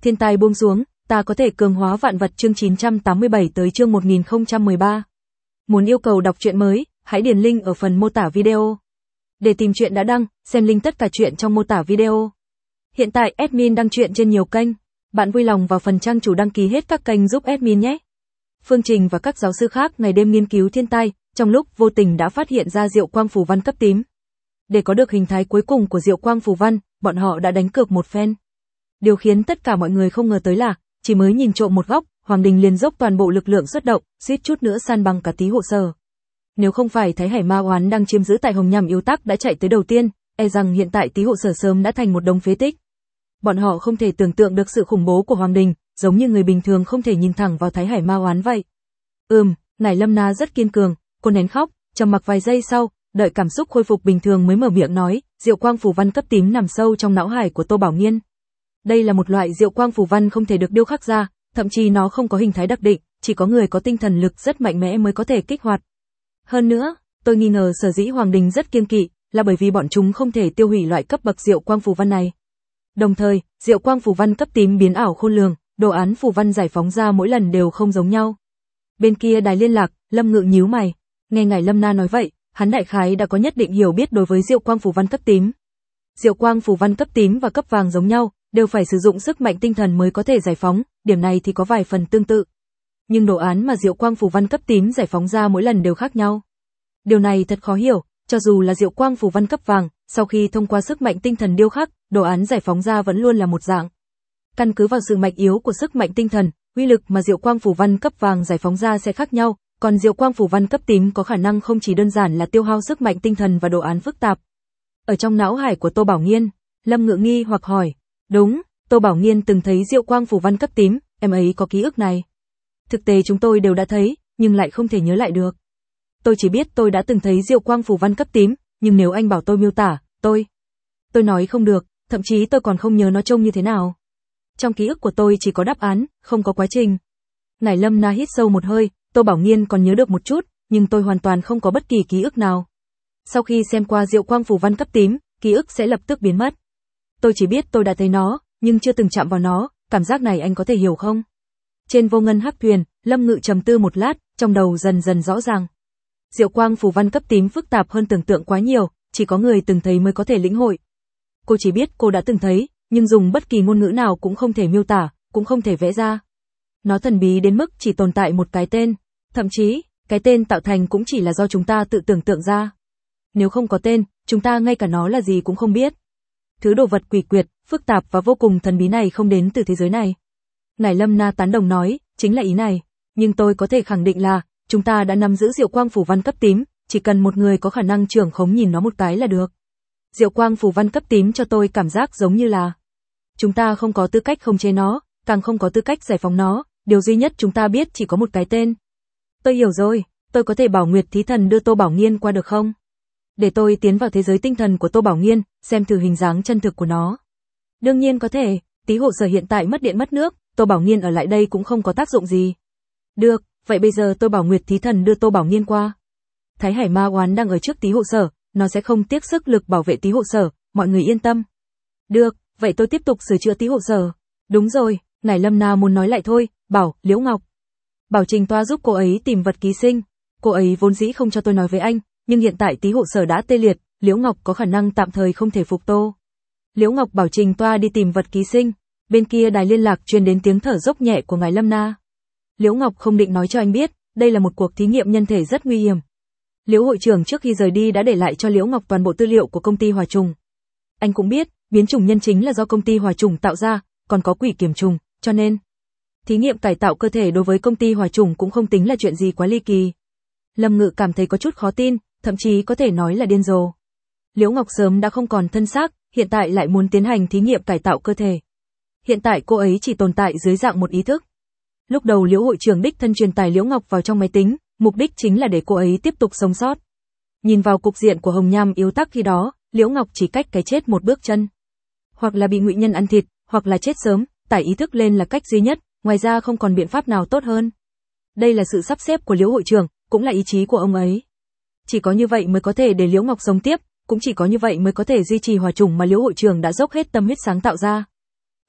Thiên tai buông xuống, ta có thể cường hóa vạn vật chương 987 tới chương 1013. Muốn yêu cầu đọc truyện mới, hãy điền link ở phần mô tả video. Để tìm truyện đã đăng, xem link tất cả truyện trong mô tả video. Hiện tại admin đăng truyện trên nhiều kênh, bạn vui lòng vào phần trang chủ đăng ký hết các kênh giúp admin nhé. Phương Trình và các giáo sư khác ngày đêm nghiên cứu thiên tai, trong lúc vô tình đã phát hiện ra diệu quang phù văn cấp tím. Để có được hình thái cuối cùng của diệu quang phù văn, bọn họ đã đánh cược một phen. Điều khiến tất cả mọi người không ngờ tới là, chỉ mới nhìn trộm một góc, Hoàng Đình liền dốc toàn bộ lực lượng xuất động, suýt chút nữa san bằng cả Tý Hộ Sở. Nếu không phải Thái Hải Ma Oán đang chiếm giữ tại Hồng Nham Yếu Tắc đã chạy tới đầu tiên, e rằng hiện tại Tý Hộ Sở sớm đã thành một đống phế tích. Bọn họ không thể tưởng tượng được sự khủng bố của Hoàng Đình, giống như người bình thường không thể nhìn thẳng vào Thái Hải Ma Oán vậy. Nải Lâm Na rất kiên cường, cô nén khóc, trầm mặc vài giây sau, đợi cảm xúc khôi phục bình thường mới mở miệng nói, diệu quang phù văn cấp tím nằm sâu trong não hải của Tô Bảo Nghiên. Đây là một loại diệu quang phù văn không thể được điêu khắc ra, thậm chí nó không có hình thái đặc định, chỉ có người có tinh thần lực rất mạnh mẽ mới có thể kích hoạt. Hơn nữa, tôi nghi ngờ sở dĩ Hoàng Đình rất kiêng kỵ, là bởi vì bọn chúng không thể tiêu hủy loại cấp bậc diệu quang phù văn này. Đồng thời, diệu quang phù văn cấp tím biến ảo khôn lường, đồ án phù văn giải phóng ra mỗi lần đều không giống nhau. Bên kia đài liên lạc, Lâm Ngự nhíu mày, nghe ngài Lâm Na nói vậy, hắn đại khái đã có nhất định hiểu biết đối với diệu quang phù văn cấp tím. Diệu quang phù văn cấp tím và cấp vàng giống nhau, đều phải sử dụng sức mạnh tinh thần mới có thể giải phóng, điểm này thì có vài phần tương tự. Nhưng đồ án mà diệu quang phù văn cấp tím giải phóng ra mỗi lần đều khác nhau. Điều này thật khó hiểu, cho dù là diệu quang phù văn cấp vàng, sau khi thông qua sức mạnh tinh thần điêu khắc, đồ án giải phóng ra vẫn luôn là một dạng. Căn cứ vào sự mạnh yếu của sức mạnh tinh thần, uy lực mà diệu quang phù văn cấp vàng giải phóng ra sẽ khác nhau, còn diệu quang phù văn cấp tím có khả năng không chỉ đơn giản là tiêu hao sức mạnh tinh thần và đồ án phức tạp. Ở trong não hải của Tô Bảo Nghiên, Lâm Ngự nghi hoặc hỏi, đúng, Tô Bảo Nghiên từng thấy diệu quang phù văn cấp tím, em ấy có ký ức này. Thực tế chúng tôi đều đã thấy, nhưng lại không thể nhớ lại được. Tôi chỉ biết tôi đã từng thấy diệu quang phù văn cấp tím, nhưng nếu anh bảo tôi miêu tả, tôi nói không được, thậm chí tôi còn không nhớ nó trông như thế nào. Trong ký ức của tôi chỉ có đáp án, không có quá trình. Nải Lâm Na hít sâu một hơi, Tô Bảo Nghiên còn nhớ được một chút, nhưng tôi hoàn toàn không có bất kỳ ký ức nào. Sau khi xem qua diệu quang phù văn cấp tím, ký ức sẽ lập tức biến mất. Tôi chỉ biết tôi đã thấy nó, nhưng chưa từng chạm vào nó, cảm giác này anh có thể hiểu không? Trên vô ngân hắc thuyền, Lâm Ngự trầm tư một lát, trong đầu dần dần rõ ràng. Diệu quang phù văn cấp tím phức tạp hơn tưởng tượng quá nhiều, chỉ có người từng thấy mới có thể lĩnh hội. Cô chỉ biết cô đã từng thấy, nhưng dùng bất kỳ ngôn ngữ nào cũng không thể miêu tả, cũng không thể vẽ ra. Nó thần bí đến mức chỉ tồn tại một cái tên, thậm chí, cái tên tạo thành cũng chỉ là do chúng ta tự tưởng tượng ra. Nếu không có tên, chúng ta ngay cả nó là gì cũng không biết. Thứ đồ vật quỷ quyệt, phức tạp và vô cùng thần bí này không đến từ thế giới này. Nải Lâm Na tán đồng nói, chính là ý này, nhưng tôi có thể khẳng định là, chúng ta đã nắm giữ diệu quang phù văn cấp tím, chỉ cần một người có khả năng trưởng khống nhìn nó một cái là được. Diệu quang phù văn cấp tím cho tôi cảm giác giống như là, chúng ta không có tư cách khống chế nó, càng không có tư cách giải phóng nó, điều duy nhất chúng ta biết chỉ có một cái tên. Tôi hiểu rồi, tôi có thể bảo Nguyệt Thí Thần đưa Tô Bảo Nghiên qua được không? Để tôi tiến vào thế giới tinh thần của Tô Bảo Nghiên, xem thử hình dáng chân thực của nó. Đương nhiên có thể, Tý Hộ Sở hiện tại mất điện mất nước, Tô Bảo Nghiên ở lại đây cũng không có tác dụng gì. Được, vậy bây giờ tôi bảo Nguyệt Thí Thần đưa Tô Bảo Nghiên qua. Thái Hải Ma Oán đang ở trước Tý Hộ Sở, nó sẽ không tiếc sức lực bảo vệ Tý Hộ Sở, mọi người yên tâm. Được, vậy tôi tiếp tục sửa chữa Tý Hộ Sở. Đúng rồi, Nải Lâm Na muốn nói lại thôi, bảo, Liễu Ngọc. Bảo Trình Toa giúp cô ấy tìm vật ký sinh. Cô ấy vốn dĩ không cho tôi nói với anh, nhưng hiện tại Tý Hộ Sở đã tê liệt, Liễu Ngọc có khả năng tạm thời không thể phục Tô. Liễu Ngọc bảo Trình Toa đi tìm vật ký sinh. Bên kia đài liên lạc truyền đến tiếng thở dốc nhẹ của ngài Lâm Na. Liễu Ngọc không định nói cho anh biết, đây là một cuộc thí nghiệm nhân thể rất nguy hiểm. Liễu hội trưởng trước khi rời đi đã để lại cho Liễu Ngọc toàn bộ tư liệu của công ty Hòa Trùng. Anh cũng biết, biến chủng nhân chính là do công ty Hòa Trùng tạo ra, còn có quỷ kiểm trùng, cho nên thí nghiệm cải tạo cơ thể đối với công ty Hòa Trùng cũng không tính là chuyện gì quá ly kỳ. Lâm Ngự cảm thấy có chút khó tin, thậm chí có thể nói là điên rồ. Liễu Ngọc sớm đã không còn thân xác, hiện tại lại muốn tiến hành thí nghiệm cải tạo cơ thể. Hiện tại cô ấy chỉ tồn tại dưới dạng một ý thức. Lúc đầu Liễu hội trưởng đích thân truyền tải Liễu Ngọc vào trong máy tính, mục đích chính là để cô ấy tiếp tục sống sót. Nhìn vào cục diện của Hồng Nham Yếu Tắc khi đó, Liễu Ngọc chỉ cách cái chết một bước chân. Hoặc là bị ngụy nhân ăn thịt, hoặc là chết sớm, tải ý thức lên là cách duy nhất, ngoài ra không còn biện pháp nào tốt hơn. Đây là sự sắp xếp của Liễu hội trưởng, cũng là ý chí của ông ấy. Chỉ có như vậy mới có thể để Liễu Ngọc sống tiếp, cũng chỉ có như vậy mới có thể duy trì hòa trùng mà Liễu hội trưởng đã dốc hết tâm huyết sáng tạo ra.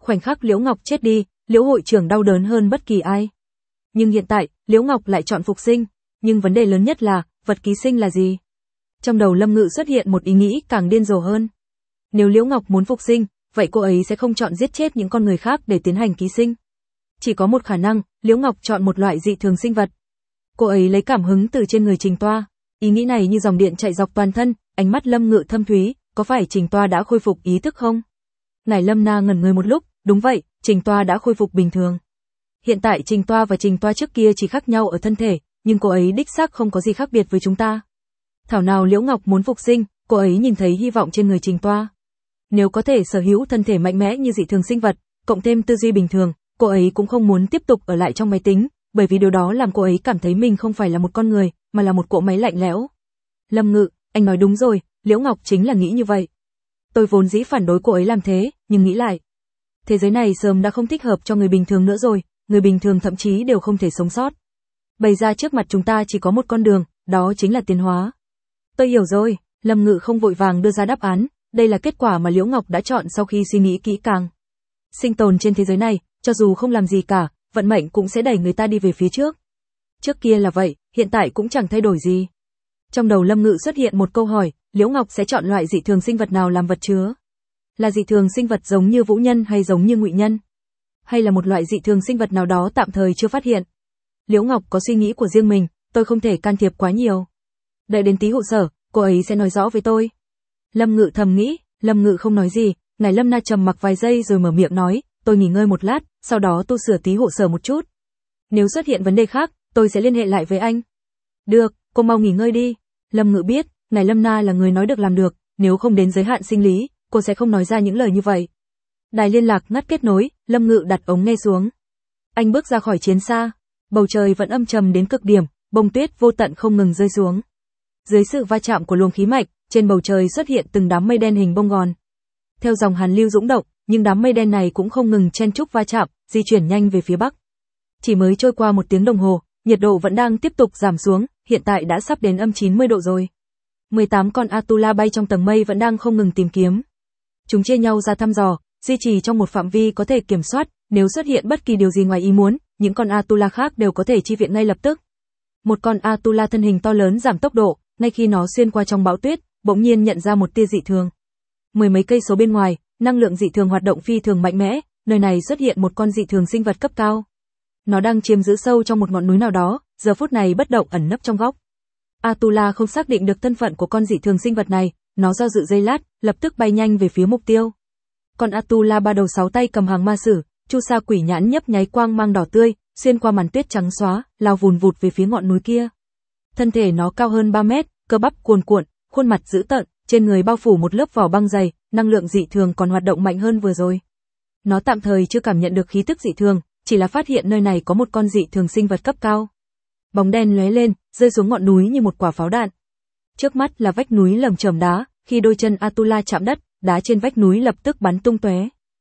Khoảnh khắc Liễu Ngọc chết đi, Liễu hội trưởng đau đớn hơn bất kỳ ai. Nhưng hiện tại, Liễu Ngọc lại chọn phục sinh, nhưng vấn đề lớn nhất là, vật ký sinh là gì? Trong đầu Lâm Ngự xuất hiện một ý nghĩ càng điên rồ hơn. Nếu Liễu Ngọc muốn phục sinh, vậy cô ấy sẽ không chọn giết chết những con người khác để tiến hành ký sinh. Chỉ có một khả năng, Liễu Ngọc chọn một loại dị thường sinh vật. Cô ấy lấy cảm hứng từ trên người Trình Toa. Ý nghĩ này như dòng điện chạy dọc toàn thân, ánh mắt Lâm Ngự thâm thúy, có phải Trình Toa đã khôi phục ý thức không? Ngải Lâm Na ngẩn người một lúc, đúng vậy, Trình Toa đã khôi phục bình thường. Hiện tại Trình Toa và Trình Toa trước kia chỉ khác nhau ở thân thể, nhưng cô ấy đích xác không có gì khác biệt với chúng ta. Thảo nào Liễu Ngọc muốn phục sinh, cô ấy nhìn thấy hy vọng trên người Trình Toa. Nếu có thể sở hữu thân thể mạnh mẽ như dị thường sinh vật, cộng thêm tư duy bình thường, cô ấy cũng không muốn tiếp tục ở lại trong máy tính, bởi vì điều đó làm cô ấy cảm thấy mình không phải là một con người, mà là một cỗ máy lạnh lẽo. Lâm Ngự, anh nói đúng rồi, Liễu Ngọc chính là nghĩ như vậy. Tôi vốn dĩ phản đối cô ấy làm thế, nhưng nghĩ lại. Thế giới này sớm đã không thích hợp cho người bình thường nữa rồi, người bình thường thậm chí đều không thể sống sót. Bày ra trước mặt chúng ta chỉ có một con đường, đó chính là tiến hóa. Tôi hiểu rồi, Lâm Ngự không vội vàng đưa ra đáp án, đây là kết quả mà Liễu Ngọc đã chọn sau khi suy nghĩ kỹ càng. Sinh tồn trên thế giới này, cho dù không làm gì cả, vận mệnh cũng sẽ đẩy người ta đi về phía trước. Trước kia là vậy, hiện tại cũng chẳng thay đổi gì. Trong đầu Lâm Ngự xuất hiện một câu hỏi, Liễu Ngọc sẽ chọn loại dị thường sinh vật nào làm vật chứa? Là dị thường sinh vật giống như Vũ Nhân hay giống như Ngụy Nhân? Hay là một loại dị thường sinh vật nào đó tạm thời chưa phát hiện? Liễu Ngọc có suy nghĩ của riêng mình, tôi không thể can thiệp quá nhiều. Đợi đến tí hộ sở, cô ấy sẽ nói rõ với tôi. Lâm Ngự thầm nghĩ, Lâm Ngự không nói gì, Ngải Lâm Na trầm mặc vài giây rồi mở miệng nói, tôi nghỉ ngơi một lát, sau đó tu sửa tí hộ sở một chút. Nếu xuất hiện vấn đề khác, tôi sẽ liên hệ lại với anh. Được, cô mau nghỉ ngơi đi. Lâm Ngự biết, Ngải Lâm Na là người nói được làm được, nếu không đến giới hạn sinh lý, cô sẽ không nói ra những lời như vậy. Đài liên lạc ngắt kết nối, Lâm Ngự đặt ống nghe xuống. Anh bước ra khỏi chiến xa, bầu trời vẫn âm trầm đến cực điểm, bông tuyết vô tận không ngừng rơi xuống. Dưới sự va chạm của luồng khí mạnh, trên bầu trời xuất hiện từng đám mây đen hình bông gòn. Theo dòng hàn lưu dũng động, nhưng đám mây đen này cũng không ngừng chen chúc va chạm, di chuyển nhanh về phía bắc. Chỉ mới trôi qua 1 tiếng đồng hồ, nhiệt độ vẫn đang tiếp tục giảm xuống, hiện tại đã sắp đến âm 90 độ rồi. 18 con Atula bay trong tầng mây vẫn đang không ngừng tìm kiếm. Chúng chia nhau ra thăm dò, duy trì trong một phạm vi có thể kiểm soát, nếu xuất hiện bất kỳ điều gì ngoài ý muốn, những con Atula khác đều có thể chi viện ngay lập tức. Một con Atula thân hình to lớn giảm tốc độ, ngay khi nó xuyên qua trong bão tuyết, bỗng nhiên nhận ra một tia dị thường. 10 mấy cây số bên ngoài, năng lượng dị thường hoạt động phi thường mạnh mẽ, nơi này xuất hiện một con dị thường sinh vật cấp cao. Nó đang chiếm giữ sâu trong một ngọn núi nào đó, giờ phút này bất động ẩn nấp trong góc. Atula không xác định được thân phận của con dị thường sinh vật này, nó do dự giây lát, lập tức bay nhanh về phía mục tiêu. Con Atula 3 đầu 6 tay cầm hàng ma sử, chu sa quỷ nhãn nhấp nháy quang mang đỏ tươi, xuyên qua màn tuyết trắng xóa, lao vùn vụt về phía ngọn núi kia. Thân thể nó cao hơn 3 mét, cơ bắp cuồn cuộn, khuôn mặt dữ tợn, trên người bao phủ một lớp vỏ băng dày, năng lượng dị thường còn hoạt động mạnh hơn vừa rồi. Nó tạm thời chưa cảm nhận được khí tức dị thường, chỉ là phát hiện nơi này có một con dị thường sinh vật cấp cao. Bóng đen lóe lên, rơi xuống ngọn núi như một quả pháo đạn. Trước mắt là vách núi lởm chởm đá, khi đôi chân Atula chạm đất, đá trên vách núi lập tức bắn tung tóe.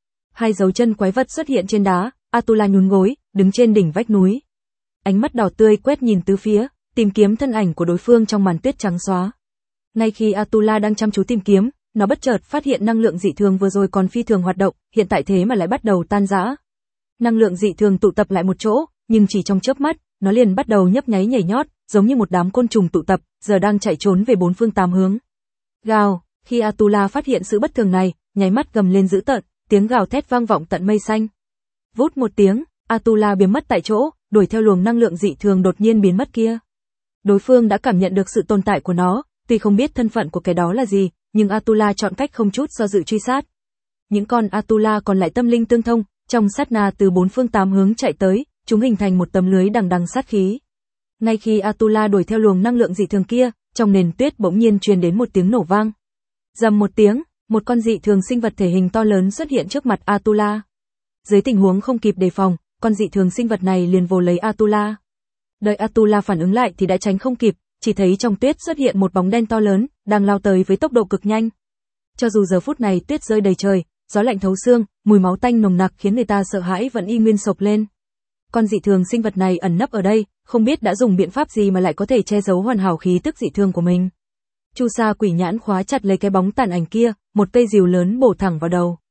2 dấu chân quái vật xuất hiện trên đá, Atula nhún gối, đứng trên đỉnh vách núi. Ánh mắt đỏ tươi quét nhìn tứ phía, tìm kiếm thân ảnh của đối phương trong màn tuyết trắng xóa. Ngay khi Atula đang chăm chú tìm kiếm, nó bất chợt phát hiện năng lượng dị thường vừa rồi còn phi thường hoạt động, hiện tại thế mà lại bắt đầu tan rã. Năng lượng dị thường tụ tập lại một chỗ, nhưng chỉ trong chớp mắt, nó liền bắt đầu nhấp nháy nhảy nhót, giống như một đám côn trùng tụ tập, giờ đang chạy trốn về 4 phương 8 hướng. Gào, khi Atula phát hiện sự bất thường này, nháy mắt gầm lên dữ tợn, tiếng gào thét vang vọng tận mây xanh. Vút một tiếng, Atula biến mất tại chỗ, đuổi theo luồng năng lượng dị thường đột nhiên biến mất kia. Đối phương đã cảm nhận được sự tồn tại của nó, tuy không biết thân phận của cái đó là gì, nhưng Atula chọn cách không chút do dự truy sát. Những con Atula còn lại tâm linh tương thông, trong sát na từ 4 phương 8 hướng chạy tới, chúng hình thành một tấm lưới đằng đằng sát khí. Ngay khi Atula đuổi theo luồng năng lượng dị thường kia, trong nền tuyết bỗng nhiên truyền đến một tiếng nổ vang. Rầm một tiếng, một con dị thường sinh vật thể hình to lớn xuất hiện trước mặt Atula. Dưới tình huống không kịp đề phòng, con dị thường sinh vật này liền vồ lấy Atula. Đợi Atula phản ứng lại thì đã tránh không kịp, chỉ thấy trong tuyết xuất hiện một bóng đen to lớn, đang lao tới với tốc độ cực nhanh. Cho dù giờ phút này tuyết rơi đầy trời, gió lạnh thấu xương, mùi máu tanh nồng nặc khiến người ta sợ hãi vẫn y nguyên sộc lên. Con dị thường sinh vật này ẩn nấp ở đây, không biết đã dùng biện pháp gì mà lại có thể che giấu hoàn hảo khí tức dị thường của mình. Chu sa quỷ nhãn khóa chặt lấy cái bóng tàn ảnh kia, một cây rìu lớn bổ thẳng vào đầu.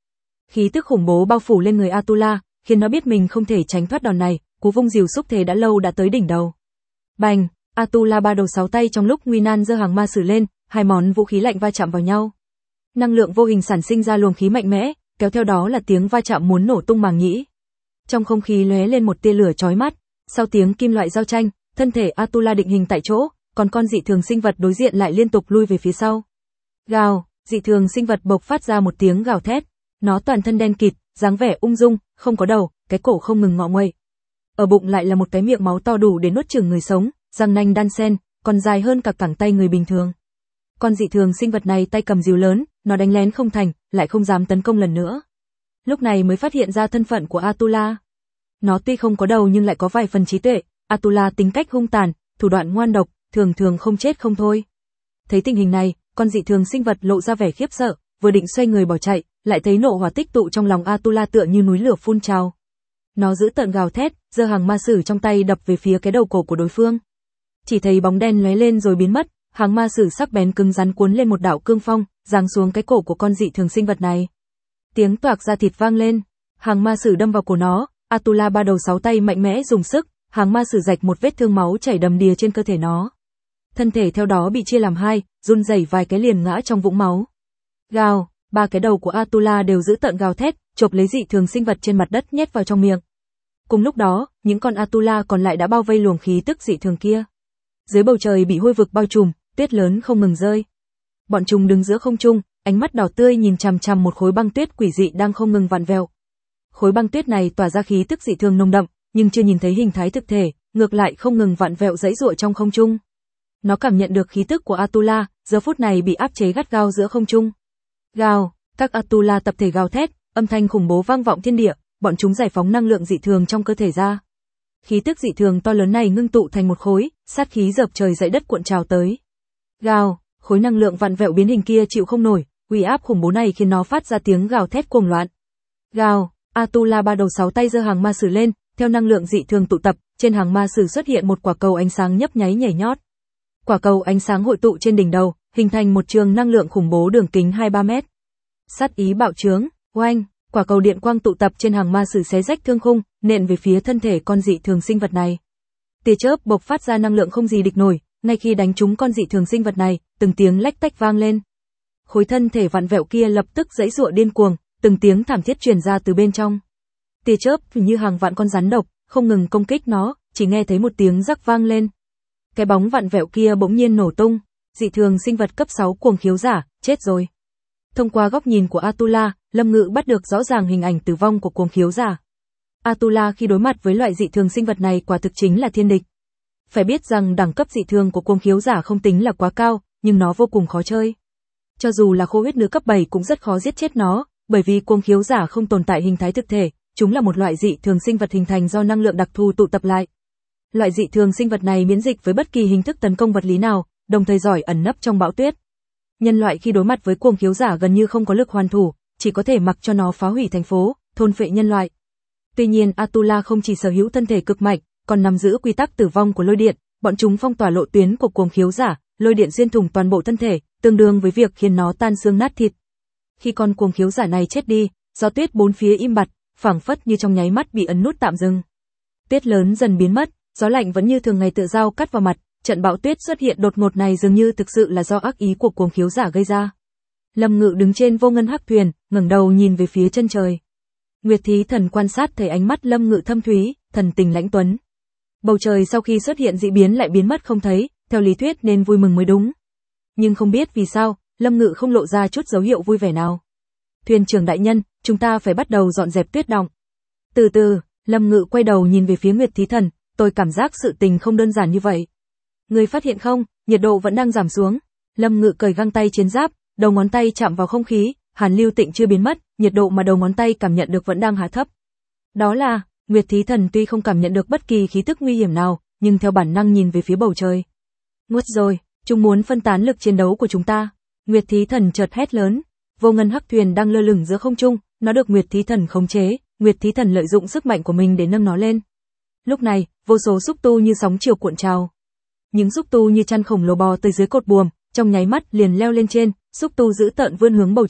Khí tức khủng bố bao phủ lên người Atula, khiến nó biết mình không thể tránh thoát đòn này, cú vung dìu xúc thế đã lâu đã tới đỉnh đầu. Bành, Atula ba đầu sáu tay trong lúc nguy nan giơ hàng ma sử lên, hai món vũ khí lạnh va chạm vào nhau. Năng lượng vô hình sản sinh ra luồng khí mạnh mẽ, kéo theo đó là tiếng va chạm muốn nổ tung màng nhĩ. Trong không khí lóe lên một tia lửa chói mắt, sau tiếng kim loại giao tranh, thân thể Atula định hình tại chỗ, còn con dị thường sinh vật đối diện lại liên tục lui về phía sau. Gào, dị thường sinh vật bộc phát ra một tiếng gào thét, nó toàn thân đen kịt, dáng vẻ ung dung, không có đầu, cái cổ không ngừng ngọ nguậy. Ở bụng lại là một cái miệng máu to đủ để nuốt chửng người sống, răng nanh đan xen, còn dài hơn cả cẳng tay người bình thường. Con dị thường sinh vật này tay cầm dìu lớn, nó đánh lén không thành, lại không dám tấn công lần nữa. Lúc này mới phát hiện ra thân phận của Atula. Nó tuy không có đầu nhưng lại có vài phần trí tuệ, Atula tính cách hung tàn, thủ đoạn ngoan độc, thường thường không chết không thôi. Thấy tình hình này, con dị thường sinh vật lộ ra vẻ khiếp sợ, vừa định xoay người bỏ chạy, lại thấy nộ hỏa tích tụ trong lòng Atula tựa như núi lửa phun trào. Nó giữ tợn gào thét, giơ hàng ma sử trong tay đập về phía cái đầu cổ của đối phương. Chỉ thấy bóng đen lóe lên rồi biến mất, hàng ma sử sắc bén cứng rắn cuốn lên một đạo cương phong, giáng xuống cái cổ của con dị thường sinh vật này. Tiếng toạc ra thịt vang lên, hàng ma sử đâm vào cổ nó, Atula ba đầu sáu tay mạnh mẽ dùng sức, hàng ma sử rạch một vết thương máu chảy đầm đìa trên cơ thể nó. Thân thể theo đó bị chia làm hai, run rẩy vài cái liền ngã trong vũng máu. Gào, ba cái đầu của Atula đều giữ tợn gào thét, chộp lấy dị thường sinh vật trên mặt đất nhét vào trong miệng. Cùng lúc đó, những con Atula còn lại đã bao vây luồng khí tức dị thường kia. Dưới bầu trời bị hôi vực bao trùm, tuyết lớn không ngừng rơi. Bọn chúng đứng giữa không trung, ánh mắt đỏ tươi nhìn chằm chằm một khối băng tuyết quỷ dị đang không ngừng vặn vẹo. Khối băng tuyết này tỏa ra khí tức dị thường nồng đậm, nhưng chưa nhìn thấy hình thái thực thể, ngược lại không ngừng vặn vẹo giãy giụa trong không trung. Nó cảm nhận được khí tức của Atula, giờ phút này bị áp chế gắt gao giữa không trung. Gào, các Atula tập thể gào thét, âm thanh khủng bố vang vọng thiên địa, bọn chúng giải phóng năng lượng dị thường trong cơ thể ra. Khí tức dị thường to lớn này ngưng tụ thành một khối, sát khí dập trời dậy đất cuộn trào tới. Gào, khối năng lượng vặn vẹo biến hình kia chịu không nổi, uy áp khủng bố này khiến nó phát ra tiếng gào thét cuồng loạn. Gào, Atula ba đầu sáu tay giơ hàng ma sử lên, theo năng lượng dị thường tụ tập, trên hàng ma sử xuất hiện một quả cầu ánh sáng nhấp nháy nhảy nhót. Quả cầu ánh sáng hội tụ trên đỉnh đầu, hình thành một trường năng lượng khủng bố đường kính 2-3 mét. Sát ý bạo trướng, oanh, quả cầu điện quang tụ tập trên hàng ma sử xé rách thương khung, nện về phía thân thể con dị thường sinh vật này. Tia chớp bộc phát ra năng lượng không gì địch nổi, ngay khi đánh trúng con dị thường sinh vật này, từng tiếng lách tách vang lên. Khối thân thể vặn vẹo kia lập tức giãy giụa điên cuồng, từng tiếng thảm thiết truyền ra từ bên trong. Tia chớp như hàng vạn con rắn độc, không ngừng công kích nó, chỉ nghe thấy một tiếng rắc vang lên. Cái bóng vặn vẹo kia bỗng nhiên nổ tung, dị thường sinh vật cấp 6 cuồng khiếu giả, chết rồi. Thông qua góc nhìn của Atula, Lâm Ngự bắt được rõ ràng hình ảnh tử vong của cuồng khiếu giả. Atula khi đối mặt với loại dị thường sinh vật này quả thực chính là thiên địch. Phải biết rằng đẳng cấp dị thường của cuồng khiếu giả không tính là quá cao, nhưng nó vô cùng khó chơi. Cho dù là khô huyết nữ cấp 7 cũng rất khó giết chết nó, bởi vì cuồng khiếu giả không tồn tại hình thái thực thể, chúng là một loại dị thường sinh vật hình thành do năng lượng đặc thù tụ tập lại. Loại dị thường sinh vật này miễn dịch với bất kỳ hình thức tấn công vật lý nào, đồng thời giỏi ẩn nấp trong bão tuyết. Nhân loại khi đối mặt với cuồng khiếu giả gần như không có lực hoàn thủ, chỉ có thể mặc cho nó phá hủy thành phố, thôn phệ nhân loại. Tuy nhiên Atula không chỉ sở hữu thân thể cực mạnh, còn nắm giữ quy tắc tử vong của lôi điện, bọn chúng phong tỏa lộ tuyến của cuồng khiếu giả, lôi điện xuyên thủng toàn bộ thân thể, tương đương với việc khiến nó tan xương nát thịt. Khi con cuồng khiếu giả này chết đi, gió tuyết bốn phía im bặt, phảng phất như trong nháy mắt bị ấn nút tạm dừng. Tuyết lớn dần biến mất, gió lạnh vẫn như thường ngày tựa dao cắt vào mặt, trận bão tuyết xuất hiện đột ngột này dường như thực sự là do ác ý của cuồng khiếu giả gây ra. Lâm Ngự đứng trên vô ngân hắc thuyền, ngẩng đầu nhìn về phía chân trời. Nguyệt Thí Thần quan sát thấy ánh mắt Lâm Ngự thâm thúy, thần tình lãnh tuấn. Bầu trời sau khi xuất hiện dị biến lại biến mất không thấy, theo lý thuyết nên vui mừng mới đúng. Nhưng không biết vì sao, Lâm Ngự không lộ ra chút dấu hiệu vui vẻ nào. Thuyền trưởng đại nhân, chúng ta phải bắt đầu dọn dẹp tuyết đọng. Từ từ, Lâm Ngự quay đầu nhìn về phía Nguyệt Thí Thần, tôi cảm giác sự tình không đơn giản như vậy. Người phát hiện không, nhiệt độ vẫn đang giảm xuống. Lâm Ngự cởi găng tay chiến giáp, đầu ngón tay chạm vào không khí, hàn lưu tịnh chưa biến mất, nhiệt độ mà đầu ngón tay cảm nhận được vẫn đang hạ thấp. Đó là, Nguyệt Thí Thần tuy không cảm nhận được bất kỳ khí tức nguy hiểm nào, nhưng theo bản năng nhìn về phía bầu trời. Nguất rồi, chúng muốn phân tán lực chiến đấu của chúng ta. Nguyệt Thí Thần chợt hét lớn, vô ngân hắc thuyền đang lơ lửng giữa không trung, nó được Nguyệt Thí Thần khống chế, Nguyệt Thí Thần lợi dụng sức mạnh của mình để nâng nó lên. Lúc này, vô số xúc tu như sóng chiều cuộn trào. Những xúc tu như chăn khổng lồ bò từ dưới cột buồm, trong nháy mắt liền leo lên trên, xúc tu giữ tợn vươn hướng bầu trời,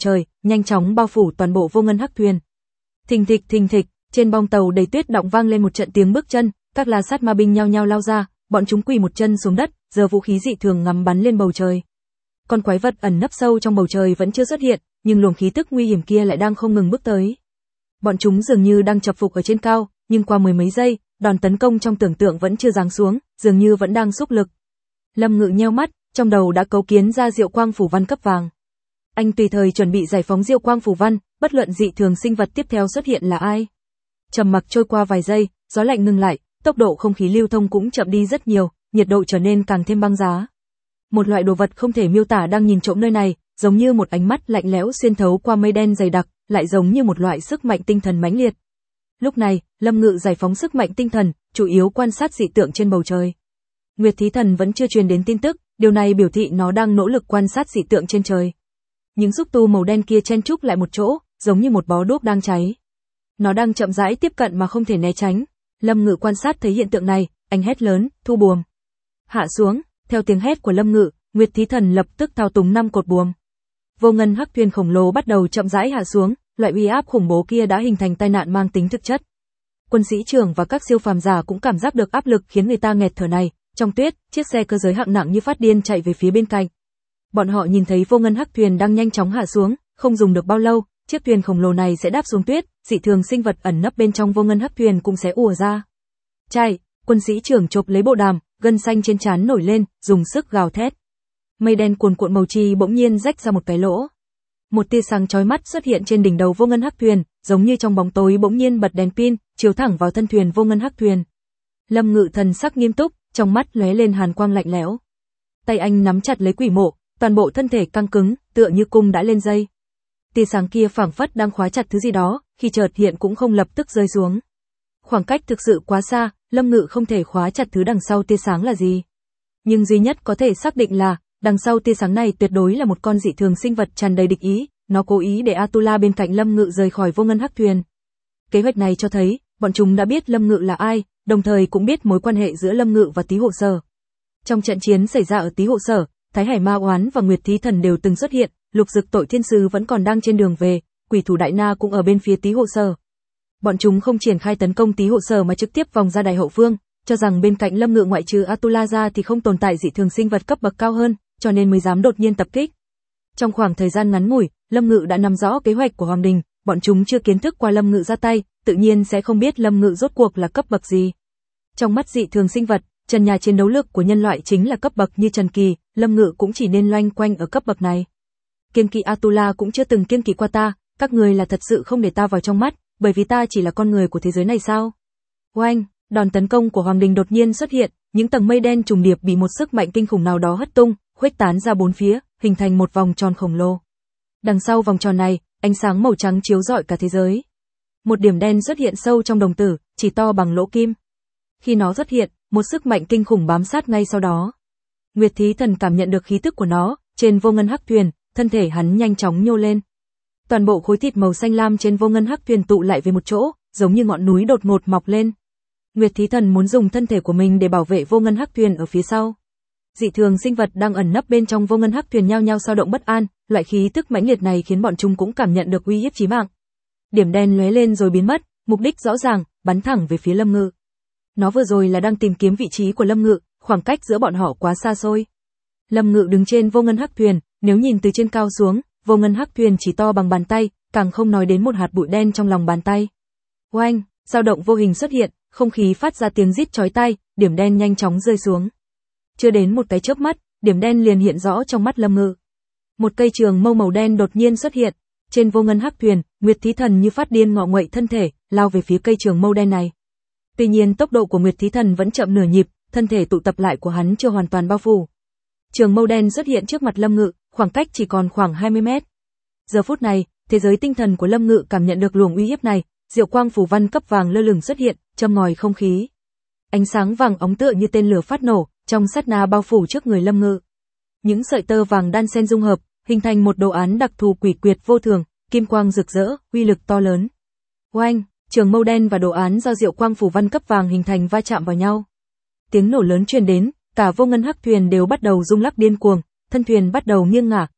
nhanh chóng bao phủ toàn bộ vô ngân hắc thuyền. Thình thịch, trên bong tàu đầy tuyết đọng vang lên một trận tiếng bước chân, các la sát ma binh nhao nhao lao ra, bọn chúng quỳ một chân xuống đất, giơ vũ khí dị thường ngắm bắn lên bầu trời. Con quái vật ẩn nấp sâu trong bầu trời vẫn chưa xuất hiện, nhưng luồng khí tức nguy hiểm kia lại đang không ngừng bước tới. Bọn chúng dường như đang chập phục ở trên cao, nhưng qua mười mấy giây, đòn tấn công trong tưởng tượng vẫn chưa giáng xuống, dường như vẫn đang xúc lực. Lâm Ngự nheo mắt, trong đầu đã cấu kiến ra diệu quang phủ văn cấp vàng. Anh tùy thời chuẩn bị giải phóng diệu quang phủ văn, bất luận dị thường sinh vật tiếp theo xuất hiện là ai. Trầm mặc trôi qua vài giây, gió lạnh ngừng lại, tốc độ không khí lưu thông cũng chậm đi rất nhiều, nhiệt độ trở nên càng thêm băng giá. Một loại đồ vật không thể miêu tả đang nhìn trộm nơi này, giống như một ánh mắt lạnh lẽo xuyên thấu qua mây đen dày đặc, lại giống như một loại sức mạnh tinh thần mãnh liệt. Lúc này, Lâm Ngự giải phóng sức mạnh tinh thần, chủ yếu quan sát dị tượng trên bầu trời. Nguyệt Thí Thần vẫn chưa truyền đến tin tức, điều này biểu thị nó đang nỗ lực quan sát dị tượng trên trời. Những xúc tu màu đen kia chen chúc lại một chỗ, giống như một bó đuốc đang cháy. Nó đang chậm rãi tiếp cận mà không thể né tránh. Lâm Ngự quan sát thấy hiện tượng này, anh hét lớn, thu buồm. Hạ xuống, theo tiếng hét của Lâm Ngự, Nguyệt Thí Thần lập tức thao túng 5 cột buồm. Vô ngân hắc thuyền khổng lồ bắt đầu chậm rãi hạ xuống, loại uy áp khủng bố kia đã hình thành tai nạn mang tính thực chất. Quân sĩ trưởng và các siêu phàm giả cũng cảm giác được áp lực khiến người ta nghẹt thở này. Trong tuyết, chiếc xe cơ giới hạng nặng như phát điên chạy về phía bên cạnh. Bọn họ nhìn thấy vô ngân hắc thuyền đang nhanh chóng hạ xuống, không dùng được bao lâu, chiếc thuyền khổng lồ này sẽ đáp xuống tuyết, dị thường sinh vật ẩn nấp bên trong vô ngân hắc thuyền cũng sẽ ùa ra. Chạy, quân sĩ trưởng chộp lấy bộ đàm, gân xanh trên trán nổi lên, dùng sức gào thét. Mây đen cuồn cuộn màu chi bỗng nhiên rách ra một cái lỗ. Một tia sáng chói mắt xuất hiện trên đỉnh đầu vô ngân hắc thuyền, giống như trong bóng tối bỗng nhiên bật đèn pin, chiếu thẳng vào thân thuyền vô ngân hắc thuyền. Lâm Ngự thần sắc nghiêm túc, trong mắt lóe lên hàn quang lạnh lẽo. Tay anh nắm chặt lấy quỷ mộ, toàn bộ thân thể căng cứng, tựa như cung đã lên dây. Tia sáng kia phảng phất đang khóa chặt thứ gì đó, khi chợt hiện cũng không lập tức rơi xuống. Khoảng cách thực sự quá xa, Lâm Ngự không thể khóa chặt thứ đằng sau tia sáng là gì. Nhưng duy nhất có thể xác định là, đằng sau tia sáng này tuyệt đối là một con dị thường sinh vật tràn đầy địch ý, nó cố ý để Atula bên cạnh Lâm Ngự rời khỏi vô ngân hắc thuyền. Kế hoạch này cho thấy, bọn chúng đã biết Lâm Ngự là ai, đồng thời cũng biết mối quan hệ giữa Lâm Ngự và Tý Hộ Sở. Trong trận chiến xảy ra ở Tý Hộ Sở, Thái Hải Ma Oán và Nguyệt Thí Thần đều từng xuất hiện, Lục Dực Tội Thiên Sứ vẫn còn đang trên đường về, Quỷ Thủ Đại Na cũng ở bên phía Tý Hộ Sở. Bọn chúng không triển khai tấn công Tý Hộ Sở mà trực tiếp vòng ra Đại Hậu Phương, cho rằng bên cạnh Lâm Ngự ngoại trừ Atula ra thì không tồn tại dị thường sinh vật cấp bậc cao hơn, cho nên mới dám đột nhiên tập kích. Trong khoảng thời gian ngắn ngủi, Lâm Ngự đã nắm rõ kế hoạch của Hoàng Đình, bọn chúng chưa kiến thức qua Lâm Ngự ra tay, tự nhiên sẽ không biết Lâm Ngự rốt cuộc là cấp bậc gì. Trong mắt dị thường sinh vật, trần nhà chiến đấu lực của nhân loại chính là cấp bậc như Trần Kỳ, Lâm Ngự cũng chỉ nên loanh quanh ở cấp bậc này. Kiêng kỵ Atula cũng chưa từng kiêng kỵ qua ta, các người là thật sự không để ta vào trong mắt, bởi vì ta chỉ là con người của thế giới này sao? Oanh, đòn tấn công của Hoàng Đình đột nhiên xuất hiện, những tầng mây đen trùng điệp bị một sức mạnh kinh khủng nào đó hất tung, khuếch tán ra bốn phía, hình thành một vòng tròn khổng lồ. Đằng sau vòng tròn này, ánh sáng màu trắng chiếu rọi cả thế giới. Một điểm đen xuất hiện sâu trong đồng tử, chỉ to bằng lỗ kim. Khi nó xuất hiện, một sức mạnh kinh khủng bám sát ngay sau đó. Nguyệt Thí Thần cảm nhận được khí tức của nó, trên vô ngân hắc thuyền, thân thể hắn nhanh chóng nhô lên. Toàn bộ khối thịt màu xanh lam trên vô ngân hắc thuyền tụ lại về một chỗ, giống như ngọn núi đột ngột mọc lên. Nguyệt Thí Thần muốn dùng thân thể của mình để bảo vệ vô ngân hắc thuyền ở phía sau. Dị thường sinh vật đang ẩn nấp bên trong vô ngân hắc thuyền nhao nhao dao động bất an, loại khí tức mãnh liệt này khiến bọn chúng cũng cảm nhận được uy hiếp chí mạng. Điểm đen lóe lên rồi biến mất, mục đích rõ ràng, bắn thẳng về phía Lâm Ngự. Nó vừa rồi là đang tìm kiếm vị trí của Lâm Ngự, khoảng cách giữa bọn họ quá xa xôi. Lâm Ngự đứng trên vô ngân hắc thuyền, nếu nhìn từ trên cao xuống, vô ngân hắc thuyền chỉ to bằng bàn tay, càng không nói đến một hạt bụi đen trong lòng bàn tay. Oanh, dao động vô hình xuất hiện, không khí phát ra tiếng rít chói tai, điểm đen nhanh chóng rơi xuống. Chưa đến một cái chớp mắt, điểm đen liền hiện rõ trong mắt Lâm Ngự. Một cây trường mâu màu đen đột nhiên xuất hiện, trên vô ngân hắc thuyền, Nguyệt Thí Thần như phát điên ngọ nguậy thân thể, lao về phía cây trường mâu đen này. Tuy nhiên tốc độ của Nguyệt Thí Thần vẫn chậm nửa nhịp, thân thể tụ tập lại của hắn chưa hoàn toàn bao phủ. Trường mâu đen xuất hiện trước mặt Lâm Ngự, khoảng cách chỉ còn khoảng 20 mét. Giờ phút này, thế giới tinh thần của Lâm Ngự cảm nhận được luồng uy hiếp này, diệu quang phù văn cấp vàng lơ lửng xuất hiện, châm ngòi không khí. Ánh sáng vàng óng tựa như tên lửa phát nổ, trong sát na bao phủ trước người Lâm Ngự. Những sợi tơ vàng đan xen dung hợp, hình thành một đồ án đặc thù quỷ quyệt vô thường, kim quang rực rỡ, uy lực to lớn. Oanh, trường mâu đen và đồ án do diệu quang phù văn cấp vàng hình thành va chạm vào nhau. Tiếng nổ lớn truyền đến, cả vô ngân hắc thuyền đều bắt đầu rung lắc điên cuồng, thân thuyền bắt đầu nghiêng ngả,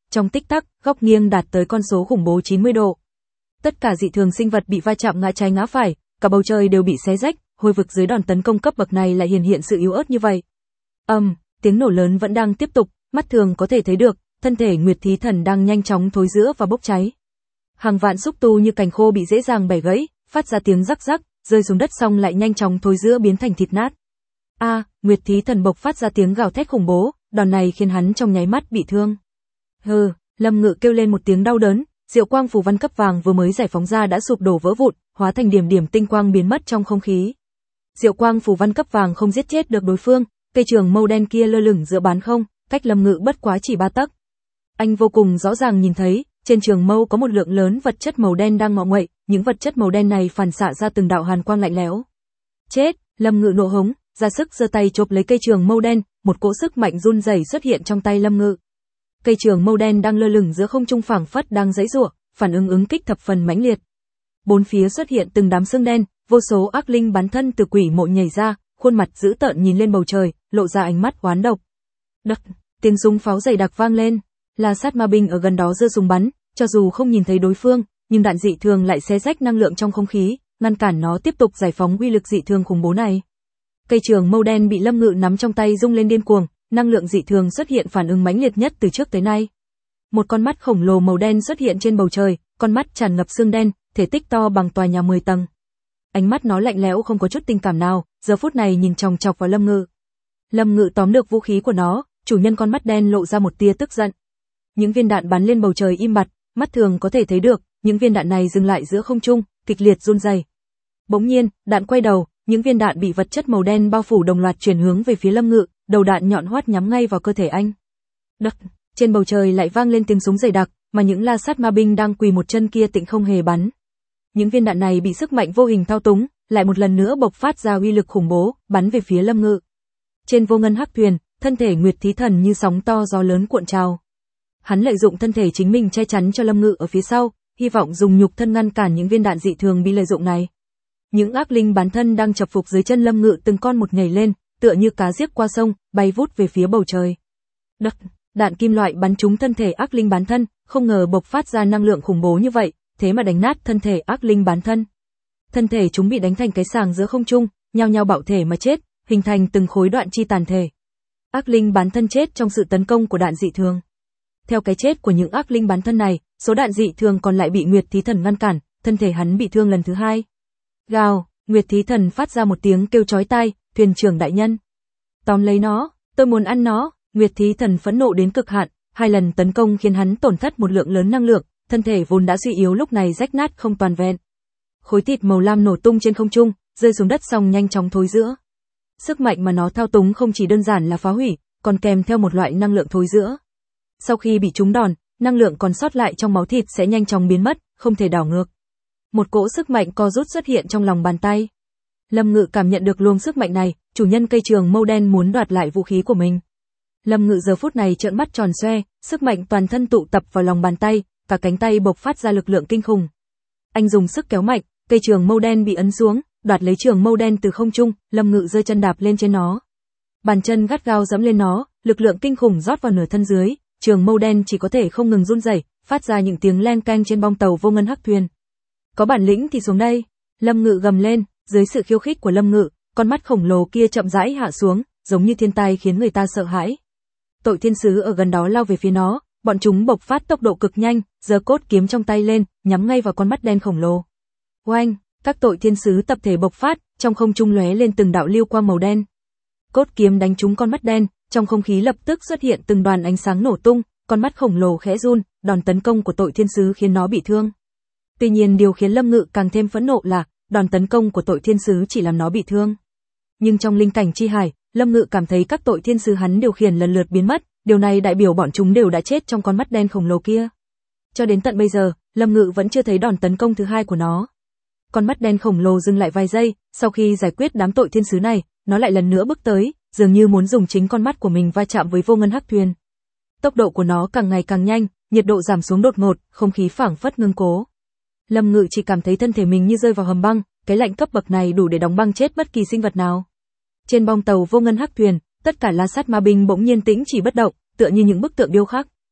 trong tích tắc, góc nghiêng đạt tới con số khủng bố 90 độ. Tất cả dị thường sinh vật bị va chạm ngã trái ngã phải, cả bầu trời đều bị xé rách, hôi vực dưới đòn tấn công cấp bậc này lại hiện sự yếu ớt như vậy. Tiếng nổ lớn vẫn đang tiếp tục, mắt thường có thể thấy được, thân thể Nguyệt Thí Thần đang nhanh chóng thối rữa và bốc cháy. Hàng vạn xúc tu như cành khô bị dễ dàng bẻ gãy, phát ra tiếng rắc rắc, rơi xuống đất xong lại nhanh chóng thối rữa biến thành thịt nát. Nguyệt Thí Thần bộc phát ra tiếng gào thét khủng bố, đòn này khiến hắn trong nháy mắt bị thương. Lâm Ngự kêu lên một tiếng đau đớn, diệu quang phù văn cấp vàng vừa mới giải phóng ra đã sụp đổ vỡ vụn, hóa thành điểm điểm tinh quang biến mất trong không khí. Diệu quang phù văn cấp vàng không giết chết được đối phương, cây trường mâu đen kia lơ lửng giữa bán không, cách Lâm Ngự bất quá chỉ 3 tấc. Anh vô cùng rõ ràng nhìn thấy, trên trường mâu có một lượng lớn vật chất màu đen đang ngọ nguậy, những vật chất màu đen này phản xạ ra từng đạo hàn quang lạnh lẽo. Chết, Lâm Ngự nộ hống, ra sức giơ tay chộp lấy cây trường mâu đen, một cỗ sức mạnh run rẩy xuất hiện trong tay Lâm Ngự. Cây trường mâu đen đang lơ lửng giữa không trung phảng phất đang giãy giụa, phản ứng kích thập phần mãnh liệt. Bốn phía xuất hiện từng đám xương đen, vô số ác linh bắn thân từ quỷ mộ nhảy ra, khuôn mặt dữ tợn nhìn lên bầu trời, lộ ra ánh mắt oán độc. Đắc, tiếng súng pháo dày đặc vang lên, La Sát Ma binh ở gần đó giơ súng bắn, cho dù không nhìn thấy đối phương, nhưng đạn dị thường lại xé rách năng lượng trong không khí, ngăn cản nó tiếp tục giải phóng uy lực dị thường khủng bố này. Cây trường mâu đen bị Lâm Ngự nắm trong tay rung lên điên cuồng, năng lượng dị thường xuất hiện phản ứng mãnh liệt nhất từ trước tới nay. Một con mắt khổng lồ màu đen xuất hiện trên bầu trời, con mắt tràn ngập xương đen, thể tích to bằng tòa nhà 10 tầng. Ánh mắt nó lạnh lẽo không có chút tình cảm nào, giờ phút này nhìn chòng chọc vào Lâm Ngự. Lâm Ngự tóm được vũ khí của nó, chủ nhân con mắt đen lộ ra một tia tức giận. Những viên đạn bắn lên bầu trời im bặt, mắt thường có thể thấy được, những viên đạn này dừng lại giữa không trung, kịch liệt run rẩy. Bỗng nhiên, đạn quay đầu, những viên đạn bị vật chất màu đen bao phủ đồng loạt chuyển hướng về phía Lâm Ngự, đầu đạn nhọn hoắt nhắm ngay vào cơ thể anh. Đắc, trên bầu trời lại vang lên tiếng súng dày đặc, mà những La Sát Ma binh đang quỳ một chân kia tịnh không hề bắn. Những viên đạn này bị sức mạnh vô hình thao túng, lại một lần nữa bộc phát ra uy lực khủng bố, bắn về phía Lâm Ngự. Trên vô ngân hắc thuyền, thân thể Nguyệt Thí Thần như sóng to gió lớn cuộn trào. Hắn lợi dụng thân thể chính mình che chắn cho Lâm Ngự ở phía sau, hy vọng dùng nhục thân ngăn cản những viên đạn dị thường bị lợi dụng này. Những ác linh bán thân đang chập phục dưới chân Lâm Ngự từng con một nhảy lên, tựa như cá giết qua sông, bay vút về phía bầu trời. Đắc, đạn kim loại bắn trúng thân thể ác linh bán thân, không ngờ bộc phát ra năng lượng khủng bố như vậy, thế mà đánh nát thân thể ác linh bán thân. Thân thể chúng bị đánh thành cái sàng giữa không trung, nhao nhao bạo thể mà chết, hình thành từng khối đoạn chi tàn thể. Ác linh bán thân chết trong sự tấn công của đạn dị thường. Theo cái chết của những ác linh bán thân này, số đạn dị thường còn lại bị Nguyệt Thí Thần ngăn cản, thân thể hắn bị thương lần thứ 2. Gào, Nguyệt Thí Thần phát ra một tiếng kêu chói tai, thuyền trưởng đại nhân. Tóm lấy nó, tôi muốn ăn nó. Nguyệt Thí Thần phẫn nộ đến cực hạn, 2 lần tấn công khiến hắn tổn thất một lượng lớn năng lượng, thân thể vốn đã suy yếu lúc này rách nát không toàn vẹn. Khối thịt màu lam nổ tung trên không trung, rơi xuống đất xong nhanh chóng thối rữa. Sức mạnh mà nó thao túng không chỉ đơn giản là phá hủy, còn kèm theo một loại năng lượng thối rữa. Sau khi bị trúng đòn, năng lượng còn sót lại trong máu thịt sẽ nhanh chóng biến mất, không thể đảo ngược. Một cỗ sức mạnh co rút xuất hiện trong lòng bàn tay. Lâm Ngự cảm nhận được luồng sức mạnh này, chủ nhân cây trường mâu đen muốn đoạt lại vũ khí của mình. Lâm Ngự giờ phút này trợn mắt tròn xoe, sức mạnh toàn thân tụ tập vào lòng bàn tay, cả cánh tay bộc phát ra lực lượng kinh khủng. Anh dùng sức kéo mạnh, cây trường mâu đen bị ấn xuống, đoạt lấy trường mâu đen từ không trung, Lâm Ngự giơ chân đạp lên trên nó. Bàn chân gắt gao giẫm lên nó, lực lượng kinh khủng rót vào nửa thân dưới, trường mâu đen chỉ có thể không ngừng run rẩy, phát ra những tiếng leng keng trên bong tàu vô ngân hắc thuyền. Có bản lĩnh thì xuống đây, Lâm Ngự gầm lên, dưới sự khiêu khích của Lâm Ngự, con mắt khổng lồ kia chậm rãi hạ xuống, giống như thiên tai khiến người ta sợ hãi. Tội thiên sứ ở gần đó lao về phía nó, bọn chúng bộc phát tốc độ cực nhanh, giơ cốt kiếm trong tay lên, nhắm ngay vào con mắt đen khổng lồ. Oanh, các tội thiên sứ tập thể bộc phát, trong không trung lóe lên từng đạo lưu quang màu đen. Cốt kiếm đánh trúng con mắt đen, trong không khí lập tức xuất hiện từng đoàn ánh sáng nổ tung, con mắt khổng lồ khẽ run, đòn tấn công của tội thiên sứ khiến nó bị thương. Tuy nhiên điều khiến Lâm Ngự càng thêm phẫn nộ là, đòn tấn công của tội thiên sứ chỉ làm nó bị thương. Nhưng trong linh cảnh chi hải, Lâm Ngự cảm thấy các tội thiên sứ hắn điều khiển lần lượt biến mất, điều này đại biểu bọn chúng đều đã chết trong con mắt đen khổng lồ kia. Cho đến tận bây giờ, Lâm Ngự vẫn chưa thấy đòn tấn công thứ 2 của nó. Con mắt đen khổng lồ dừng lại vài giây, sau khi giải quyết đám tội thiên sứ này, nó lại lần nữa bước tới, dường như muốn dùng chính con mắt của mình va chạm với vô ngân hắc thuyền. Tốc độ của nó càng ngày càng nhanh, nhiệt độ giảm xuống đột ngột, không khí phảng phất ngưng cố. Lâm Ngự chỉ cảm thấy thân thể mình như rơi vào hầm băng, cái lạnh cấp bậc này đủ để đóng băng chết bất kỳ sinh vật nào. Trên bong tàu vô ngân hắc thuyền, tất cả La Sát Ma binh bỗng nhiên tĩnh chỉ bất động, tựa như những bức tượng điêu khắc.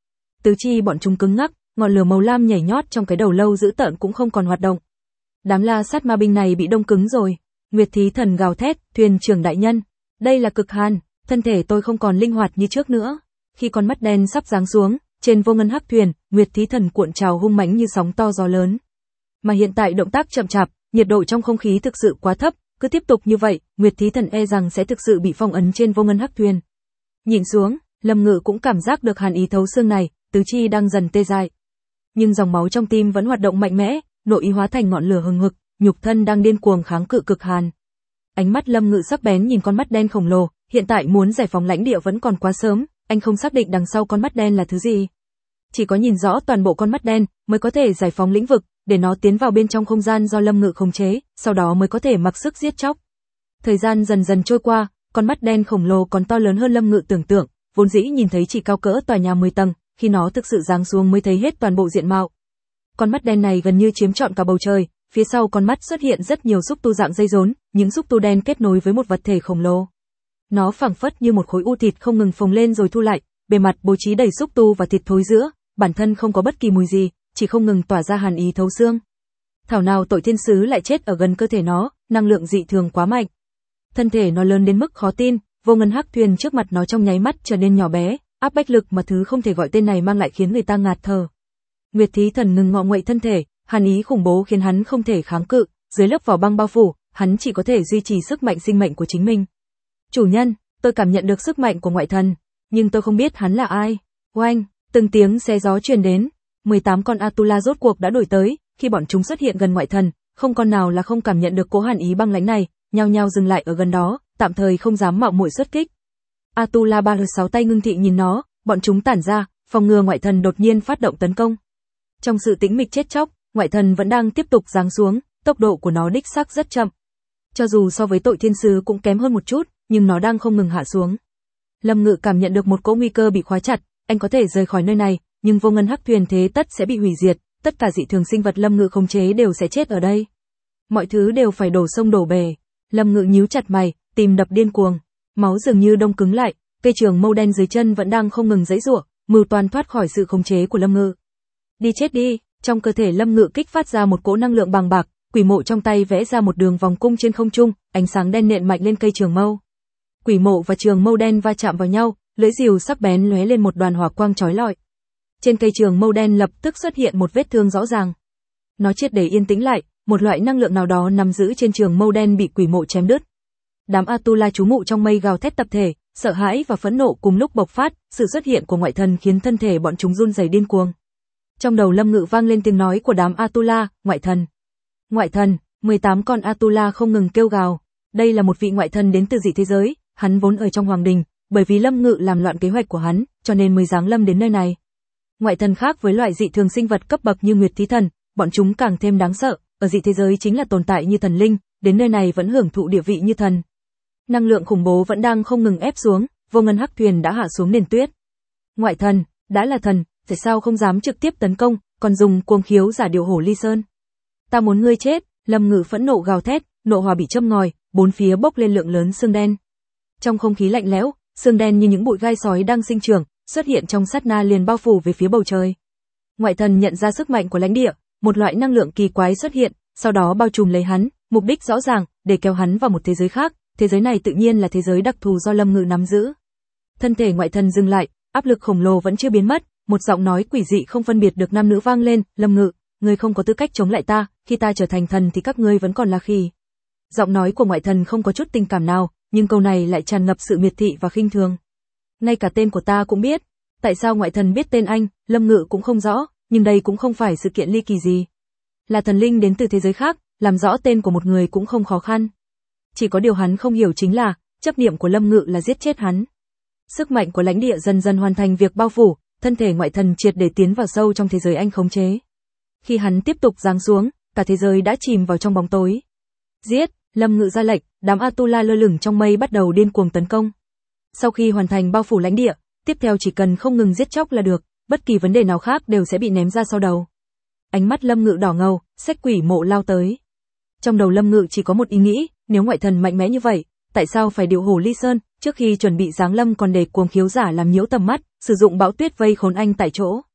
tứ chi bọn chúng cứng ngắc, ngọn lửa màu lam nhảy nhót trong cái đầu lâu dữ tợn cũng không còn hoạt động. Đám la sát ma binh này bị đông cứng rồi. Nguyệt Thí Thần gào thét, thuyền trưởng đại nhân, đây là cực hàn, thân thể tôi không còn linh hoạt như trước nữa. Khi con mắt đen sắp giáng xuống, trên vô ngân hắc thuyền, Nguyệt Thí Thần cuộn trào hung mãnh như sóng to gió lớn. Mà hiện tại động tác chậm chạp, nhiệt độ trong không khí thực sự quá thấp, cứ tiếp tục như vậy, Nguyệt Thí Thần e rằng sẽ thực sự bị phong ấn trên vô ngân hắc thuyền. Nhìn xuống, Lâm Ngự cũng cảm giác được hàn ý thấu xương này, tứ chi đang dần tê dại. Nhưng dòng máu trong tim vẫn hoạt động mạnh mẽ, nội ý hóa thành ngọn lửa hừng hực, nhục thân đang điên cuồng kháng cự cực hàn. Ánh mắt Lâm Ngự sắc bén nhìn con mắt đen khổng lồ, hiện tại muốn giải phóng lãnh địa vẫn còn quá sớm, anh không xác định đằng sau con mắt đen là thứ gì. Chỉ có nhìn rõ toàn bộ con mắt đen mới có thể giải phóng lĩnh vực, để nó tiến vào bên trong không gian do Lâm Ngự khống chế, sau đó mới có thể mặc sức giết chóc. Thời gian dần dần trôi qua, con mắt đen khổng lồ còn to lớn hơn Lâm Ngự tưởng tượng, vốn dĩ nhìn thấy chỉ cao cỡ tòa nhà 10 tầng, khi nó thực sự giáng xuống mới thấy hết toàn bộ diện mạo. Con mắt đen này gần như chiếm trọn cả bầu trời, phía sau con mắt xuất hiện rất nhiều xúc tu dạng dây rốn, những xúc tu đen kết nối với một vật thể khổng lồ. Nó phảng phất như một khối u thịt không ngừng phồng lên rồi thu lại, bề mặt bố trí đầy xúc tu và thịt thối rữa, bản thân không có bất kỳ mùi gì, chỉ không ngừng tỏa ra hàn ý thấu xương. Thảo nào tội thiên sứ lại chết ở gần cơ thể nó, năng lượng dị thường quá mạnh. Thân thể nó lớn đến mức khó tin, vô ngân hắc thuyền trước mặt nó trong nháy mắt trở nên nhỏ bé, áp bách lực mà thứ không thể gọi tên này mang lại khiến người ta ngạt thở. Nguyệt Thí Thần ngừng ngọ nguậy thân thể, hàn ý khủng bố khiến hắn không thể kháng cự, dưới lớp vỏ băng bao phủ, hắn chỉ có thể duy trì sức mạnh sinh mệnh của chính mình. Chủ nhân, tôi cảm nhận được sức mạnh của ngoại thần, nhưng tôi không biết hắn là ai. Oanh, từng tiếng xé gió truyền đến, 18 con Atula rốt cuộc đã đuổi tới, khi bọn chúng xuất hiện gần ngoại thần, không con nào là không cảm nhận được cỗ hàn ý băng lãnh này, nhao nhao dừng lại ở gần đó, tạm thời không dám mạo muội xuất kích. Atula 36 tay ngưng thị nhìn nó, bọn chúng tản ra, phòng ngừa ngoại thần đột nhiên phát động tấn công. Trong sự tĩnh mịch chết chóc, ngoại thần vẫn đang tiếp tục giáng xuống, tốc độ của nó đích xác rất chậm. Cho dù so với tội thiên sứ cũng kém hơn một chút, nhưng nó đang không ngừng hạ xuống. Lâm Ngự cảm nhận được một cỗ nguy cơ bị khóa chặt, anh có thể rời khỏi nơi này, nhưng vô ngân hắc thuyền thế tất sẽ bị hủy diệt, tất cả dị thường sinh vật Lâm Ngự khống chế đều sẽ chết ở đây. Mọi thứ đều phải đổ sông đổ bể. Lâm Ngự nhíu chặt mày, tim đập điên cuồng, máu dường như đông cứng lại, cây trường mâu đen dưới chân vẫn đang không ngừng giãy giụa, mưu toan thoát khỏi sự khống chế của Lâm Ngự. Đi chết đi, trong cơ thể Lâm Ngự kích phát ra một cỗ năng lượng bàng bạc, quỷ mộ trong tay vẽ ra một đường vòng cung trên không trung, ánh sáng đen nện mạnh lên cây trường mâu. Quỷ mộ và trường mâu đen va chạm vào nhau, lưỡi rìu sắc bén lóe lên một đoàn hỏa quang chói lọi. Trên cây trường mâu đen lập tức xuất hiện một vết thương rõ ràng. Nó triệt để yên tĩnh lại, một loại năng lượng nào đó nằm giữ trên trường mâu đen bị quỷ mộ chém đứt. Đám Atula trú ngụ trong mây gào thét tập thể, sợ hãi và phẫn nộ cùng lúc bộc phát, sự xuất hiện của ngoại thần khiến thân thể bọn chúng run rẩy điên cuồng. Trong đầu Lâm Ngự vang lên tiếng nói của đám Atula, ngoại thần. Ngoại thần, 18 con Atula không ngừng kêu gào. Đây là một vị ngoại thần đến từ dị thế giới, hắn vốn ở trong hoàng đình, bởi vì Lâm Ngự làm loạn kế hoạch của hắn, cho nên mới giáng lâm đến nơi này. Ngoại thần khác với loại dị thường sinh vật cấp bậc như Nguyệt Thí Thần, bọn chúng càng thêm đáng sợ, ở dị thế giới chính là tồn tại như thần linh, đến nơi này vẫn hưởng thụ địa vị như thần. Năng lượng khủng bố vẫn đang không ngừng ép xuống, vô ngân hắc thuyền đã hạ xuống nền tuyết. Ngoại thần, đã là thần, tại sao không dám trực tiếp tấn công, còn dùng cuồng khiếu giả điệu hổ ly sơn? Ta muốn ngươi chết, Lâm Ngự phẫn nộ gào thét, nộ hỏa bị châm ngòi, bốn phía bốc lên lượng lớn xương đen. Trong không khí lạnh lẽo, xương đen như những bụi gai sói đang sinh trưởng, xuất hiện trong sát na liền bao phủ về phía bầu trời. Ngoại thần nhận ra sức mạnh của lãnh địa, một loại năng lượng kỳ quái xuất hiện, sau đó bao trùm lấy hắn, mục đích rõ ràng, để kéo hắn vào một thế giới khác, thế giới này tự nhiên là thế giới đặc thù do Lâm Ngự nắm giữ. Thân thể ngoại thần dừng lại, áp lực khổng lồ vẫn chưa biến mất, một giọng nói quỷ dị không phân biệt được nam nữ vang lên, Lâm Ngự, ngươi không có tư cách chống lại ta, khi ta trở thành thần thì các ngươi vẫn còn là khỉ. Giọng nói của ngoại thần không có chút tình cảm nào, nhưng câu này lại tràn ngập sự miệt thị và khinh thường. Ngay cả tên của ta cũng biết, tại sao ngoại thần biết tên anh, Lâm Ngự cũng không rõ, nhưng đây cũng không phải sự kiện ly kỳ gì. Là thần linh đến từ thế giới khác, làm rõ tên của một người cũng không khó khăn. Chỉ có điều hắn không hiểu chính là, chấp niệm của Lâm Ngự là giết chết hắn. Sức mạnh của lãnh địa dần dần hoàn thành việc bao phủ, thân thể ngoại thần triệt để tiến vào sâu trong thế giới anh khống chế. Khi hắn tiếp tục giáng xuống, cả thế giới đã chìm vào trong bóng tối. Giết, Lâm Ngự ra lệnh, đám Atula lơ lửng trong mây bắt đầu điên cuồng tấn công. Sau khi hoàn thành bao phủ lãnh địa, tiếp theo chỉ cần không ngừng giết chóc là được, bất kỳ vấn đề nào khác đều sẽ bị ném ra sau đầu. Ánh mắt Lâm Ngự đỏ ngầu, xách quỷ mộ lao tới. Trong đầu Lâm Ngự chỉ có một ý nghĩ, nếu ngoại thần mạnh mẽ như vậy, tại sao phải điệu hổ ly sơn, trước khi chuẩn bị giáng lâm còn để cuồng khiếu giả làm nhiễu tầm mắt, sử dụng bão tuyết vây khốn anh tại chỗ.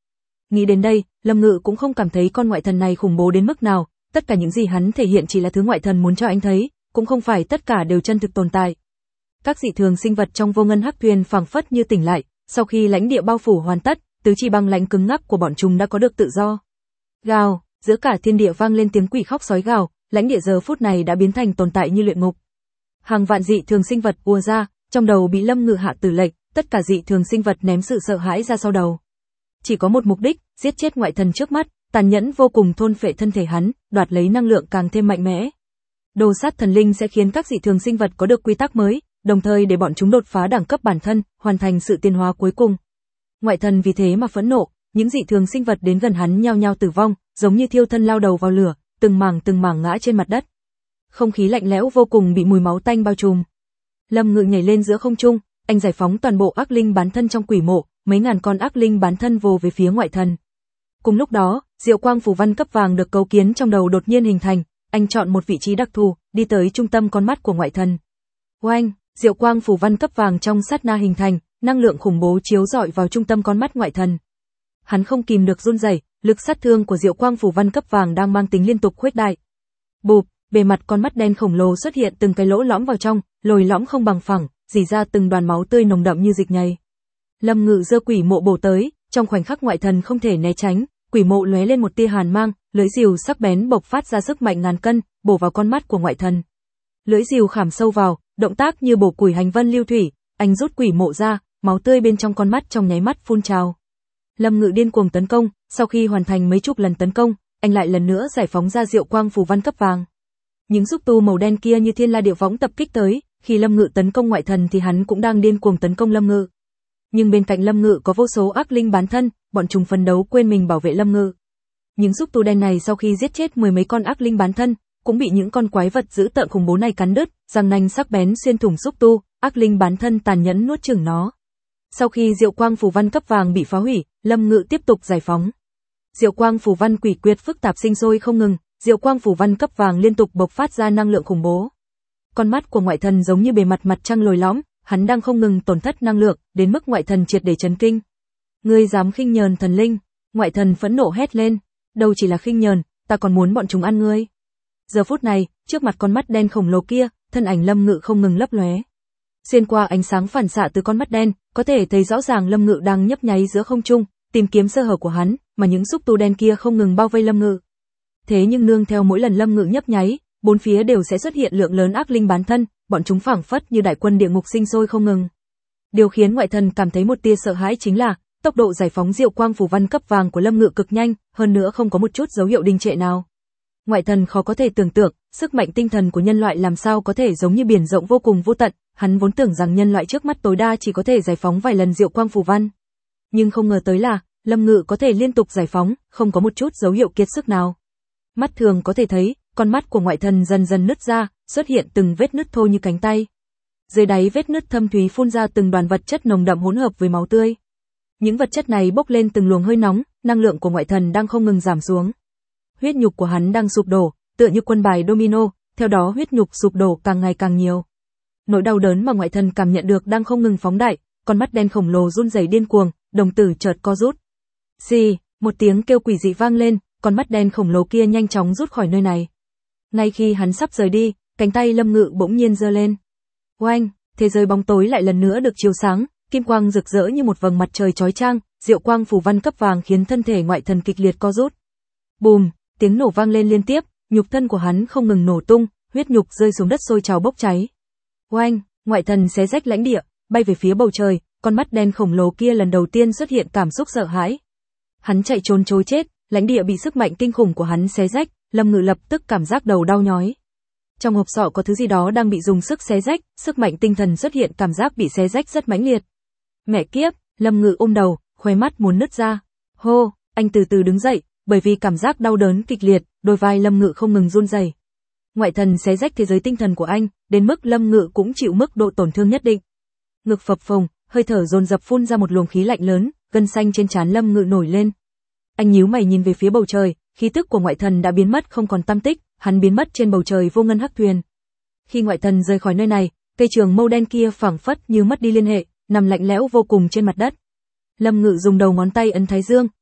Nghĩ đến đây, Lâm Ngự cũng không cảm thấy con ngoại thần này khủng bố đến mức nào, tất cả những gì hắn thể hiện chỉ là thứ ngoại thần muốn cho anh thấy, cũng không phải tất cả đều chân thực tồn tại. Các dị thường sinh vật trong vô ngân hắc thuyền phảng phất như tỉnh lại, sau khi lãnh địa bao phủ hoàn tất, tứ chi băng lãnh cứng ngắc của bọn chúng đã có được tự do. Gào, giữa cả thiên địa vang lên tiếng quỷ khóc sói gào, lãnh địa giờ phút này đã biến thành tồn tại như luyện ngục. Hàng vạn dị thường sinh vật ùa ra, trong đầu bị Lâm Ngự hạ tử lệnh, tất cả dị thường sinh vật ném sự sợ hãi ra sau đầu. Chỉ có một mục đích, giết chết ngoại thần trước mắt, tàn nhẫn vô cùng thôn phệ thân thể hắn, đoạt lấy năng lượng càng thêm mạnh mẽ. Đồ sát thần linh sẽ khiến các dị thường sinh vật có được quy tắc mới, đồng thời để bọn chúng đột phá đẳng cấp bản thân, hoàn thành sự tiến hóa cuối cùng. Ngoại thần vì thế mà phẫn nộ, những dị thường sinh vật đến gần hắn nhao nhao tử vong, giống như thiêu thân lao đầu vào lửa, từng mảng ngã trên mặt đất. Không khí lạnh lẽo vô cùng bị mùi máu tanh bao trùm. Lâm Ngự nhảy lên giữa không trung, anh giải phóng toàn bộ ác linh bán thân trong quỷ mộ, mấy ngàn con ác linh bán thân vồ về phía ngoại thần. Cùng lúc đó, diệu quang phù văn cấp vàng được cấu kiến trong đầu đột nhiên hình thành, anh chọn một vị trí đặc thù, đi tới trung tâm con mắt của ngoại thần. Oanh, diệu quang phù văn cấp vàng trong sát na hình thành, năng lượng khủng bố chiếu rọi vào trung tâm con mắt ngoại thần. Hắn không kìm được run rẩy, lực sát thương của diệu quang phù văn cấp vàng đang mang tính liên tục khuếch đại. Bụp, bề mặt con mắt đen khổng lồ xuất hiện từng cái lỗ lõm vào trong, lồi lõm không bằng phẳng, rỉ ra từng đoàn máu tươi nồng đậm như dịch nhầy. Lâm Ngự giơ quỷ mộ bổ tới, trong khoảnh khắc ngoại thần không thể né tránh, quỷ mộ lóe lên một tia hàn mang, lưỡi rìu sắc bén bộc phát ra sức mạnh ngàn cân, bổ vào con mắt của ngoại thần. Lưỡi rìu khảm sâu vào, động tác như bổ củi hành vân lưu thủy, anh rút quỷ mộ ra, máu tươi bên trong con mắt trong nháy mắt phun trào. Lâm Ngự điên cuồng tấn công, sau khi hoàn thành mấy chục lần tấn công, anh lại lần nữa giải phóng ra diệu quang phù văn cấp vàng. Những xúc tu màu đen kia như thiên la địa võng tập kích tới, khi Lâm Ngự tấn công ngoại thần thì hắn cũng đang điên cuồng tấn công Lâm Ngự. Nhưng bên cạnh Lâm Ngự có vô số ác linh bán thân, bọn chúng phấn đấu quên mình bảo vệ Lâm Ngự. Những xúc tu đen này sau khi giết chết mười mấy con ác linh bán thân, cũng bị những con quái vật dữ tợn khủng bố này cắn đứt, răng nanh sắc bén xuyên thủng xúc tu, ác linh bán thân tàn nhẫn nuốt chửng nó. Sau khi diệu quang phù văn cấp vàng bị phá hủy, Lâm Ngự tiếp tục giải phóng. Diệu quang phù văn quỷ quyệt phức tạp sinh sôi không ngừng, diệu quang phù văn cấp vàng liên tục bộc phát ra năng lượng khủng bố. Con mắt của ngoại thần giống như bề mặt mặt trăng lồi lõm, hắn đang không ngừng tổn thất năng lượng, đến mức ngoại thần triệt để chấn kinh. Ngươi dám khinh nhờn thần linh? Ngoại thần phẫn nộ hét lên. Đâu chỉ là khinh nhờn, ta còn muốn bọn chúng ăn ngươi. Giờ phút này, trước mặt con mắt đen khổng lồ kia, thân ảnh Lâm Ngự không ngừng lấp lóe. Xuyên qua ánh sáng phản xạ từ con mắt đen, có thể thấy rõ ràng Lâm Ngự đang nhấp nháy giữa không trung, tìm kiếm sơ hở của hắn, mà những xúc tu đen kia không ngừng bao vây Lâm Ngự. Thế nhưng nương theo mỗi lần Lâm Ngự nhấp nháy, bốn phía đều sẽ xuất hiện lượng lớn ác linh bán thân, bọn chúng phảng phất như đại quân địa ngục sinh sôi không ngừng. Điều khiến ngoại thần cảm thấy một tia sợ hãi chính là tốc độ giải phóng diệu quang phù văn cấp vàng của Lâm Ngự cực nhanh, hơn nữa không có một chút dấu hiệu đình trệ nào. Ngoại thần khó có thể tưởng tượng, sức mạnh tinh thần của nhân loại làm sao có thể giống như biển rộng vô cùng vô tận, hắn vốn tưởng rằng nhân loại trước mắt tối đa chỉ có thể giải phóng vài lần diệu quang phù văn. Nhưng không ngờ tới là, Lâm Ngự có thể liên tục giải phóng, không có một chút dấu hiệu kiệt sức nào. Mắt thường có thể thấy, con mắt của ngoại thần dần dần nứt ra, xuất hiện từng vết nứt thô như cánh tay. Dưới đáy vết nứt thâm thúy phun ra từng đoàn vật chất nồng đậm hỗn hợp với máu tươi. Những vật chất này bốc lên từng luồng hơi nóng, năng lượng của ngoại thần đang không ngừng giảm xuống. Huyết nhục của hắn đang sụp đổ, tựa như quân bài domino, theo đó huyết nhục sụp đổ càng ngày càng nhiều. Nỗi đau đớn mà ngoại thần cảm nhận được đang không ngừng phóng đại, con mắt đen khổng lồ run rẩy điên cuồng, đồng tử chợt co rút. Xì, một tiếng kêu quỷ dị vang lên, con mắt đen khổng lồ kia nhanh chóng rút khỏi nơi này. Ngay khi hắn sắp rời đi, cánh tay Lâm Ngự bỗng nhiên giơ lên. Oanh, thế giới bóng tối lại lần nữa được chiếu sáng, kim quang rực rỡ như một vầng mặt trời chói chang, diệu quang phù văn cấp vàng khiến thân thể ngoại thần kịch liệt co rút. Bùm, tiếng nổ vang lên liên tiếp, nhục thân của hắn không ngừng nổ tung, huyết nhục rơi xuống đất sôi trào bốc cháy. Oanh, ngoại thần xé rách lãnh địa, bay về phía bầu trời, con mắt đen khổng lồ kia lần đầu tiên xuất hiện cảm xúc sợ hãi. Hắn chạy trốn trối chết, lãnh địa bị sức mạnh kinh khủng của hắn xé rách, Lâm Ngự lập tức cảm giác đầu đau nhói. Trong hộp sọ có thứ gì đó đang bị dùng sức xé rách, sức mạnh tinh thần xuất hiện cảm giác bị xé rách rất mãnh liệt. Mẹ kiếp, Lâm Ngự ôm đầu, khóe mắt muốn nứt ra. Hô, anh từ từ đứng dậy, bởi vì cảm giác đau đớn kịch liệt, đôi vai Lâm Ngự không ngừng run rẩy. Ngoại thần xé rách thế giới tinh thần của anh, đến mức Lâm Ngự cũng chịu mức độ tổn thương nhất định. Ngực phập phồng, hơi thở dồn dập phun ra một luồng khí lạnh lớn, gân xanh trên trán Lâm Ngự nổi lên. Anh nhíu mày nhìn về phía bầu trời, khí tức của ngoại thần đã biến mất không còn tăm tích, hắn biến mất trên bầu trời vô ngân hắc thuyền. Khi ngoại thần rời khỏi nơi này, cây trường mâu đen kia phảng phất như mất đi liên hệ, nằm lạnh lẽo vô cùng trên mặt đất. Lâm Ngự dùng đầu ngón tay ấn thái dương,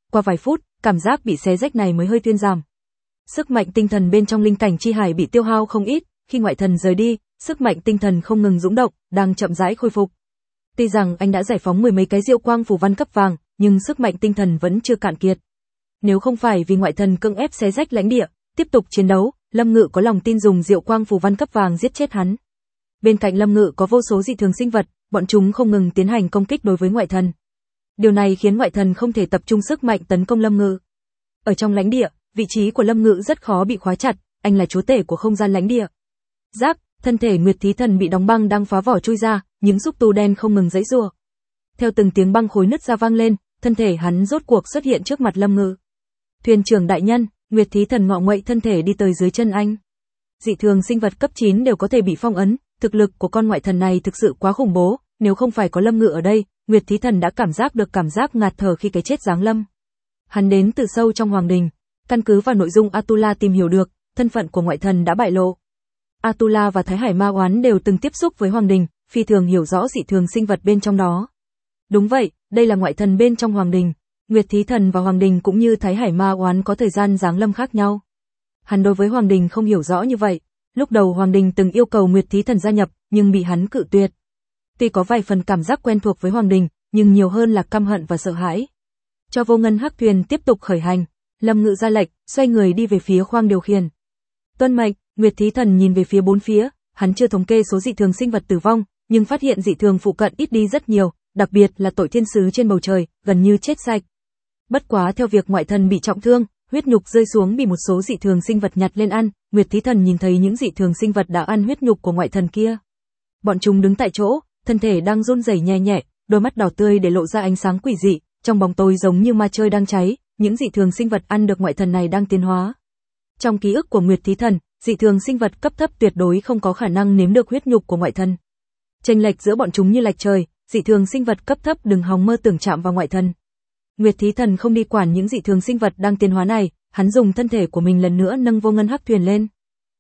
qua vài phút, cảm giác bị xé rách này mới hơi thuyên giảm. Sức mạnh tinh thần bên trong linh cảnh chi hải bị tiêu hao không ít, khi ngoại thần rời đi, sức mạnh tinh thần không ngừng dũng động, đang chậm rãi khôi phục. Tuy rằng anh đã giải phóng 10 mấy cái diệu quang phù văn cấp vàng, nhưng sức mạnh tinh thần vẫn chưa cạn kiệt. Nếu không phải vì ngoại thần cưỡng ép xé rách lãnh địa, tiếp tục chiến đấu, Lâm Ngự có lòng tin dùng diệu quang phù văn cấp vàng giết chết hắn. Bên cạnh Lâm Ngự có vô số dị thường sinh vật, bọn chúng không ngừng tiến hành công kích đối với ngoại thần. Điều này khiến ngoại thần không thể tập trung sức mạnh tấn công Lâm Ngự. Ở trong lãnh địa, vị trí của Lâm Ngự rất khó bị khóa chặt, anh là chúa tể của không gian lãnh địa. Rác, thân thể Nguyệt Thí Thần bị đóng băng đang phá vỏ chui ra, những xúc tu đen không ngừng giãy giụa. Theo từng tiếng băng khối nứt ra vang lên, thân thể hắn rốt cuộc xuất hiện trước mặt Lâm Ngự. Thuyền trưởng đại nhân, Nguyệt Thí Thần ngọ nguậy thân thể đi tới dưới chân anh. Dị thường sinh vật cấp 9 đều có thể bị phong ấn, thực lực của con ngoại thần này thực sự quá khủng bố, nếu không phải có Lâm Ngự ở đây, Nguyệt Thí Thần đã cảm giác được cảm giác ngạt thở khi cái chết giáng lâm. Hắn đến từ sâu trong hoàng đình, căn cứ vào nội dung Atula tìm hiểu được, thân phận của ngoại thần đã bại lộ. Atula và Thái Hải Ma Oán đều từng tiếp xúc với hoàng đình, phi thường hiểu rõ dị thường sinh vật bên trong đó. Đúng vậy, đây là ngoại thần bên trong hoàng đình. Nguyệt Thí Thần và hoàng đình cũng như Thái Hải Ma Oán có thời gian giáng lâm khác nhau. Hắn đối với hoàng đình không hiểu rõ như vậy. Lúc đầu hoàng đình từng yêu cầu Nguyệt Thí Thần gia nhập, nhưng bị hắn cự tuyệt. Tuy có vài phần cảm giác quen thuộc với hoàng đình, nhưng nhiều hơn là căm hận và sợ hãi. Cho vô ngân hắc thuyền tiếp tục khởi hành, Lâm Ngự ra lệnh, xoay người đi về phía khoang điều khiển. Tuân mệnh, Nguyệt Thí Thần nhìn về phía bốn phía, hắn chưa thống kê số dị thường sinh vật tử vong, nhưng phát hiện dị thường phụ cận ít đi rất nhiều, đặc biệt là tội thiên sứ trên bầu trời, gần như chết sạch. Bất quá theo việc ngoại thần bị trọng thương, huyết nhục rơi xuống bị một số dị thường sinh vật nhặt lên ăn, Nguyệt Thí Thần nhìn thấy những dị thường sinh vật đã ăn huyết nhục của ngoại thần kia. Bọn chúng đứng tại chỗ, thân thể đang run rẩy nhẹ nhẹ, đôi mắt đỏ tươi để lộ ra ánh sáng quỷ dị, trong bóng tối giống như ma chơi đang cháy, những dị thường sinh vật ăn được ngoại thần này đang tiến hóa. Trong ký ức của Nguyệt Thí Thần, dị thường sinh vật cấp thấp tuyệt đối không có khả năng nếm được huyết nhục của ngoại thần. Chênh lệch giữa bọn chúng như lệch trời, dị thường sinh vật cấp thấp đừng hòng mơ tưởng chạm vào ngoại thần. Nguyệt Thí Thần không đi quản những dị thường sinh vật đang tiến hóa này, hắn dùng thân thể của mình lần nữa nâng vô ngân hắc thuyền lên.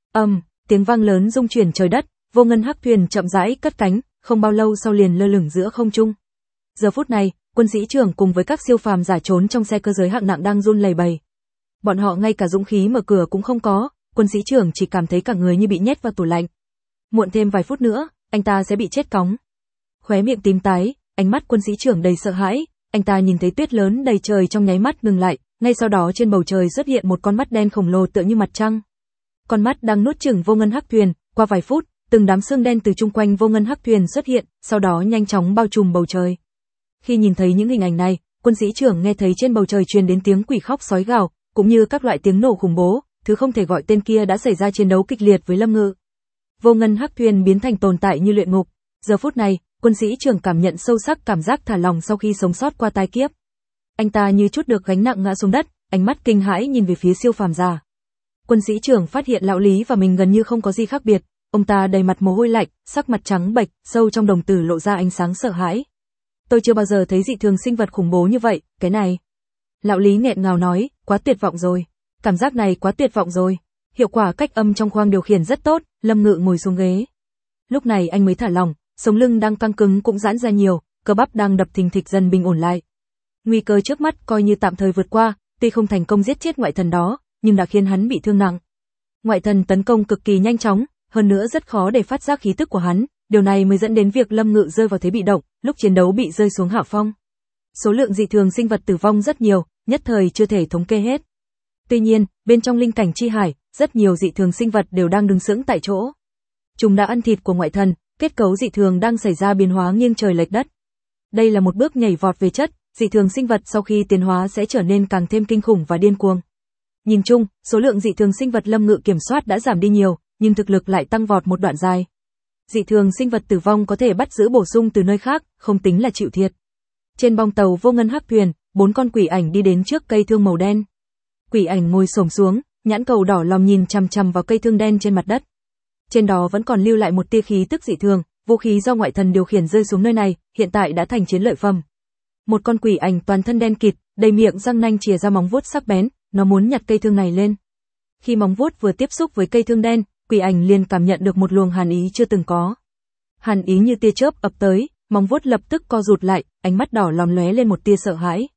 Tiếng vang lớn rung chuyển trời đất, vô ngân hắc thuyền chậm rãi cất cánh, không bao lâu sau liền lơ lửng giữa không trung. Giờ phút này, quân sĩ trưởng cùng với các siêu phàm giả trốn trong xe cơ giới hạng nặng đang run lẩy bẩy. Bọn họ ngay cả dũng khí mở cửa cũng không có, quân sĩ trưởng chỉ cảm thấy cả người như bị nhét vào tủ lạnh. Muộn thêm vài phút nữa, anh ta sẽ bị chết cóng. Khóe miệng tím tái, ánh mắt quân sĩ trưởng đầy sợ hãi, anh ta nhìn thấy tuyết lớn đầy trời trong nháy mắt ngừng lại, ngay sau đó trên bầu trời xuất hiện một con mắt đen khổng lồ tựa như mặt trăng. Con mắt đang nuốt chửng vô ngân hắc thuyền, qua vài phút, từng đám xương đen từ chung quanh vô ngân hắc thuyền xuất hiện, sau đó nhanh chóng bao trùm bầu trời. Khi nhìn thấy những hình ảnh này, quân sĩ trưởng nghe thấy trên bầu trời truyền đến tiếng quỷ khóc sói gào, cũng như các loại tiếng nổ khủng bố, thứ không thể gọi tên kia đã xảy ra chiến đấu kịch liệt với Lâm Ngự. Vô ngân hắc thuyền biến thành tồn tại như luyện ngục. Giờ phút này, quân sĩ trưởng cảm nhận sâu sắc cảm giác thả lỏng sau khi sống sót qua tai kiếp. Anh ta như chút được gánh nặng ngã xuống đất, ánh mắt kinh hãi nhìn về phía siêu phàm giả. Quân sĩ trưởng phát hiện lão Lý và mình gần như không có gì khác biệt, ông ta đầy mặt mồ hôi lạnh, sắc mặt trắng bệch, sâu trong đồng tử lộ ra ánh sáng sợ hãi. Tôi chưa bao giờ thấy dị thường sinh vật khủng bố như vậy, cái này. Lão Lý nghẹn ngào nói, quá tuyệt vọng rồi. Cảm giác này quá tuyệt vọng rồi. Hiệu quả cách âm trong khoang điều khiển rất tốt, Lâm Ngự ngồi xuống ghế. Lúc này anh mới thả lỏng, sống lưng đang căng cứng cũng giãn ra nhiều, cơ bắp đang đập thình thịch dần bình ổn lại. Nguy cơ trước mắt coi như tạm thời vượt qua, tuy không thành công giết chết ngoại thần đó, nhưng đã khiến hắn bị thương nặng. Ngoại thần tấn công cực kỳ nhanh chóng, hơn nữa rất khó để phát giác khí tức của hắn, điều này mới dẫn đến việc Lâm Ngự rơi vào thế bị động, lúc chiến đấu bị rơi xuống hạ phong. Số lượng dị thường sinh vật tử vong rất nhiều, nhất thời chưa thể thống kê hết. Tuy nhiên, bên trong linh cảnh chi hải, rất nhiều dị thường sinh vật đều đang đứng sững tại chỗ. Chúng đã ăn thịt của ngoại thần, kết cấu dị thường đang xảy ra biến hóa nghiêng trời lệch đất. Đây là một bước nhảy vọt về chất, dị thường sinh vật sau khi tiến hóa sẽ trở nên càng thêm kinh khủng và điên cuồng. Nhìn chung, số lượng dị thường sinh vật Lâm Ngự kiểm soát đã giảm đi nhiều, nhưng thực lực lại tăng vọt một đoạn dài. Dị thường sinh vật tử vong có thể bắt giữ bổ sung từ nơi khác, không tính là chịu thiệt. Trên bong tàu vô ngân hắc thuyền, 4 con quỷ ảnh đi đến trước cây thương màu đen. Quỷ ảnh ngồi xổm xuống, nhãn cầu đỏ lòm nhìn chằm chằm vào cây thương đen trên mặt đất. Trên đó vẫn còn lưu lại một tia khí tức dị thường, vũ khí do ngoại thần điều khiển rơi xuống nơi này, hiện tại đã thành chiến lợi phẩm. Một con quỷ ảnh toàn thân đen kịt, đầy miệng răng nanh chìa ra móng vuốt sắc bén, nó muốn nhặt cây thương này lên. Khi móng vuốt vừa tiếp xúc với cây thương đen, quỷ ảnh liền cảm nhận được một luồng hàn ý chưa từng có. Hàn ý như tia chớp ập tới, móng vuốt lập tức co rụt lại, ánh mắt đỏ lòm lóe lên một tia sợ hãi.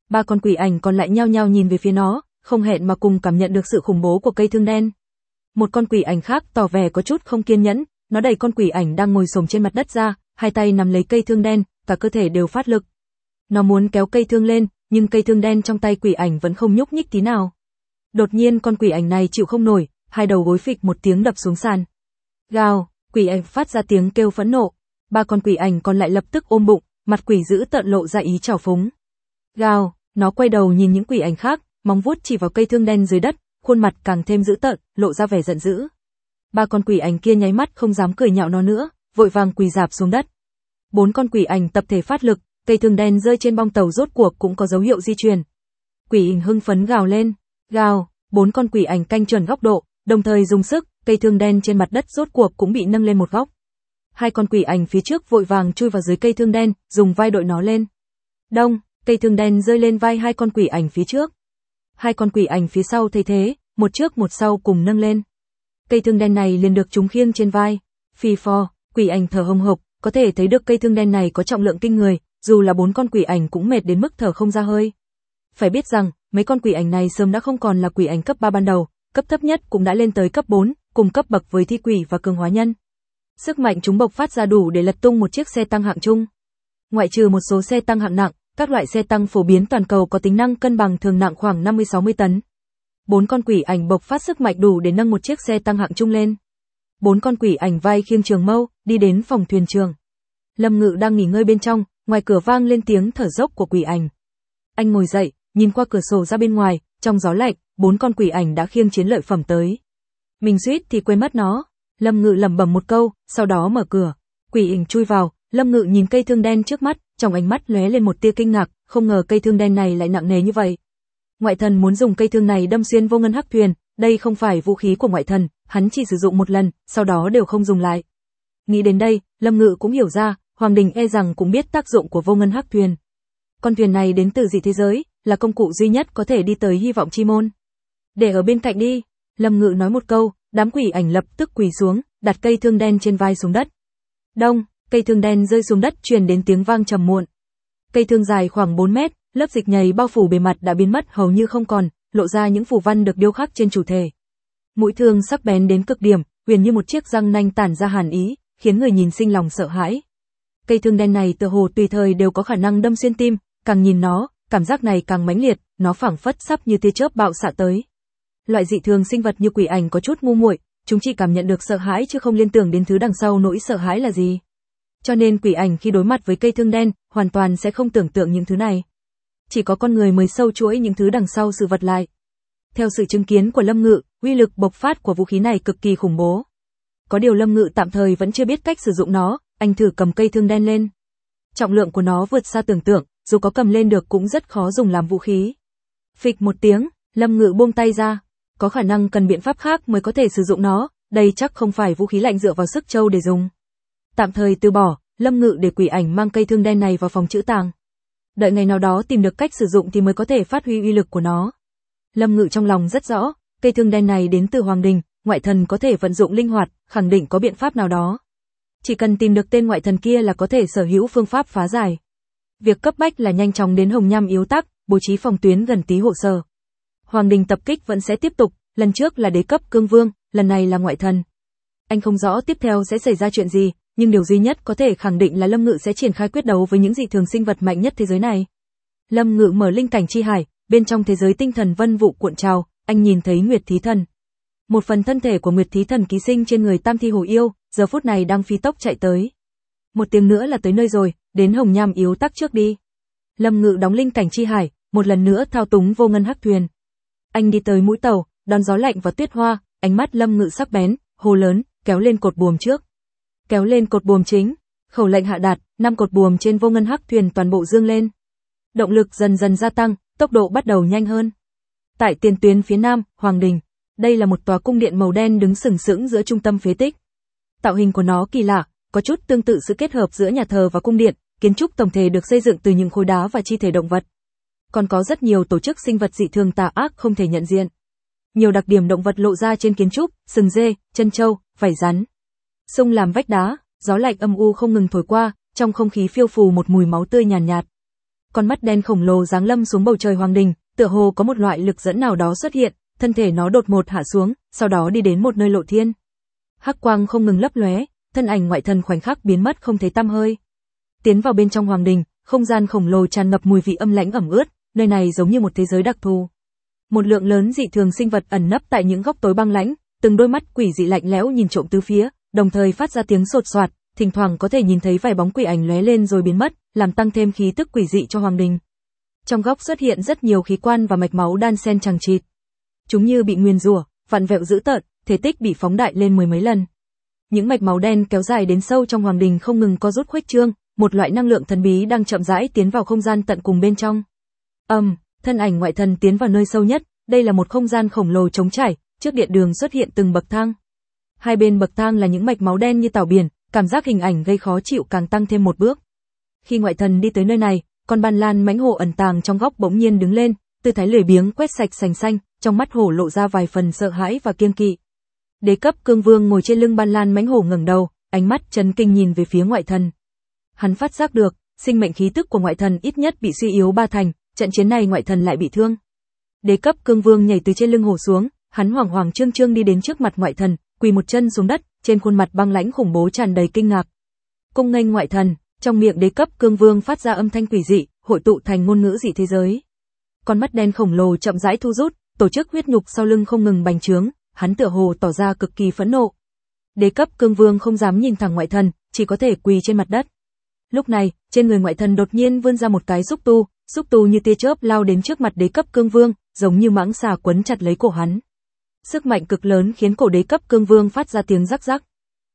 Ba con quỷ ảnh còn lại nhao nhao nhìn về phía nó, không hẹn mà cùng cảm nhận được sự khủng bố của cây thương đen. Một con quỷ ảnh khác tỏ vẻ có chút không kiên nhẫn, nó đẩy con quỷ ảnh đang ngồi xổm trên mặt đất ra, hai tay nắm lấy cây thương đen, cả cơ thể đều phát lực. Nó muốn kéo cây thương lên, nhưng cây thương đen trong tay quỷ ảnh vẫn không nhúc nhích tí nào. Đột nhiên con quỷ ảnh này chịu không nổi, hai đầu gối phịch một tiếng đập xuống sàn. Gào, quỷ ảnh phát ra tiếng kêu phẫn nộ. Ba con quỷ ảnh còn lại lập tức ôm bụng, mặt quỷ dữ tợn lộ ra ý trào phúng. Gào, nó quay đầu nhìn những quỷ ảnh khác, móng vuốt chỉ vào cây thương đen dưới đất, khuôn mặt càng thêm dữ tợn, lộ ra vẻ giận dữ. Ba con quỷ ảnh kia nháy mắt không dám cười nhạo nó nữa, vội vàng quỳ rạp xuống đất. Bốn con quỷ ảnh tập thể phát lực, cây thương đen rơi trên bong tàu rốt cuộc cũng có dấu hiệu di chuyển. Quỷ ảnh hưng phấn gào lên, gào, bốn con quỷ ảnh canh chuẩn góc độ, đồng thời dùng sức, cây thương đen trên mặt đất rốt cuộc cũng bị nâng lên một góc. Hai con quỷ ảnh phía trước vội vàng chui vào dưới cây thương đen, dùng vai đội nó lên. Đông, cây thương đen rơi lên vai hai con quỷ ảnh phía trước. Hai con quỷ ảnh phía sau thấy thế, một trước một sau cùng nâng lên. Cây thương đen này liền được chúng khiêng trên vai. Phì phò, quỷ ảnh thở hồng hộc, có thể thấy được cây thương đen này có trọng lượng kinh người, dù là bốn con quỷ ảnh cũng mệt đến mức thở không ra hơi. Phải biết rằng, mấy con quỷ ảnh này sớm đã không còn là quỷ ảnh cấp 3 ban đầu, cấp thấp nhất cũng đã lên tới cấp 4, cùng cấp bậc với thi quỷ và cường hóa nhân. Sức mạnh chúng bộc phát ra đủ để lật tung một chiếc xe tăng hạng trung. Ngoại trừ một số xe tăng hạng nặng, các loại xe tăng phổ biến toàn cầu có tính năng cân bằng thường nặng khoảng 50-60 tấn. Bốn con quỷ ảnh bộc phát sức mạnh đủ để nâng một chiếc xe tăng hạng trung lên. Bốn con quỷ ảnh vai khiêng trường mâu, đi đến phòng thuyền trưởng. Lâm Ngự đang nghỉ ngơi bên trong, ngoài cửa vang lên tiếng thở dốc của quỷ ảnh. Anh ngồi dậy, nhìn qua cửa sổ ra bên ngoài, trong gió lạnh, bốn con quỷ ảnh đã khiêng chiến lợi phẩm tới. Mình suýt thì quên mất nó. Lâm Ngự lẩm bẩm một câu, sau đó mở cửa. Quỷ ảnh chui vào, Lâm Ngự nhìn cây thương đen trước mắt, trong ánh mắt lóe lên một tia kinh ngạc, không ngờ cây thương đen này lại nặng nề như vậy. Ngoại thần muốn dùng cây thương này đâm xuyên vô ngân hắc thuyền, đây không phải vũ khí của ngoại thần, hắn chỉ sử dụng một lần, sau đó đều không dùng lại. Nghĩ đến đây, Lâm Ngự cũng hiểu ra, Hoàng Đình e rằng cũng biết tác dụng của vô ngân hắc thuyền. Con thuyền này đến từ dị thế giới, là công cụ duy nhất có thể đi tới hy vọng chi môn. Để ở bên cạnh đi, Lâm Ngự nói một câu, đám quỷ ảnh lập tức quỳ xuống, đặt cây thương đen trên vai xuống đất. Đông, cây thương đen rơi xuống đất truyền đến tiếng vang trầm muộn. Cây thương dài khoảng 4 mét, lớp dịch nhầy bao phủ bề mặt đã biến mất hầu như không còn, lộ ra những phù văn được điêu khắc trên chủ thể. Mũi thương sắc bén đến cực điểm, huyền như một chiếc răng nanh tản ra hàn ý, khiến người nhìn sinh lòng sợ hãi. Cây thương đen này tựa hồ tùy thời đều có khả năng đâm xuyên tim, càng nhìn nó, cảm giác này càng mãnh liệt, nó phảng phất sắp như tia chớp bạo xạ tới. Loại dị thường sinh vật như quỷ ảnh có chút ngu muội, chúng chỉ cảm nhận được sợ hãi chứ không liên tưởng đến thứ đằng sau nỗi sợ hãi là gì. Cho nên quỷ ảnh khi đối mặt với cây thương đen, hoàn toàn sẽ không tưởng tượng những thứ này. Chỉ có con người mới sâu chuỗi những thứ đằng sau sự vật lại. Theo sự chứng kiến của Lâm Ngự, uy lực bộc phát của vũ khí này cực kỳ khủng bố. Có điều Lâm Ngự tạm thời vẫn chưa biết cách sử dụng nó, anh thử cầm cây thương đen lên. Trọng lượng của nó vượt xa tưởng tượng, dù có cầm lên được cũng rất khó dùng làm vũ khí. Phịch một tiếng, Lâm Ngự buông tay ra. Có khả năng cần biện pháp khác mới có thể sử dụng nó, đây chắc không phải vũ khí lạnh dựa vào sức trâu để dùng. Tạm thời từ bỏ, Lâm Ngự để quỷ ảnh mang cây thương đen này vào phòng trữ tàng. Đợi ngày nào đó tìm được cách sử dụng thì mới có thể phát huy uy lực của nó. Lâm Ngự trong lòng rất rõ, cây thương đen này đến từ Hoàng Đình, ngoại thần có thể vận dụng linh hoạt, khẳng định có biện pháp nào đó. Chỉ cần tìm được tên ngoại thần kia là có thể sở hữu phương pháp phá giải. Việc cấp bách là nhanh chóng đến Hồng Nham Yếu Tắc, bố trí phòng tuyến gần Tý Hộ Sở. Hoàng Đình tập kích vẫn sẽ tiếp tục, lần trước là đế cấp cương vương, lần này là ngoại thần. Anh không rõ tiếp theo sẽ xảy ra chuyện gì, nhưng điều duy nhất có thể khẳng định là Lâm Ngự sẽ triển khai quyết đấu với những dị thường sinh vật mạnh nhất thế giới này. Lâm Ngự mở linh cảnh chi hải, bên trong thế giới tinh thần vân vụ cuộn trào, anh nhìn thấy Nguyệt Thí Thần. Một phần thân thể của Nguyệt Thí Thần ký sinh trên người Tam Thi Hồ Yêu, giờ phút này đang phi tốc chạy tới. Một tiếng nữa là tới nơi rồi, đến Hồng Nham Yếu Tắc trước đi. Lâm Ngự đóng linh cảnh chi hải, một lần nữa thao túng vô ngân hắc thuyền. Anh đi tới mũi tàu, đón gió lạnh và tuyết hoa, ánh mắt Lâm Ngự sắc bén, hô lớn, kéo lên cột buồm trước. Kéo lên cột buồm chính. Khẩu lệnh hạ đạt, 5 cột buồm trên vô ngân hắc thuyền toàn bộ dương lên. Động lực dần dần gia tăng, tốc độ bắt đầu nhanh hơn. Tại tiền tuyến phía nam, Hoàng Đình. Đây là một tòa cung điện màu đen đứng sừng sững giữa trung tâm phế tích. Tạo hình của nó kỳ lạ, có chút tương tự sự kết hợp giữa nhà thờ và cung điện, kiến trúc tổng thể được xây dựng từ những khối đá và chi thể động vật. Còn có rất nhiều tổ chức sinh vật dị thường tà ác không thể nhận diện. Nhiều đặc điểm động vật lộ ra trên kiến trúc, sừng dê, chân trâu, vảy rắn. Xung làm vách đá, gió lạnh âm u không ngừng thổi qua, trong không khí phiêu phù một mùi máu tươi nhàn nhạt. con mắt đen khổng lồ giáng lâm xuống bầu trời hoàng đình, tựa hồ có một loại lực dẫn nào đó xuất hiện, thân thể nó đột ngột hạ xuống, sau đó đi đến một nơi lộ thiên. Hắc quang không ngừng lấp lóe, thân ảnh ngoại thần khoảnh khắc biến mất không thấy tăm hơi. Tiến vào bên trong hoàng đình, không gian khổng lồ tràn ngập mùi vị âm lãnh ẩm ướt, nơi này giống như một thế giới đặc thù. Một lượng lớn dị thường sinh vật ẩn nấp tại những góc tối băng lãnh, từng đôi mắt quỷ dị lạnh lẽo nhìn trộm tứ phía, đồng thời phát ra tiếng sột soạt, thỉnh thoảng có thể nhìn thấy vài bóng quỷ ảnh lóe lên rồi biến mất, làm tăng thêm khí tức quỷ dị cho hoàng đình. Trong góc xuất hiện rất nhiều khí quan và mạch máu đan xen chằng chịt. Chúng như bị nguyền rủa, vặn vẹo dữ tợn, thể tích bị phóng đại lên mười mấy lần. Những mạch máu đen kéo dài đến sâu trong hoàng đình không ngừng co rút khuếch trương, một loại năng lượng thần bí đang chậm rãi tiến vào không gian tận cùng bên trong. Thân ảnh ngoại thần tiến vào nơi sâu nhất, đây là một không gian khổng lồ trống trải, trước điện đường xuất hiện từng bậc thang. Hai bên bậc thang là những mạch máu đen như tảo biển, cảm giác hình ảnh gây khó chịu càng tăng thêm một bước. Khi ngoại thần đi tới nơi này, con ban lan mãnh hổ ẩn tàng trong góc bỗng nhiên đứng lên, tư thái lười biếng quét sạch sành xanh, trong mắt hổ lộ ra vài phần sợ hãi và kiêng kỵ. Đế cấp cương vương ngồi trên lưng ban lan mãnh hổ ngẩng đầu, ánh mắt chấn kinh nhìn về phía ngoại thần. Hắn phát giác được, sinh mệnh khí tức của ngoại thần ít nhất bị suy yếu 3 thành, trận chiến này ngoại thần lại bị thương. Đế cấp cương vương nhảy từ trên lưng hổ xuống, hắn hoảng hoảng trương trương đi đến trước mặt ngoại thần, quỳ một chân xuống đất, trên khuôn mặt băng lãnh khủng bố tràn đầy kinh ngạc. Cung nghênh ngoại thần, trong miệng đế cấp cương vương phát ra âm thanh quỷ dị, hội tụ thành ngôn ngữ dị thế giới. Con mắt đen khổng lồ chậm rãi thu rút, tổ chức huyết nhục sau lưng không ngừng bành trướng, hắn tựa hồ tỏ ra cực kỳ phẫn nộ. Đế cấp cương vương không dám nhìn thẳng ngoại thần, chỉ có thể quỳ trên mặt đất. Lúc này, trên người ngoại thần đột nhiên vươn ra một cái xúc tu như tia chớp lao đến trước mặt đế cấp cương vương, giống như mãng xà quấn chặt lấy cổ hắn. Sức mạnh cực lớn khiến cổ đế cấp cương vương phát ra tiếng rắc rắc.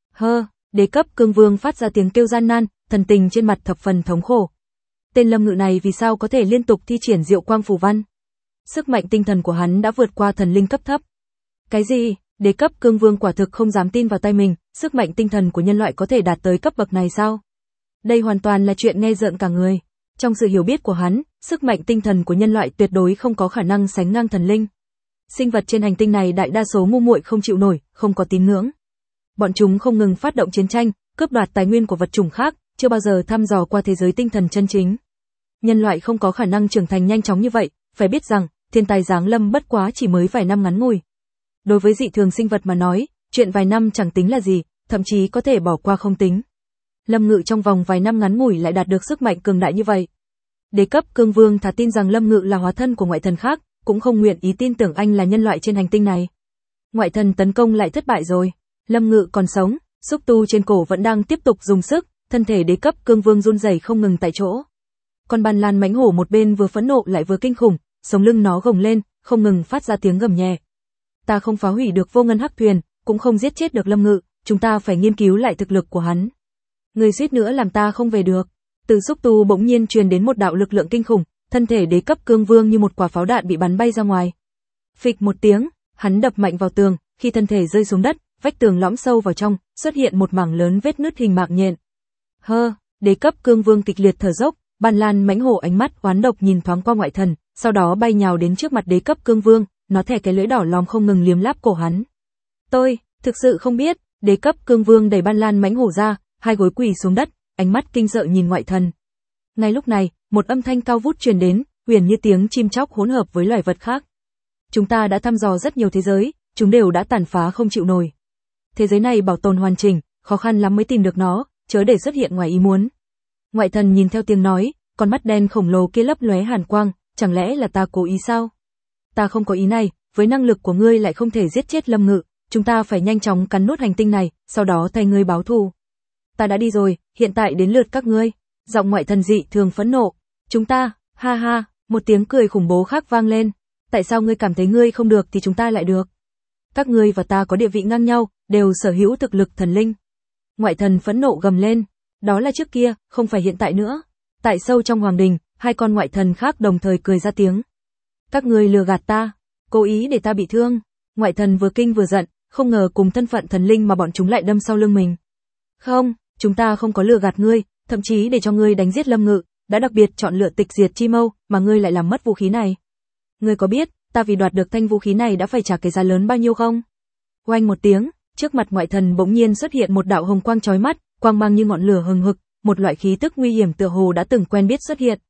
Đế cấp cương vương phát ra tiếng kêu gian nan, thần tình trên mặt thập phần thống khổ. Tên Lâm Ngự này vì sao có thể liên tục thi triển diệu quang phù văn? Sức mạnh tinh thần của hắn đã vượt qua thần linh cấp thấp. Cái gì? Đế cấp cương vương quả thực không dám tin vào tay mình, sức mạnh tinh thần của nhân loại có thể đạt tới cấp bậc này sao? Đây hoàn toàn là chuyện nghe rợn cả người. Trong sự hiểu biết của hắn, sức mạnh tinh thần của nhân loại tuyệt đối không có khả năng sánh ngang thần linh. Sinh vật trên hành tinh này đại đa số ngu muội không chịu nổi, không có tín ngưỡng. Bọn chúng không ngừng phát động chiến tranh, cướp đoạt tài nguyên của vật chủng khác, chưa bao giờ thăm dò qua thế giới tinh thần chân chính. Nhân loại không có khả năng trưởng thành nhanh chóng như vậy, phải biết rằng, thiên tài giáng lâm bất quá chỉ mới vài năm ngắn ngủi. Đối với dị thường sinh vật mà nói, chuyện vài năm chẳng tính là gì, thậm chí có thể bỏ qua không tính. Lâm Ngự trong vòng vài năm ngắn ngủi lại đạt được sức mạnh cường đại như vậy. Đế cấp cương vương thà tin rằng Lâm Ngự là hóa thân của ngoại thần khác, cũng không nguyện ý tin tưởng anh là nhân loại trên hành tinh này. Ngoại thần tấn công lại thất bại rồi, Lâm Ngự còn sống, xúc tu trên cổ vẫn đang tiếp tục dùng sức, thân thể đế cấp cương vương run rẩy không ngừng tại chỗ. Con ban lan mãnh hổ một bên vừa phẫn nộ lại vừa kinh khủng, sống lưng nó gồng lên, không ngừng phát ra tiếng gầm nhẹ. Ta không phá hủy được vô ngân hắc thuyền, cũng không giết chết được Lâm Ngự, chúng ta phải nghiên cứu lại thực lực của hắn. Người suýt nữa làm ta không về được. Từ xúc tu bỗng nhiên truyền đến một đạo lực lượng kinh khủng, thân thể đế cấp cương vương như một quả pháo đạn bị bắn bay ra ngoài. Phịch một tiếng, hắn đập mạnh vào tường, khi thân thể rơi xuống đất, vách tường lõm sâu vào trong, xuất hiện một mảng lớn vết nứt hình mạng nhện. Đế cấp cương vương kịch liệt thở dốc, ban lan mãnh hổ ánh mắt oán độc nhìn thoáng qua ngoại thần, sau đó bay nhào đến trước mặt đế cấp cương vương, nó thè cái lưỡi đỏ lòm không ngừng liếm láp cổ hắn. Tôi, thực sự không biết, đế cấp cương vương đẩy ban lan mãnh hổ ra, hai gối quỳ xuống đất, ánh mắt kinh sợ nhìn ngoại thần. Ngay lúc này, một âm thanh cao vút truyền đến, huyền như tiếng chim chóc hỗn hợp với loài vật khác. Chúng ta đã thăm dò rất nhiều thế giới, chúng đều đã tàn phá không chịu nổi. Thế giới này bảo tồn hoàn chỉnh, khó khăn lắm mới tìm được nó, chớ để xuất hiện ngoài ý muốn. Ngoại thần nhìn theo tiếng nói, con mắt đen khổng lồ kia lấp lóe hàn quang, chẳng lẽ là ta cố ý sao? Ta không có ý này, với năng lực của ngươi lại không thể giết chết Lâm Ngự, chúng ta phải nhanh chóng cắn nuốt hành tinh này, sau đó thay ngươi báo thù. Ta đã đi rồi, hiện tại đến lượt các ngươi. Giọng ngoại thần dị thường phẫn nộ. Chúng ta, ha ha, một tiếng cười khủng bố khác vang lên. Tại sao ngươi cảm thấy ngươi không được thì chúng ta lại được? Các ngươi và ta có địa vị ngang nhau, đều sở hữu thực lực thần linh. Ngoại thần phẫn nộ gầm lên. Đó là trước kia, không phải hiện tại nữa. Tại sâu trong hoàng đình, hai con ngoại thần khác đồng thời cười ra tiếng. Các ngươi lừa gạt ta, cố ý để ta bị thương. Ngoại thần vừa kinh vừa giận, không ngờ cùng thân phận thần linh mà bọn chúng lại đâm sau lưng mình. Không, chúng ta không có lừa gạt ngươi, thậm chí để cho ngươi đánh giết Lâm Ngự, đã đặc biệt chọn lựa tịch diệt chi mâu, mà ngươi lại làm mất vũ khí này. Ngươi có biết, ta vì đoạt được thanh vũ khí này đã phải trả cái giá lớn bao nhiêu không? Oanh một tiếng, trước mặt ngoại thần bỗng nhiên xuất hiện một đạo hồng quang chói mắt, quang mang như ngọn lửa hừng hực, một loại khí tức nguy hiểm tựa hồ đã từng quen biết xuất hiện.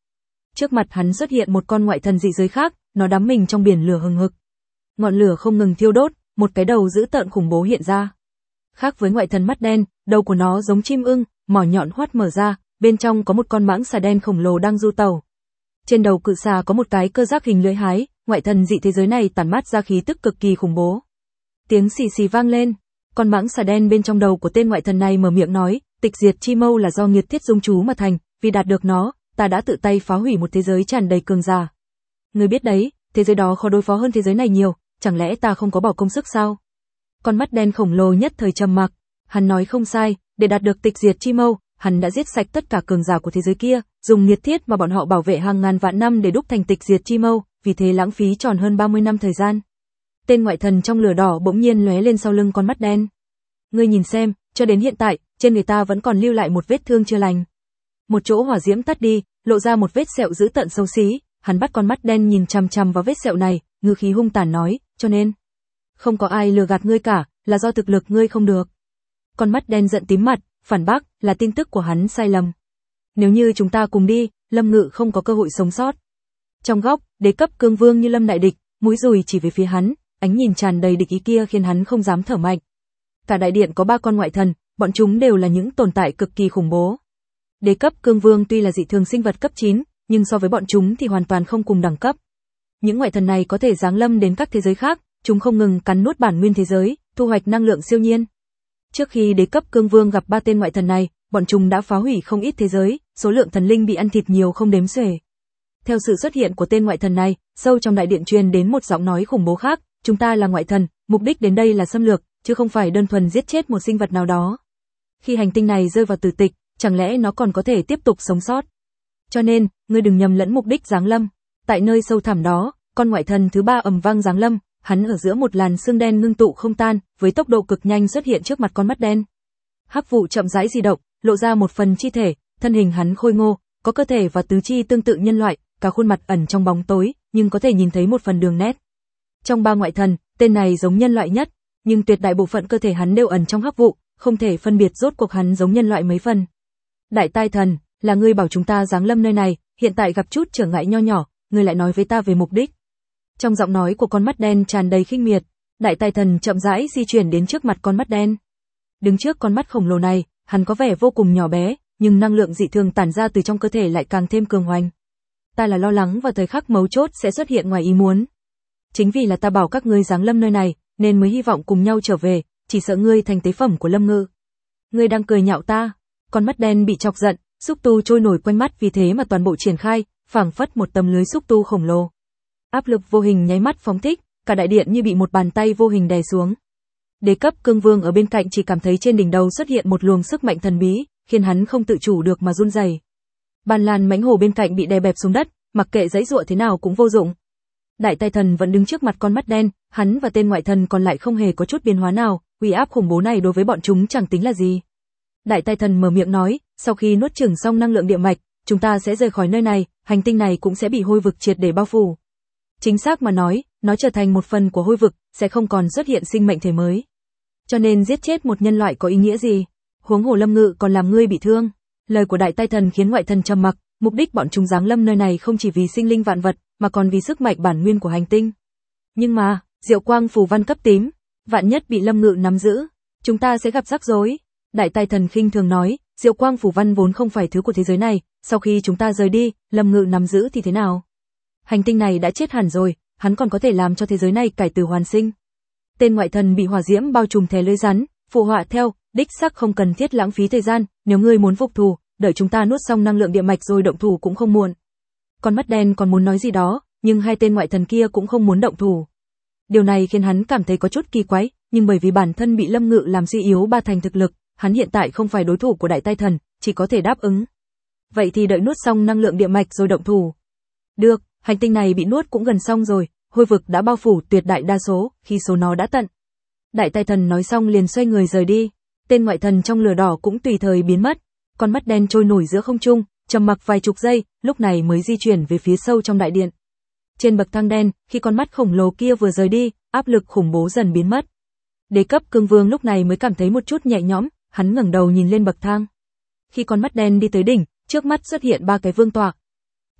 Trước mặt hắn xuất hiện một con ngoại thần dị giới khác, nó đắm mình trong biển lửa hừng hực. Ngọn lửa không ngừng thiêu đốt, một cái đầu dữ tợn khủng bố hiện ra. Khác với ngoại thần mắt đen, đầu của nó giống chim ưng, mỏ nhọn hoắt mở ra, bên trong có một con mãng xà đen khổng lồ đang du tẩu. Trên đầu cự xà có một cái cơ giác hình lưỡi hái, ngoại thần dị thế giới này tản mát ra khí tức cực kỳ khủng bố. Tiếng xì xì vang lên, con mãng xà đen bên trong đầu của tên ngoại thần này mở miệng nói, tịch diệt chi mâu là do nghiệt thiết dung chú mà thành, vì đạt được nó, ta đã tự tay phá hủy một thế giới tràn đầy cường giả. Ngươi biết đấy, thế giới đó khó đối phó hơn thế giới này nhiều, chẳng lẽ ta không có bỏ công sức sao? Con mắt đen khổng lồ nhất thời trầm mặc, hắn nói không sai, để đạt được tịch diệt chi mâu, hắn đã giết sạch tất cả cường giả của thế giới kia, dùng nghiệt thiết mà bọn họ bảo vệ hàng ngàn vạn năm để đúc thành tịch diệt chi mâu, vì thế lãng phí tròn hơn 30 năm thời gian. Tên ngoại thần trong lửa đỏ bỗng nhiên lóe lên sau lưng con mắt đen. Ngươi nhìn xem, cho đến hiện tại, trên người ta vẫn còn lưu lại một vết thương chưa lành. Một chỗ hỏa diễm tắt đi, lộ ra một vết sẹo dữ tợn xấu xí, hắn bắt con mắt đen nhìn chằm chằm vào vết sẹo này, ngữ khí hung tàn nói, cho nên không có ai lừa gạt ngươi cả, là do thực lực ngươi không được. Con mắt đen giận tím mặt, phản bác, là tin tức của hắn sai lầm. Nếu như chúng ta cùng đi, Lâm Ngự không có cơ hội sống sót. Trong góc, đế cấp cương vương như lâm đại địch, mũi dùi chỉ về phía hắn, ánh nhìn tràn đầy địch ý kia khiến hắn không dám thở mạnh. Cả đại điện có 3 con ngoại thần, bọn chúng đều là những tồn tại cực kỳ khủng bố. Đế cấp cương vương tuy là dị thường sinh vật cấp 9, nhưng so với bọn chúng thì hoàn toàn không cùng đẳng cấp. Những ngoại thần này có thể giáng lâm đến các thế giới khác, chúng không ngừng cắn nuốt bản nguyên thế giới, thu hoạch năng lượng siêu nhiên. Trước khi đế cấp cương vương gặp 3 tên ngoại thần này, bọn chúng đã phá hủy không ít thế giới, số lượng thần linh bị ăn thịt nhiều không đếm xuể. Theo sự xuất hiện của tên ngoại thần này, sâu trong đại điện truyền đến một giọng nói khủng bố khác, chúng ta là ngoại thần, mục đích đến đây là xâm lược, chứ không phải đơn thuần giết chết một sinh vật nào đó. Khi hành tinh này rơi vào tử tịch, chẳng lẽ nó còn có thể tiếp tục sống sót? Cho nên, ngươi đừng nhầm lẫn mục đích giáng lâm. Tại nơi sâu thẳm đó, con ngoại thần thứ 3 ầm vang giáng lâm, hắn ở giữa một làn sương đen ngưng tụ không tan, với tốc độ cực nhanh xuất hiện trước mặt con mắt đen. Hắc vụ chậm rãi di động, lộ ra một phần chi thể, thân hình hắn khôi ngô, có cơ thể và tứ chi tương tự nhân loại, cả khuôn mặt ẩn trong bóng tối, nhưng có thể nhìn thấy một phần đường nét. Trong 3 ngoại thần, tên này giống nhân loại nhất, nhưng tuyệt đại bộ phận cơ thể hắn đều ẩn trong hắc vụ, không thể phân biệt rốt cuộc hắn giống nhân loại mấy phần. Đại tai thần, là ngươi bảo chúng ta giáng lâm nơi này, hiện tại gặp chút trở ngại nho nhỏ, ngươi lại nói với ta về mục đích. Trong giọng nói của con mắt đen tràn đầy khinh miệt, đại tai thần chậm rãi di chuyển đến trước mặt con mắt đen. Đứng trước con mắt khổng lồ này, hắn có vẻ vô cùng nhỏ bé, nhưng năng lượng dị thường tản ra từ trong cơ thể lại càng thêm cường hoành. Ta là lo lắng vào thời khắc mấu chốt sẽ xuất hiện ngoài ý muốn. Chính vì là ta bảo các ngươi giáng lâm nơi này, nên mới hy vọng cùng nhau trở về, chỉ sợ ngươi thành tế phẩm của Lâm Ngự. Ngươi đang cười nhạo ta? Con mắt đen bị chọc giận, xúc tu trôi nổi quanh mắt vì thế mà toàn bộ triển khai, phảng phất một tấm lưới xúc tu khổng lồ. Áp lực vô hình nháy mắt phóng thích, cả đại điện như bị một bàn tay vô hình đè xuống. Đế cấp cương vương ở bên cạnh chỉ cảm thấy trên đỉnh đầu xuất hiện một luồng sức mạnh thần bí, khiến hắn không tự chủ được mà run rẩy. Bàn lan mãnh hổ bên cạnh bị đè bẹp xuống đất, mặc kệ giãy giụa thế nào cũng vô dụng. Đại tai thần vẫn đứng trước mặt con mắt đen, hắn và tên ngoại thần còn lại không hề có chút biến hóa nào, uy áp khủng bố này đối với bọn chúng chẳng tính là gì. Đại tai thần mở miệng nói, sau khi nuốt chửng xong năng lượng địa mạch, chúng ta sẽ rời khỏi nơi này, hành tinh này cũng sẽ bị hôi vực triệt để bao phủ. Chính xác mà nói, nó trở thành một phần của hôi vực, sẽ không còn xuất hiện sinh mệnh thể mới. Cho nên giết chết một nhân loại có ý nghĩa gì? Huống hồ Lâm Ngự còn làm ngươi bị thương. Lời của đại tai thần khiến ngoại thần trầm mặc, mục đích bọn chúng giáng lâm nơi này không chỉ vì sinh linh vạn vật, mà còn vì sức mạnh bản nguyên của hành tinh. Nhưng mà, Diệu Quang phù văn cấp tím, vạn nhất bị Lâm Ngự nắm giữ, chúng ta sẽ gặp rắc rối. Đại tai thần khinh thường nói, Diệu Quang phù văn vốn không phải thứ của thế giới này, sau khi chúng ta rời đi, Lâm Ngự nắm giữ thì thế nào? Hành tinh này đã chết hẳn rồi, hắn còn có thể làm cho thế giới này cải tử hoàn sinh. Tên ngoại thần bị hỏa diễm bao trùm thè lưỡi rắn, phụ họa theo, đích xác không cần thiết lãng phí thời gian, nếu ngươi muốn phục thù, đợi chúng ta nuốt xong năng lượng địa mạch rồi động thủ cũng không muộn. Con mắt đen còn muốn nói gì đó, nhưng hai tên ngoại thần kia cũng không muốn động thủ. Điều này khiến hắn cảm thấy có chút kỳ quái, nhưng bởi vì bản thân bị Lâm Ngự làm suy yếu 3 thành thực lực, hắn hiện tại không phải đối thủ của đại tai thần, chỉ có thể đáp ứng. Vậy thì đợi nuốt xong năng lượng địa mạch rồi động thủ. Được, hành tinh này bị nuốt cũng gần xong rồi, hôi vực đã bao phủ tuyệt đại đa số, khi số nó đã tận. Đại tai thần nói xong liền xoay người rời đi, tên ngoại thần trong lửa đỏ cũng tùy thời biến mất, con mắt đen trôi nổi giữa không trung, trầm mặc vài chục giây, lúc này mới di chuyển về phía sâu trong đại điện. Trên bậc thang đen, khi con mắt khổng lồ kia vừa rời đi, áp lực khủng bố dần biến mất. Đế cấp cương vương lúc này mới cảm thấy một chút nhẹ nhõm, hắn ngẩng đầu nhìn lên bậc thang. Khi con mắt đen đi tới đỉnh, trước mắt xuất hiện 3 cái vương tọa.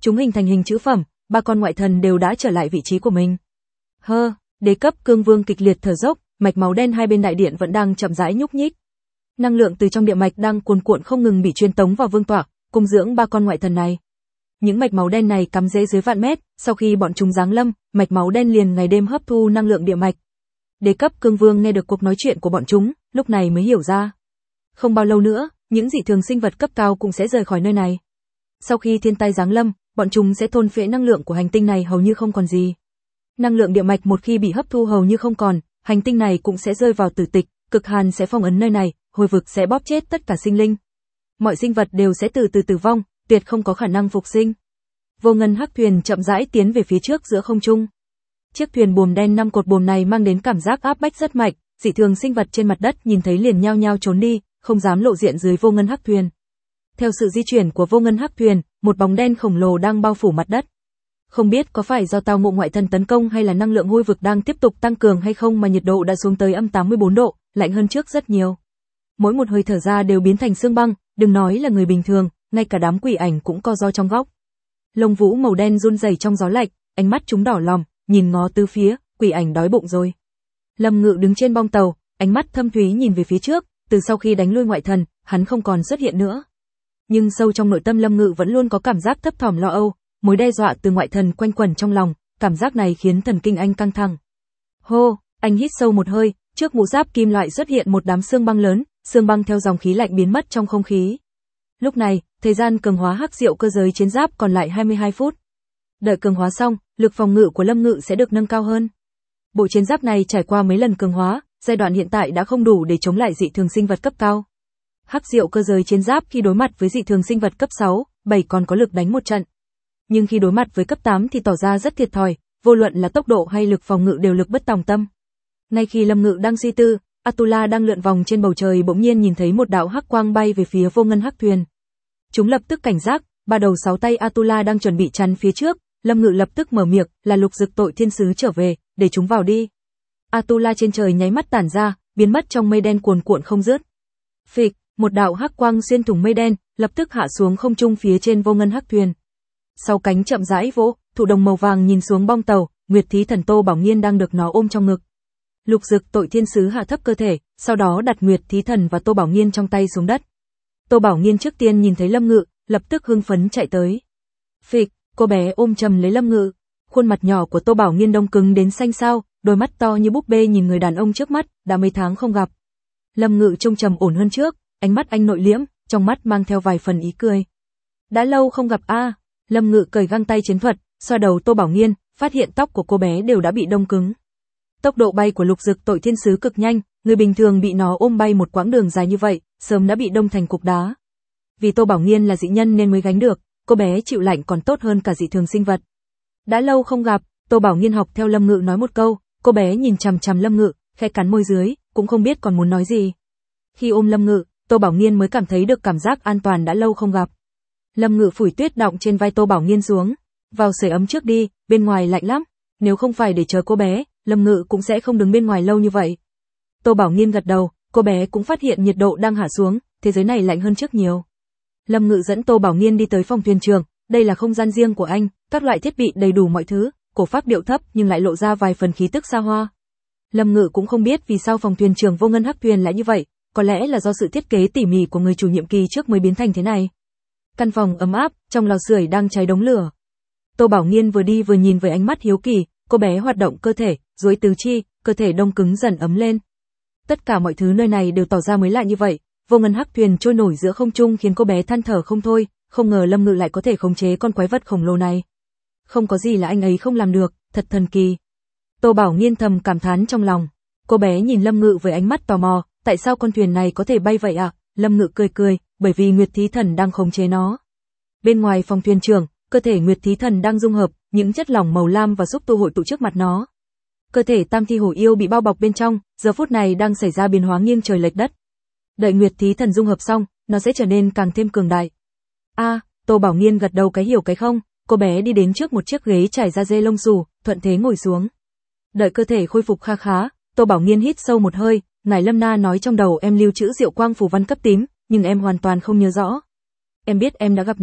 Chúng hình thành hình chữ phẩm, ba con ngoại thần đều đã trở lại vị trí của mình. Đế cấp cương vương kịch liệt thở dốc, mạch máu đen hai bên đại điện vẫn đang chậm rãi nhúc nhích. Năng lượng từ trong địa mạch đang cuồn cuộn không ngừng bị truyền tống vào vương tọa, cung dưỡng ba con ngoại thần này. Những mạch máu đen này cắm rễ dưới vạn mét, sau khi bọn chúng giáng lâm, mạch máu đen liền ngày đêm hấp thu năng lượng địa mạch. Đế cấp cương vương nghe được cuộc nói chuyện của bọn chúng, lúc này mới hiểu ra. Không bao lâu nữa, những dị thường sinh vật cấp cao cũng sẽ rời khỏi nơi này. Sau khi thiên tai giáng lâm, bọn chúng sẽ thôn phệ năng lượng của hành tinh này hầu như không còn gì. Năng lượng địa mạch một khi bị hấp thu hầu như không còn, hành tinh này cũng sẽ rơi vào tử tịch, cực hàn sẽ phong ấn nơi này, hồi vực sẽ bóp chết tất cả sinh linh. Mọi sinh vật đều sẽ từ từ tử vong, tuyệt không có khả năng phục sinh. Vô ngân hắc thuyền chậm rãi tiến về phía trước giữa không trung. Chiếc thuyền buồm đen 5 cột buồm này mang đến cảm giác áp bách rất mạnh, dị thường sinh vật trên mặt đất nhìn thấy liền nhao nhao trốn đi, không dám lộ diện dưới vô ngân hắc thuyền. Theo sự di chuyển của vô ngân hắc thuyền, một bóng đen khổng lồ đang bao phủ mặt đất. Không biết có phải do tao ngộ ngoại thần tấn công hay là năng lượng hôi vực đang tiếp tục tăng cường hay không mà nhiệt độ đã xuống tới -84 độ, lạnh hơn trước rất nhiều. Mỗi một hơi thở ra đều biến thành xương băng, đừng nói là người bình thường, ngay cả đám quỷ ảnh cũng co ro trong góc. Lông vũ màu đen run rẩy trong gió lạnh, ánh mắt chúng đỏ lòm, nhìn ngó tứ phía, quỷ ảnh đói bụng rồi. Lâm Ngự đứng trên bong tàu, ánh mắt thâm thúy nhìn về phía trước, từ sau khi đánh lui ngoại thần, hắn không còn xuất hiện nữa. Nhưng sâu trong nội tâm Lâm Ngự vẫn luôn có cảm giác thấp thỏm lo âu, mối đe dọa từ ngoại thần quanh quẩn trong lòng, cảm giác này khiến thần kinh anh căng thẳng. Hô, anh hít sâu một hơi, trước mũ giáp kim loại xuất hiện một đám xương băng lớn, xương băng theo dòng khí lạnh biến mất trong không khí. Lúc này, thời gian cường hóa hắc diệu cơ giới chiến giáp còn lại 22 phút. Đợi cường hóa xong, lực phòng ngự của Lâm Ngự sẽ được nâng cao hơn. Bộ chiến giáp này trải qua mấy lần cường hóa, giai đoạn hiện tại đã không đủ để chống lại dị thường sinh vật cấp cao. Hắc diệu cơ giới chiến giáp khi đối mặt với dị thường sinh vật cấp 6, 7 còn có lực đánh một trận. Nhưng khi đối mặt với cấp 8 thì tỏ ra rất thiệt thòi, vô luận là tốc độ hay lực phòng ngự đều lực bất tòng tâm. Ngay khi Lâm Ngự đang suy tư, Atula đang lượn vòng trên bầu trời bỗng nhiên nhìn thấy một đạo hắc quang bay về phía vô ngân hắc thuyền. Chúng lập tức cảnh giác, ba đầu sáu tay Atula đang chuẩn bị chắn phía trước, Lâm Ngự lập tức mở miệng, là Lục Dực Tội Thiên Sứ trở về, để chúng vào đi. Atula trên trời nháy mắt tản ra, biến mất trong mây đen cuồn cuộn không dứt. Phịch, một đạo hắc quang xuyên thủng mây đen, lập tức hạ xuống không trung phía trên vô ngân hắc thuyền. Sau cánh chậm rãi vỗ, thụ đồng màu vàng nhìn xuống bong tàu, Nguyệt Thí Thần Tô Bảo Nghiên đang được nó ôm trong ngực. Lục Dực Tội Thiên Sứ hạ thấp cơ thể, sau đó đặt Nguyệt Thí Thần và Tô Bảo Nghiên trong tay xuống đất. Tô Bảo Nghiên trước tiên nhìn thấy Lâm Ngự, lập tức hưng phấn chạy tới. Phịch, cô bé ôm chầm lấy Lâm Ngự, khuôn mặt nhỏ của Tô Bảo Nghiên đông cứng đến xanh xao, đôi mắt to như búp bê nhìn người đàn ông trước mắt, đã mấy tháng không gặp. Lâm Ngự trông trầm ổn hơn trước, ánh mắt anh nội liễm, trong mắt mang theo vài phần ý cười. Đã lâu không gặp a. Lâm Ngự cởi găng tay chiến thuật, xoa đầu Tô Bảo Nghiên, phát hiện tóc của cô bé đều đã bị đông cứng. Tốc độ bay của Lục Dực Tội Thiên Sứ cực nhanh, người bình thường bị nó ôm bay một quãng đường dài như vậy, sớm đã bị đông thành cục đá. Vì Tô Bảo Nghiên là dị nhân nên mới gánh được, cô bé chịu lạnh còn tốt hơn cả dị thường sinh vật. Đã lâu không gặp, Tô Bảo Nghiên học theo Lâm Ngự nói một câu, cô bé nhìn chằm chằm Lâm Ngự, khẽ cắn môi dưới, cũng không biết còn muốn nói gì. Khi ôm Lâm Ngự, Tô Bảo Nghiên mới cảm thấy được cảm giác an toàn đã lâu không gặp. Lâm Ngự phủi tuyết đọng trên vai Tô Bảo Nghiên xuống, vào sưởi ấm trước đi, bên ngoài lạnh lắm. Nếu không phải để chờ cô bé, Lâm Ngự cũng sẽ không đứng bên ngoài lâu như vậy. Tô Bảo Nghiên gật đầu, cô bé cũng phát hiện nhiệt độ đang hạ xuống, thế giới này lạnh hơn trước nhiều. Lâm Ngự dẫn Tô Bảo Nghiên đi tới phòng thuyền trưởng, đây là không gian riêng của anh, các loại thiết bị đầy đủ mọi thứ, cổ pháp điệu thấp nhưng lại lộ ra vài phần khí tức xa hoa. Lâm Ngự cũng không biết vì sao phòng thuyền trưởng vô ngân hắc thuyền lại như vậy, có lẽ là do sự thiết kế tỉ mỉ của người chủ nhiệm kỳ trước mới biến thành thế này. Căn phòng ấm áp, trong lò sưởi đang cháy đống lửa. Tô Bảo Nghiên vừa đi vừa nhìn với ánh mắt hiếu kỳ, cô bé hoạt động cơ thể, duỗi tứ chi, cơ thể đông cứng dần ấm lên. Tất cả mọi thứ nơi này đều tỏ ra mới lạ như vậy, vô ngân hắc thuyền trôi nổi giữa không trung khiến cô bé than thở không thôi, không ngờ Lâm Ngự lại có thể khống chế con quái vật khổng lồ này. Không có gì là anh ấy không làm được, thật thần kỳ. Tô Bảo Nghiên thầm cảm thán trong lòng. Cô bé nhìn Lâm Ngự với ánh mắt tò mò, tại sao con thuyền này có thể bay vậy ạ? Lâm Ngự cười cười, bởi vì Nguyệt Thí Thần đang khống chế nó. Bên ngoài phòng thuyền trưởng, cơ thể Nguyệt Thí Thần đang dung hợp, những chất lỏng màu lam và xúc tu hội tụ trước mặt nó. Cơ thể Tam Thi Hổ Yêu bị bao bọc bên trong, giờ phút này đang xảy ra biến hóa nghiêng trời lệch đất. Đợi Nguyệt Thí Thần dung hợp xong, nó sẽ trở nên càng thêm cường đại. Tô Bảo Nghiên gật đầu cái hiểu cái không, cô bé đi đến trước một chiếc ghế trải da dê lông xù, thuận thế ngồi xuống. Đợi cơ thể khôi phục kha khá, Tô Bảo Nghiên hít sâu một hơi, ngài Lâm Na nói trong đầu em lưu trữ diệu quang phù văn cấp tím, nhưng em hoàn toàn không nhớ rõ. Em biết em đã gặp nó,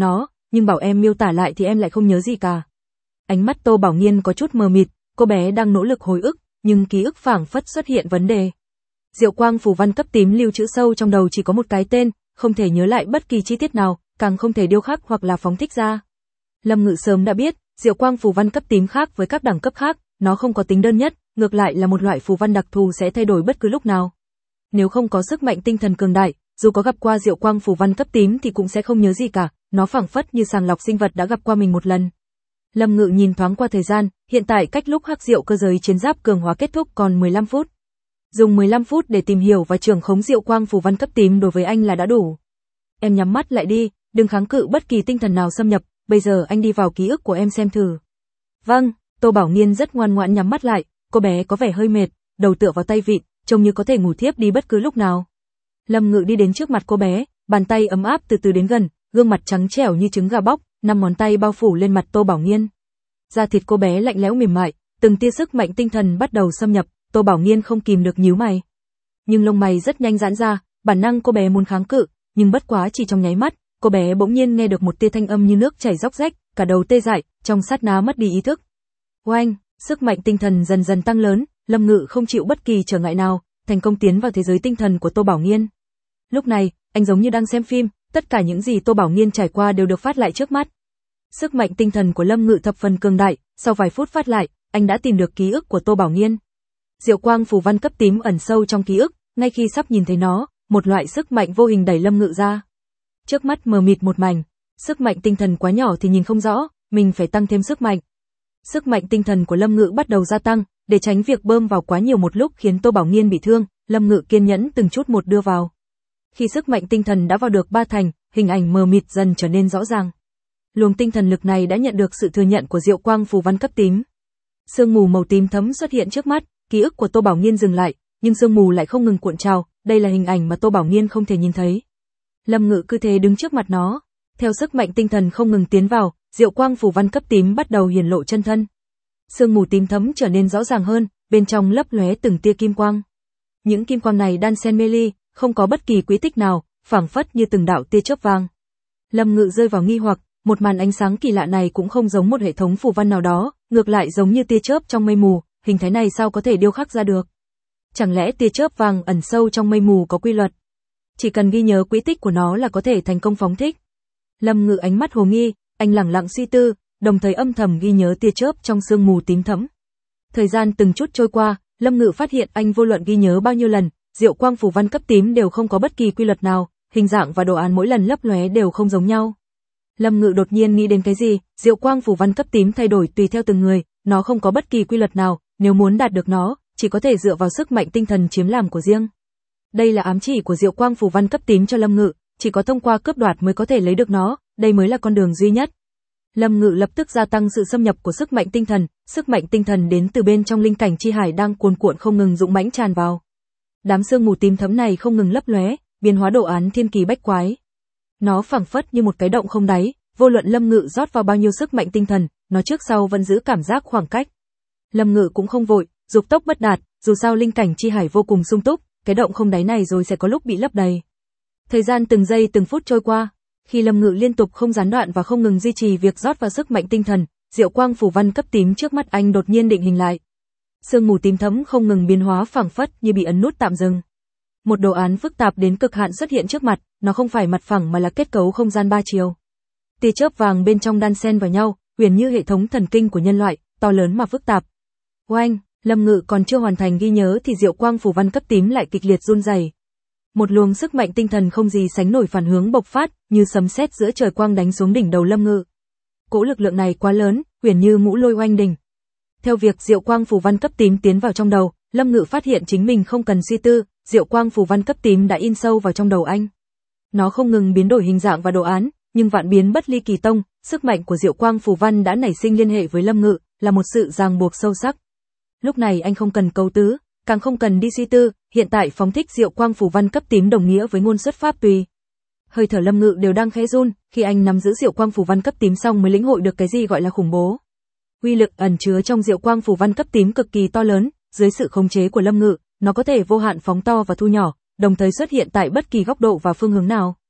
nhưng bảo em miêu tả lại thì em lại không nhớ gì cả. Ánh mắt Tô Bảo Nghiên có chút mờ mịt, cô bé đang nỗ lực hồi ức, nhưng ký ức phảng phất xuất hiện vấn đề. Diệu quang phù văn cấp tím lưu trữ sâu trong đầu chỉ có một cái tên, không thể nhớ lại bất kỳ chi tiết nào, càng không thể điêu khắc hoặc là phóng thích ra. Lâm Ngự sớm đã biết, diệu quang phù văn cấp tím khác với các đẳng cấp khác, nó không có tính đơn nhất, ngược lại là một loại phù văn đặc thù sẽ thay đổi bất cứ lúc nào. Nếu không có sức mạnh tinh thần cường đại, dù có gặp qua diệu quang phù văn cấp tím thì cũng sẽ không nhớ gì cả, nó phảng phất như sàng lọc sinh vật đã gặp qua mình một lần. Lâm Ngự nhìn thoáng qua thời gian, hiện tại cách lúc hắc diệu cơ giới chiến giáp cường hóa kết thúc còn 15 phút. Dùng 15 phút để tìm hiểu và trưởng khống diệu quang phù văn cấp tím đối với anh là đã đủ. Em nhắm mắt lại đi, đừng kháng cự bất kỳ tinh thần nào xâm nhập, bây giờ anh đi vào ký ức của em xem thử. Vâng, Tô Bảo Nghiên rất ngoan ngoãn nhắm mắt lại, cô bé có vẻ hơi mệt, đầu tựa vào tay vịn, trông như có thể ngủ thiếp đi bất cứ lúc nào. Lâm Ngự đi đến trước mặt cô bé, bàn tay ấm áp từ từ đến gần, gương mặt trắng trẻo như trứng gà bóc, 5 ngón tay bao phủ lên mặt Tô Bảo Nghiên. Da thịt cô bé lạnh lẽo mềm mại, từng tia sức mạnh tinh thần bắt đầu xâm nhập, Tô Bảo Nghiên không kìm được nhíu mày. Nhưng lông mày rất nhanh giãn ra, bản năng cô bé muốn kháng cự, nhưng bất quá chỉ trong nháy mắt, cô bé bỗng nhiên nghe được một tia thanh âm như nước chảy róc rách, cả đầu tê dại, trong sát na mất đi ý thức. Oanh, sức mạnh tinh thần dần dần tăng lớn, Lâm Ngự không chịu bất kỳ trở ngại nào, thành công tiến vào thế giới tinh thần của Tô Bảo Nghiên. Lúc này, anh giống như đang xem phim, tất cả những gì Tô Bảo Nghiên trải qua đều được phát lại trước mắt. Sức mạnh tinh thần của Lâm Ngự thập phần cường đại, sau vài phút phát lại, anh đã tìm được ký ức của Tô Bảo Nghiên. Diệu quang phù văn cấp tím ẩn sâu trong ký ức, ngay khi sắp nhìn thấy nó, một loại sức mạnh vô hình đẩy Lâm Ngự ra. Trước mắt mờ mịt một mảnh, sức mạnh tinh thần quá nhỏ thì nhìn không rõ, mình phải tăng thêm sức mạnh. Sức mạnh tinh thần của Lâm Ngự bắt đầu gia tăng, để tránh việc bơm vào quá nhiều một lúc khiến Tô Bảo Nghiên bị thương, Lâm Ngự kiên nhẫn từng chút một đưa vào. Khi sức mạnh tinh thần đã vào được 3 thành, hình ảnh mờ mịt dần trở nên rõ ràng. Luồng tinh thần lực này đã nhận được sự thừa nhận của diệu quang phù văn cấp tím. Sương mù màu tím thẫm xuất hiện trước mắt, ký ức của Tô Bảo Nghiên dừng lại, nhưng sương mù lại không ngừng cuộn trào, đây là hình ảnh mà Tô Bảo Nghiên không thể nhìn thấy. Lâm Ngự cứ thế đứng trước mặt nó, theo sức mạnh tinh thần không ngừng tiến vào, diệu quang phù văn cấp tím bắt đầu hiển lộ chân thân. Sương mù tím thẫm trở nên rõ ràng hơn, bên trong lấp lóe từng tia kim quang. Những kim quang này đan xen mê ly, không có bất kỳ quy tích nào, phảng phất như từng đạo tia chớp vàng. Lâm Ngự rơi vào nghi hoặc, một màn ánh sáng kỳ lạ này cũng không giống một hệ thống phù văn nào đó, ngược lại giống như tia chớp trong mây mù, hình thái này sao có thể điêu khắc ra được? Chẳng lẽ tia chớp vàng ẩn sâu trong mây mù có quy luật? Chỉ cần ghi nhớ quỹ tích của nó là có thể thành công phóng thích. Lâm Ngự ánh mắt hồ nghi, anh lẳng lặng suy tư, đồng thời âm thầm ghi nhớ tia chớp trong sương mù tím thẫm. Thời gian từng chút trôi qua, Lâm Ngự phát hiện anh vô luận ghi nhớ bao nhiêu lần, diệu quang phù văn cấp tím đều không có bất kỳ quy luật nào, hình dạng và đồ án mỗi lần lấp lóe đều không giống nhau. Lâm Ngự đột nhiên nghĩ đến cái gì, diệu quang phù văn cấp tím thay đổi tùy theo từng người, nó không có bất kỳ quy luật nào, nếu muốn đạt được nó, chỉ có thể dựa vào sức mạnh tinh thần chiếm làm của riêng. Đây là ám chỉ của diệu quang phù văn cấp tím cho Lâm Ngự, chỉ có thông qua cướp đoạt mới có thể lấy được nó, đây mới là con đường duy nhất. Lâm Ngự lập tức gia tăng sự xâm nhập của sức mạnh tinh thần đến từ bên trong linh cảnh chi hải đang cuồn cuộn không ngừng dũng mãnh tràn vào. Đám sương mù tím thẫm này không ngừng lấp lóe, biến hóa đồ án thiên kỳ bách quái. Nó phảng phất như một cái động không đáy, vô luận Lâm Ngự rót vào bao nhiêu sức mạnh tinh thần, nó trước sau vẫn giữ cảm giác khoảng cách. Lâm Ngự cũng không vội, dục tốc bất đạt, dù sao linh cảnh chi hải vô cùng sung túc, cái động không đáy này rồi sẽ có lúc bị lấp đầy. Thời gian từng giây từng phút trôi qua, khi Lâm Ngự liên tục không gián đoạn và không ngừng duy trì việc rót vào sức mạnh tinh thần, diệu quang phù văn cấp tím trước mắt anh đột nhiên định hình lại. Sương mù tím thẫm không ngừng biến hóa phảng phất như bị ấn nút tạm dừng. Một đồ án phức tạp đến cực hạn xuất hiện trước mặt, nó không phải mặt phẳng mà là kết cấu không gian 3 chiều. Tia chớp vàng bên trong đan xen vào nhau, huyền như hệ thống thần kinh của nhân loại, to lớn mà phức tạp. Oanh, Lâm Ngự còn chưa hoàn thành ghi nhớ thì diệu quang phù văn cấp tím lại kịch liệt run rẩy. Một luồng sức mạnh tinh thần không gì sánh nổi phản hướng bộc phát, như sấm sét giữa trời quang đánh xuống đỉnh đầu Lâm Ngự. Cỗ lực lượng này quá lớn, huyền như ngũ lôi oanh đỉnh. Theo việc diệu quang phù văn cấp tím tiến vào trong đầu, Lâm Ngự phát hiện chính mình không cần suy tư, diệu quang phù văn cấp tím đã in sâu vào trong đầu anh. Nó không ngừng biến đổi hình dạng và đồ án, nhưng vạn biến bất ly kỳ tông, sức mạnh của diệu quang phù văn đã nảy sinh liên hệ với Lâm Ngự, là một sự ràng buộc sâu sắc. Lúc này anh không cần cấu tứ, càng không cần đi suy tư, hiện tại phóng thích diệu quang phù văn cấp tím đồng nghĩa với ngôn xuất pháp tùy. Hơi thở Lâm Ngự đều đang khẽ run, khi anh nắm giữ diệu quang phù văn cấp tím xong mới lĩnh hội được cái gì gọi là khủng bố. Uy lực ẩn chứa trong diệu quang phù văn cấp tím cực kỳ to lớn, dưới sự khống chế của Lâm Ngự, nó có thể vô hạn phóng to và thu nhỏ, đồng thời xuất hiện tại bất kỳ góc độ và phương hướng nào.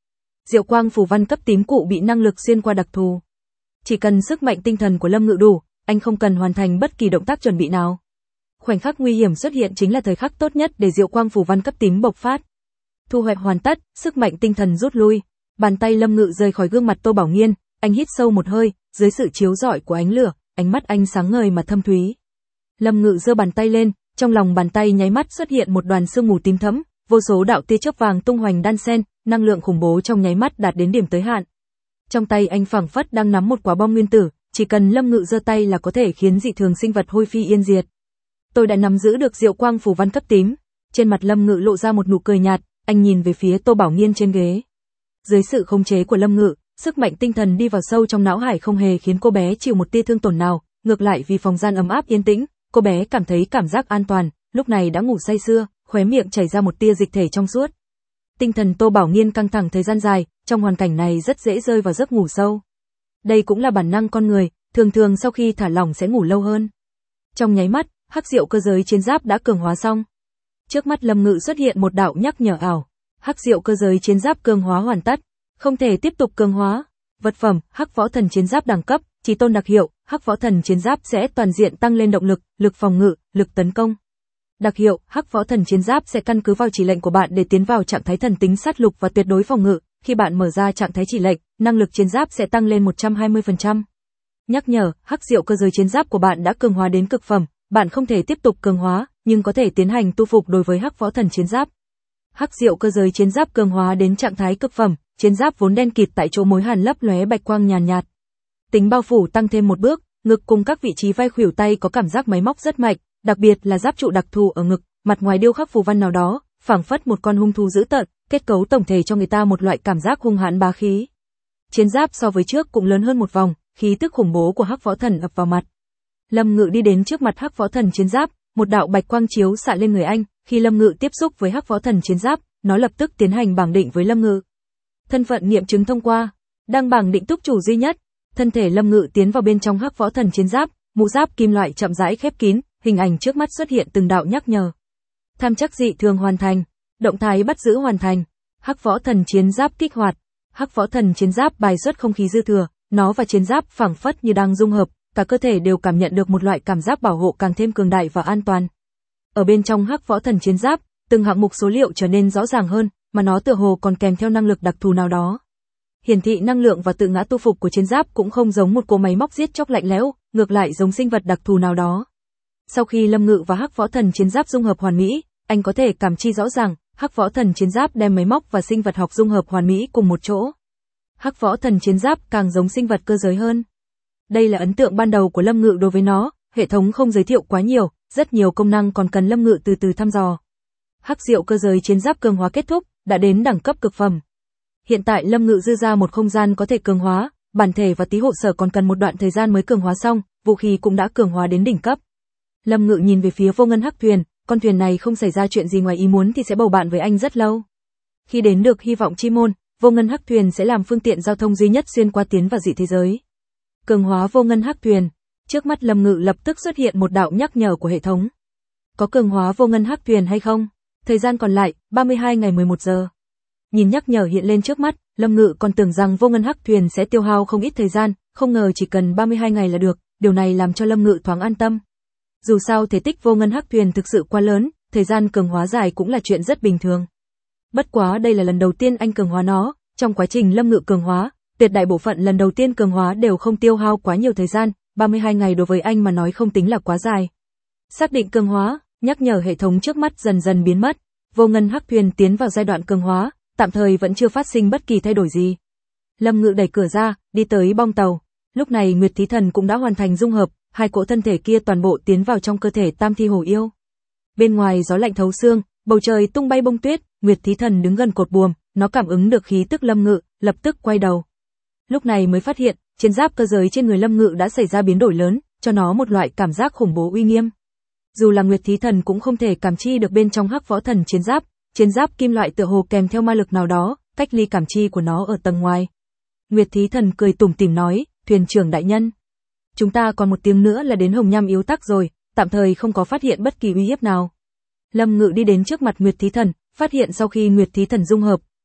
Diệu quang phù văn cấp tím cụ bị năng lực xuyên qua đặc thù. Chỉ cần sức mạnh tinh thần của Lâm Ngự đủ, anh không cần hoàn thành bất kỳ động tác chuẩn bị nào. Khoảnh khắc nguy hiểm xuất hiện chính là thời khắc tốt nhất để diệu quang phù văn cấp tím bộc phát. Thu hoạch hoàn tất, sức mạnh tinh thần rút lui, bàn tay Lâm Ngự rời khỏi gương mặt Tô Bảo Nghiên, anh hít sâu một hơi, dưới sự chiếu rọi của ánh lửa, ánh mắt anh sáng ngời mà thâm thúy. Lâm Ngự giơ bàn tay lên, trong lòng bàn tay nháy mắt xuất hiện một đoàn sương mù tím thẫm, vô số đạo tia chớp vàng tung hoành đan xen, năng lượng khủng bố trong nháy mắt đạt đến điểm tới hạn. Trong tay anh phảng phất đang nắm một quả bom nguyên tử, chỉ cần Lâm Ngự giơ tay là có thể khiến dị thường sinh vật hôi phi yên diệt. Tôi đã nắm giữ được diệu quang phù văn cấp tím. Trên mặt Lâm Ngự lộ ra một nụ cười nhạt, anh nhìn về phía Tô Bảo Nghiên trên ghế. Dưới sự khống chế của Lâm Ngự, sức mạnh tinh thần đi vào sâu trong não hải không hề khiến cô bé chịu một tia thương tổn nào, ngược lại vì phòng gian ấm áp yên tĩnh, cô bé cảm thấy cảm giác an toàn, lúc này đã ngủ say sưa, khóe miệng chảy ra một tia dịch thể trong suốt. Tinh thần Tô Bảo Nghiên căng thẳng thời gian dài, trong hoàn cảnh này rất dễ rơi vào giấc ngủ sâu. Đây cũng là bản năng con người, thường sau khi thả lỏng sẽ ngủ lâu hơn. Trong nháy mắt, hắc diệu cơ giới chiến giáp đã cường hóa xong. Trước mắt Lâm Ngự xuất hiện một đạo nhắc nhở ảo. Hắc diệu cơ giới chiến giáp cường hóa hoàn tất, không thể tiếp tục cường hóa. Vật phẩm, Hắc võ thần chiến giáp đẳng cấp, chí tôn đặc hiệu, Hắc võ thần chiến giáp sẽ toàn diện tăng lên động lực, lực phòng ngự, lực tấn công. Đặc hiệu, Hắc võ thần chiến giáp sẽ căn cứ vào chỉ lệnh của bạn để tiến vào trạng thái thần tính sát lục và tuyệt đối phòng ngự, khi bạn mở ra trạng thái chỉ lệnh, năng lực chiến giáp sẽ tăng lên 120%. Nhắc nhở, Hắc diệu cơ giới chiến giáp của bạn đã cường hóa đến cực phẩm, bạn không thể tiếp tục cường hóa, nhưng có thể tiến hành tu phục đối với Hắc võ thần chiến giáp. Hắc diệu cơ giới chiến giáp cường hóa đến trạng thái cực phẩm, chiến giáp vốn đen kịt tại chỗ mối hàn lấp lóe bạch quang nhàn nhạt. Tính bao phủ tăng thêm một bước, ngực cùng các vị trí vai khuỷu tay có cảm giác máy móc rất mạnh, đặc biệt là giáp trụ đặc thù ở ngực, mặt ngoài điêu khắc phù văn nào đó, phảng phất một con hung thú dữ tợn, kết cấu tổng thể cho người ta một loại cảm giác hung hãn bá khí. Chiến giáp so với trước cũng lớn hơn một vòng, khí tức khủng bố của Hắc võ thần ập vào mặt. Lâm Ngự đi đến trước mặt Hắc võ thần chiến giáp, một đạo bạch quang chiếu xạ lên người anh, khi Lâm Ngự tiếp xúc với Hắc võ thần chiến giáp, nó lập tức tiến hành bảng định với Lâm Ngự. Thân phận nghiệm chứng thông qua, đăng bảng định túc chủ duy nhất. Thân thể Lâm Ngự tiến vào bên trong Hắc võ thần chiến giáp, mũ giáp kim loại chậm rãi khép kín, hình ảnh trước mắt xuất hiện từng đạo nhắc nhở. Tham chắc dị thường hoàn thành, động thái bắt giữ hoàn thành, Hắc võ thần chiến giáp kích hoạt. Hắc võ thần chiến giáp bài xuất không khí dư thừa, nó và chiến giáp phảng phất như đang dung hợp, cả cơ thể đều cảm nhận được một loại cảm giác bảo hộ càng thêm cường đại và an toàn. Ở bên trong Hắc võ thần chiến giáp, từng hạng mục số liệu trở nên rõ ràng hơn, mà nó tựa hồ còn kèm theo năng lực đặc thù nào đó. Hiển thị năng lượng và tự ngã tu phục của chiến giáp cũng không giống một cỗ máy móc giết chóc lạnh lẽo, ngược lại giống sinh vật đặc thù nào đó. Sau khi Lâm Ngự và Hắc võ thần chiến giáp dung hợp hoàn mỹ, anh có thể cảm chi rõ ràng, Hắc võ thần chiến giáp đem máy móc và sinh vật học dung hợp hoàn mỹ cùng một chỗ. Hắc võ thần chiến giáp càng giống sinh vật cơ giới hơn. Đây là ấn tượng ban đầu của Lâm Ngự đối với nó, hệ thống không giới thiệu quá nhiều, rất nhiều công năng còn cần Lâm Ngự từ từ thăm dò. Hắc diệu cơ giới chiến giáp cường hóa kết thúc, đã đến đẳng cấp cực phẩm. Hiện tại Lâm Ngự dư ra một không gian có thể cường hóa, bản thể và tí hộ sở còn cần một đoạn thời gian mới cường hóa xong, vũ khí cũng đã cường hóa đến đỉnh cấp. Lâm Ngự nhìn về phía Vô Ngân Hắc thuyền, con thuyền này không xảy ra chuyện gì ngoài ý muốn thì sẽ bầu bạn với anh rất lâu. Khi đến được hy vọng chi môn, Vô Ngân Hắc thuyền sẽ làm phương tiện giao thông duy nhất xuyên qua tiến vào dị thế giới. Cường hóa Vô Ngân Hắc thuyền. Trước mắt Lâm Ngự lập tức xuất hiện một đạo nhắc nhở của hệ thống. Có cường hóa Vô Ngân Hắc thuyền hay không? Thời gian còn lại, 32 ngày 11 giờ. Nhìn nhắc nhở hiện lên trước mắt, Lâm Ngự còn tưởng rằng Vô Ngân Hắc thuyền sẽ tiêu hao không ít thời gian, không ngờ chỉ cần 32 ngày là được, điều này làm cho Lâm Ngự thoáng an tâm. Dù sao thể tích Vô Ngân Hắc thuyền thực sự quá lớn, thời gian cường hóa dài cũng là chuyện rất bình thường. Bất quá đây là lần đầu tiên anh cường hóa nó, trong quá trình Lâm Ngự cường hóa, tuyệt đại bộ phận lần đầu tiên cường hóa đều không tiêu hao quá nhiều thời gian, 32 ngày đối với anh mà nói không tính là quá dài. Xác định cường hóa, nhắc nhở hệ thống trước mắt dần dần biến mất, Vô Ngân Hắc thuyền tiến vào giai đoạn cường hóa, tạm thời vẫn chưa phát sinh bất kỳ thay đổi gì. Lâm Ngự đẩy cửa ra, đi tới bong tàu. Lúc này Nguyệt Thí Thần cũng đã hoàn thành dung hợp, hai cỗ thân thể kia toàn bộ tiến vào trong cơ thể Tam Thi Hổ Yêu. Bên ngoài gió lạnh thấu xương, bầu trời tung bay bông tuyết, Nguyệt Thí Thần đứng gần cột buồm, nó cảm ứng được khí tức Lâm Ngự, lập tức quay đầu. Lúc này mới phát hiện, chiến giáp cơ giới trên người Lâm Ngự đã xảy ra biến đổi lớn, cho nó một loại cảm giác khủng bố uy nghiêm. Dù là Nguyệt Thí Thần cũng không thể cảm chi được bên trong Hắc võ thần chiến giáp kim loại tựa hồ kèm theo ma lực nào đó, cách ly cảm chi của nó ở tầng ngoài. Nguyệt Thí Thần cười tủm tỉm nói, thuyền trưởng đại nhân, chúng ta còn một tiếng nữa là đến Hồng Nham yếu tắc rồi, tạm thời không có phát hiện bất kỳ uy hiếp nào. Lâm Ngự đi đến trước mặt Nguyệt Thí Thần, phát hiện sau khi Nguyệt Thí Thần dung hợp,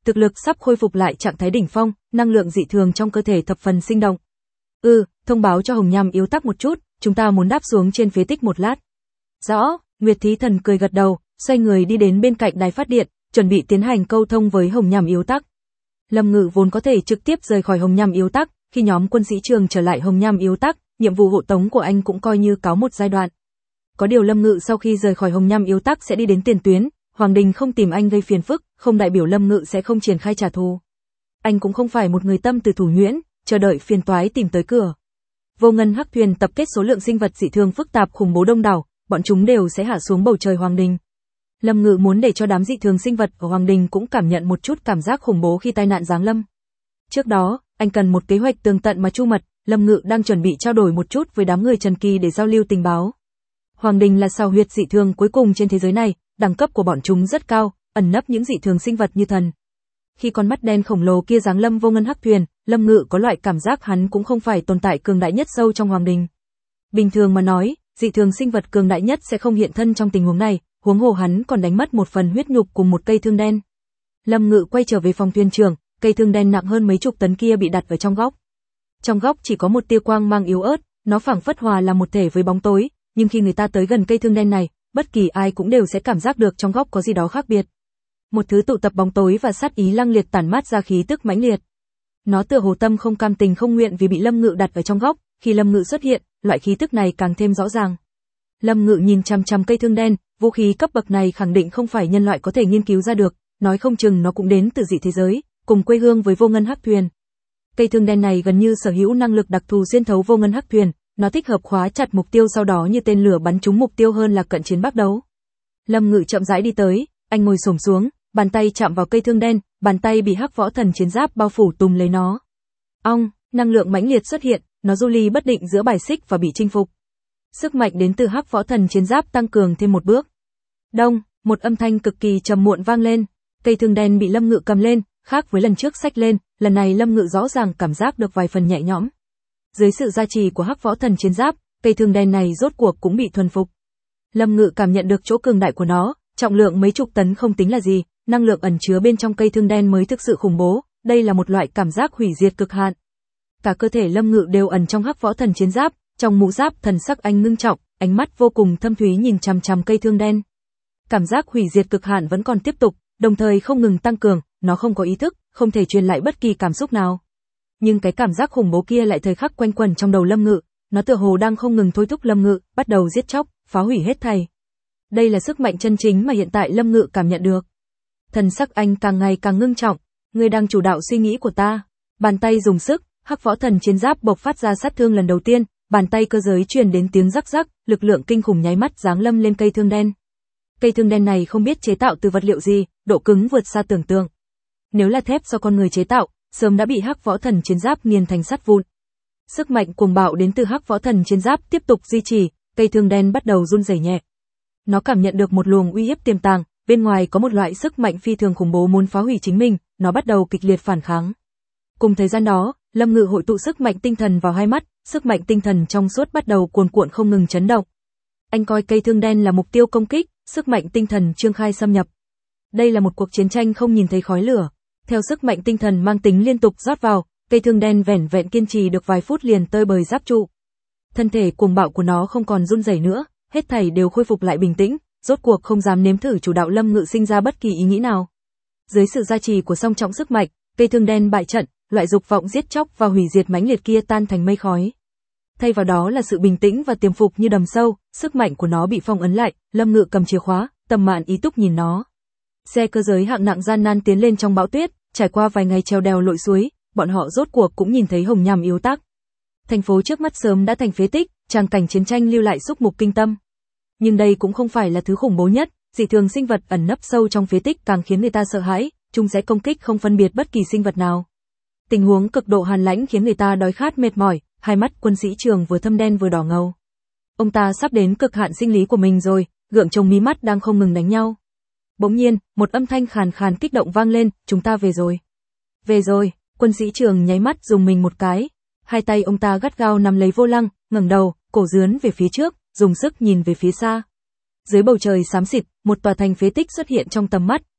thực lực sắp khôi phục lại trạng thái đỉnh phong, năng lượng dị thường trong cơ thể thập phần sinh động. Thông báo cho Hồng Nham Yếu Tắc một chút, chúng ta muốn đáp xuống trên phế tích một lát. Rõ, Nguyệt Thí Thần cười gật đầu, xoay người đi đến bên cạnh đài phát điện, chuẩn bị tiến hành câu thông với Hồng Nham Yếu Tắc. Lâm Ngự vốn có thể trực tiếp rời khỏi Hồng Nham Yếu Tắc, khi nhóm quân sĩ Trường trở lại Hồng Nham Yếu Tắc, nhiệm vụ hộ tống của anh cũng coi như cáo một giai đoạn. Có điều Lâm Ngự sau khi rời khỏi Hồng Nham Yếu Tắc sẽ đi đến tiền tuyến, Hoàng Đình không tìm anh gây phiền phức, không đại biểu Lâm Ngự sẽ không triển khai trả thù. Anh cũng không phải một người tâm từ thủ nhuyễn, chờ đợi phiền toái tìm tới cửa. Vô ngân hắc thuyền tập kết số lượng sinh vật dị thường phức tạp khủng bố đông đảo, bọn chúng đều sẽ hạ xuống bầu trời Hoàng Đình. Lâm Ngự muốn để cho đám dị thường sinh vật ở Hoàng Đình cũng cảm nhận một chút cảm giác khủng bố khi tai nạn giáng lâm. Trước đó, anh cần một kế hoạch tường tận mà chu mật, Lâm Ngự đang chuẩn bị trao đổi một chút với đám người Trần Kỳ để giao lưu tình báo. Hoàng Đình là sao huyệt dị thường cuối cùng trên thế giới này, đẳng cấp của bọn chúng rất cao, ẩn nấp những dị thường sinh vật như thần. Khi con mắt đen khổng lồ kia giáng lâm vô ngân hắc thuyền, Lâm Ngự có loại cảm giác hắn cũng không phải tồn tại cường đại nhất sâu trong Hoàng Đình. Bình thường mà nói, dị thường sinh vật cường đại nhất sẽ không hiện thân trong tình huống này, huống hồ hắn còn đánh mất một phần huyết nhục cùng một cây thương đen. Lâm Ngự quay trở về phòng thuyền trưởng, cây thương đen nặng hơn mấy chục tấn kia bị đặt ở trong góc. Trong góc chỉ có một tia quang mang yếu ớt, nó phảng phất hòa là một thể với bóng tối, nhưng khi người ta tới gần cây thương đen này, bất kỳ ai cũng đều sẽ cảm giác được trong góc có gì đó khác biệt. Một thứ tụ tập bóng tối và sát ý lăng liệt tản mát ra khí tức mãnh liệt. Nó tựa hồ tâm không cam tình không nguyện vì bị Lâm Ngự đặt ở trong góc, khi Lâm Ngự xuất hiện, loại khí tức này càng thêm rõ ràng. Lâm Ngự nhìn chằm chằm cây thương đen, vũ khí cấp bậc này khẳng định không phải nhân loại có thể nghiên cứu ra được, nói không chừng nó cũng đến từ dị thế giới, cùng quê hương với vô ngân hắc thuyền. Cây thương đen này gần như sở hữu năng lực đặc thù xuyên thấu vô ngân hắc thuyền, nó thích hợp khóa chặt mục tiêu sau đó như tên lửa bắn trúng mục tiêu hơn là cận chiến bắt đấu. Lâm Ngự chậm rãi đi tới, anh ngồi xổm xuống, bàn tay chạm vào cây thương đen, bàn tay bị hắc võ thần chiến giáp bao phủ túm lấy nó. Ong, năng lượng mãnh liệt xuất hiện, nó du ly bất định giữa bài xích và bị chinh phục. Sức mạnh đến từ hắc võ thần chiến giáp tăng cường thêm một bước. Đông, một âm thanh cực kỳ trầm muộn vang lên, cây thương đen bị Lâm Ngự cầm lên, khác với lần trước xách lên, lần này Lâm Ngự rõ ràng cảm giác được vài phần nhẹ nhõm. Dưới sự gia trì của hắc võ thần chiến giáp, cây thương đen này rốt cuộc cũng bị thuần phục. Lâm Ngự cảm nhận được chỗ cường đại của nó, trọng lượng mấy chục tấn không tính là gì, năng lượng ẩn chứa bên trong cây thương đen mới thực sự khủng bố, đây là một loại cảm giác hủy diệt cực hạn. Cả cơ thể Lâm Ngự đều ẩn trong hắc võ thần chiến giáp, trong mũ giáp thần sắc anh ngưng trọng, ánh mắt vô cùng thâm thúy nhìn chằm chằm cây thương đen. Cảm giác hủy diệt cực hạn vẫn còn tiếp tục, đồng thời không ngừng tăng cường, nó không có ý thức, không thể truyền lại bất kỳ cảm xúc nào. Nhưng cái cảm giác khủng bố kia lại thời khắc quanh quẩn trong đầu Lâm Ngự, nó tựa hồ đang không ngừng thôi thúc Lâm Ngự, bắt đầu giết chóc, phá hủy hết thảy. Đây là sức mạnh chân chính mà hiện tại Lâm Ngự cảm nhận được. Thần sắc anh càng ngày càng ngưng trọng, ngươi đang chủ đạo suy nghĩ của ta. Bàn tay dùng sức, hắc võ thần chiến giáp bộc phát ra sát thương lần đầu tiên, bàn tay cơ giới truyền đến tiếng rắc rắc, lực lượng kinh khủng nháy mắt giáng lâm lên cây thương đen. Cây thương đen này không biết chế tạo từ vật liệu gì, độ cứng vượt xa tưởng tượng. Nếu là thép do con người chế tạo, sớm đã bị hắc võ thần chiến giáp nghiền thành sắt vụn. Sức mạnh cuồng bạo đến từ hắc võ thần chiến giáp tiếp tục duy trì, cây thương đen bắt đầu run rẩy nhẹ. Nó cảm nhận được một luồng uy hiếp tiềm tàng, bên ngoài có một loại sức mạnh phi thường khủng bố muốn phá hủy chính mình, nó bắt đầu kịch liệt phản kháng. Cùng thời gian đó, Lâm Ngự hội tụ sức mạnh tinh thần vào hai mắt, sức mạnh tinh thần trong suốt bắt đầu cuồn cuộn không ngừng chấn động. Anh coi cây thương đen là mục tiêu công kích, sức mạnh tinh thần trương khai xâm nhập. Đây là một cuộc chiến tranh không nhìn thấy khói lửa. Theo sức mạnh tinh thần mang tính liên tục rót vào, cây thương đen vẻn vẹn kiên trì được vài phút liền tơi bời giáp trụ. Thân thể cuồng bạo của nó không còn run rẩy nữa, hết thảy đều khôi phục lại bình tĩnh, rốt cuộc không dám nếm thử chủ đạo Lâm Ngự sinh ra bất kỳ ý nghĩ nào. Dưới sự gia trì của song trọng sức mạnh, cây thương đen bại trận, loại dục vọng giết chóc và hủy diệt mãnh liệt kia tan thành mây khói. Thay vào đó là sự bình tĩnh và tiềm phục như đầm sâu, sức mạnh của nó bị phong ấn lại, Lâm Ngự cầm chìa khóa, Tầm Mạn ý túc nhìn nó. Xe cơ giới hạng nặng gian nan tiến lên trong bão tuyết, trải qua vài ngày trèo đèo lội suối, bọn họ rốt cuộc cũng nhìn thấy Hồng Nham Yếu Tắc. Thành phố trước mắt sớm đã thành phế tích, tràng cảnh chiến tranh lưu lại xúc mục kinh tâm. Nhưng đây cũng không phải là thứ khủng bố nhất, dị thường sinh vật ẩn nấp sâu trong phế tích càng khiến người ta sợ hãi, chúng sẽ công kích không phân biệt bất kỳ sinh vật nào. Tình huống cực độ hàn lãnh khiến người ta đói khát mệt mỏi, hai mắt quân sĩ Trường vừa thâm đen vừa đỏ ngầu. Ông ta sắp đến cực hạn sinh lý của mình rồi, gượng chống mí mắt đang không ngừng đánh nhau. Bỗng nhiên, một âm thanh khàn khàn kích động vang lên, chúng ta về rồi. Về rồi, quân sĩ Trường nháy mắt dùng mình một cái. Hai tay ông ta gắt gao nắm lấy vô lăng, ngẩng đầu, cổ dướn về phía trước, dùng sức nhìn về phía xa. Dưới bầu trời xám xịt, một tòa thành phế tích xuất hiện trong tầm mắt,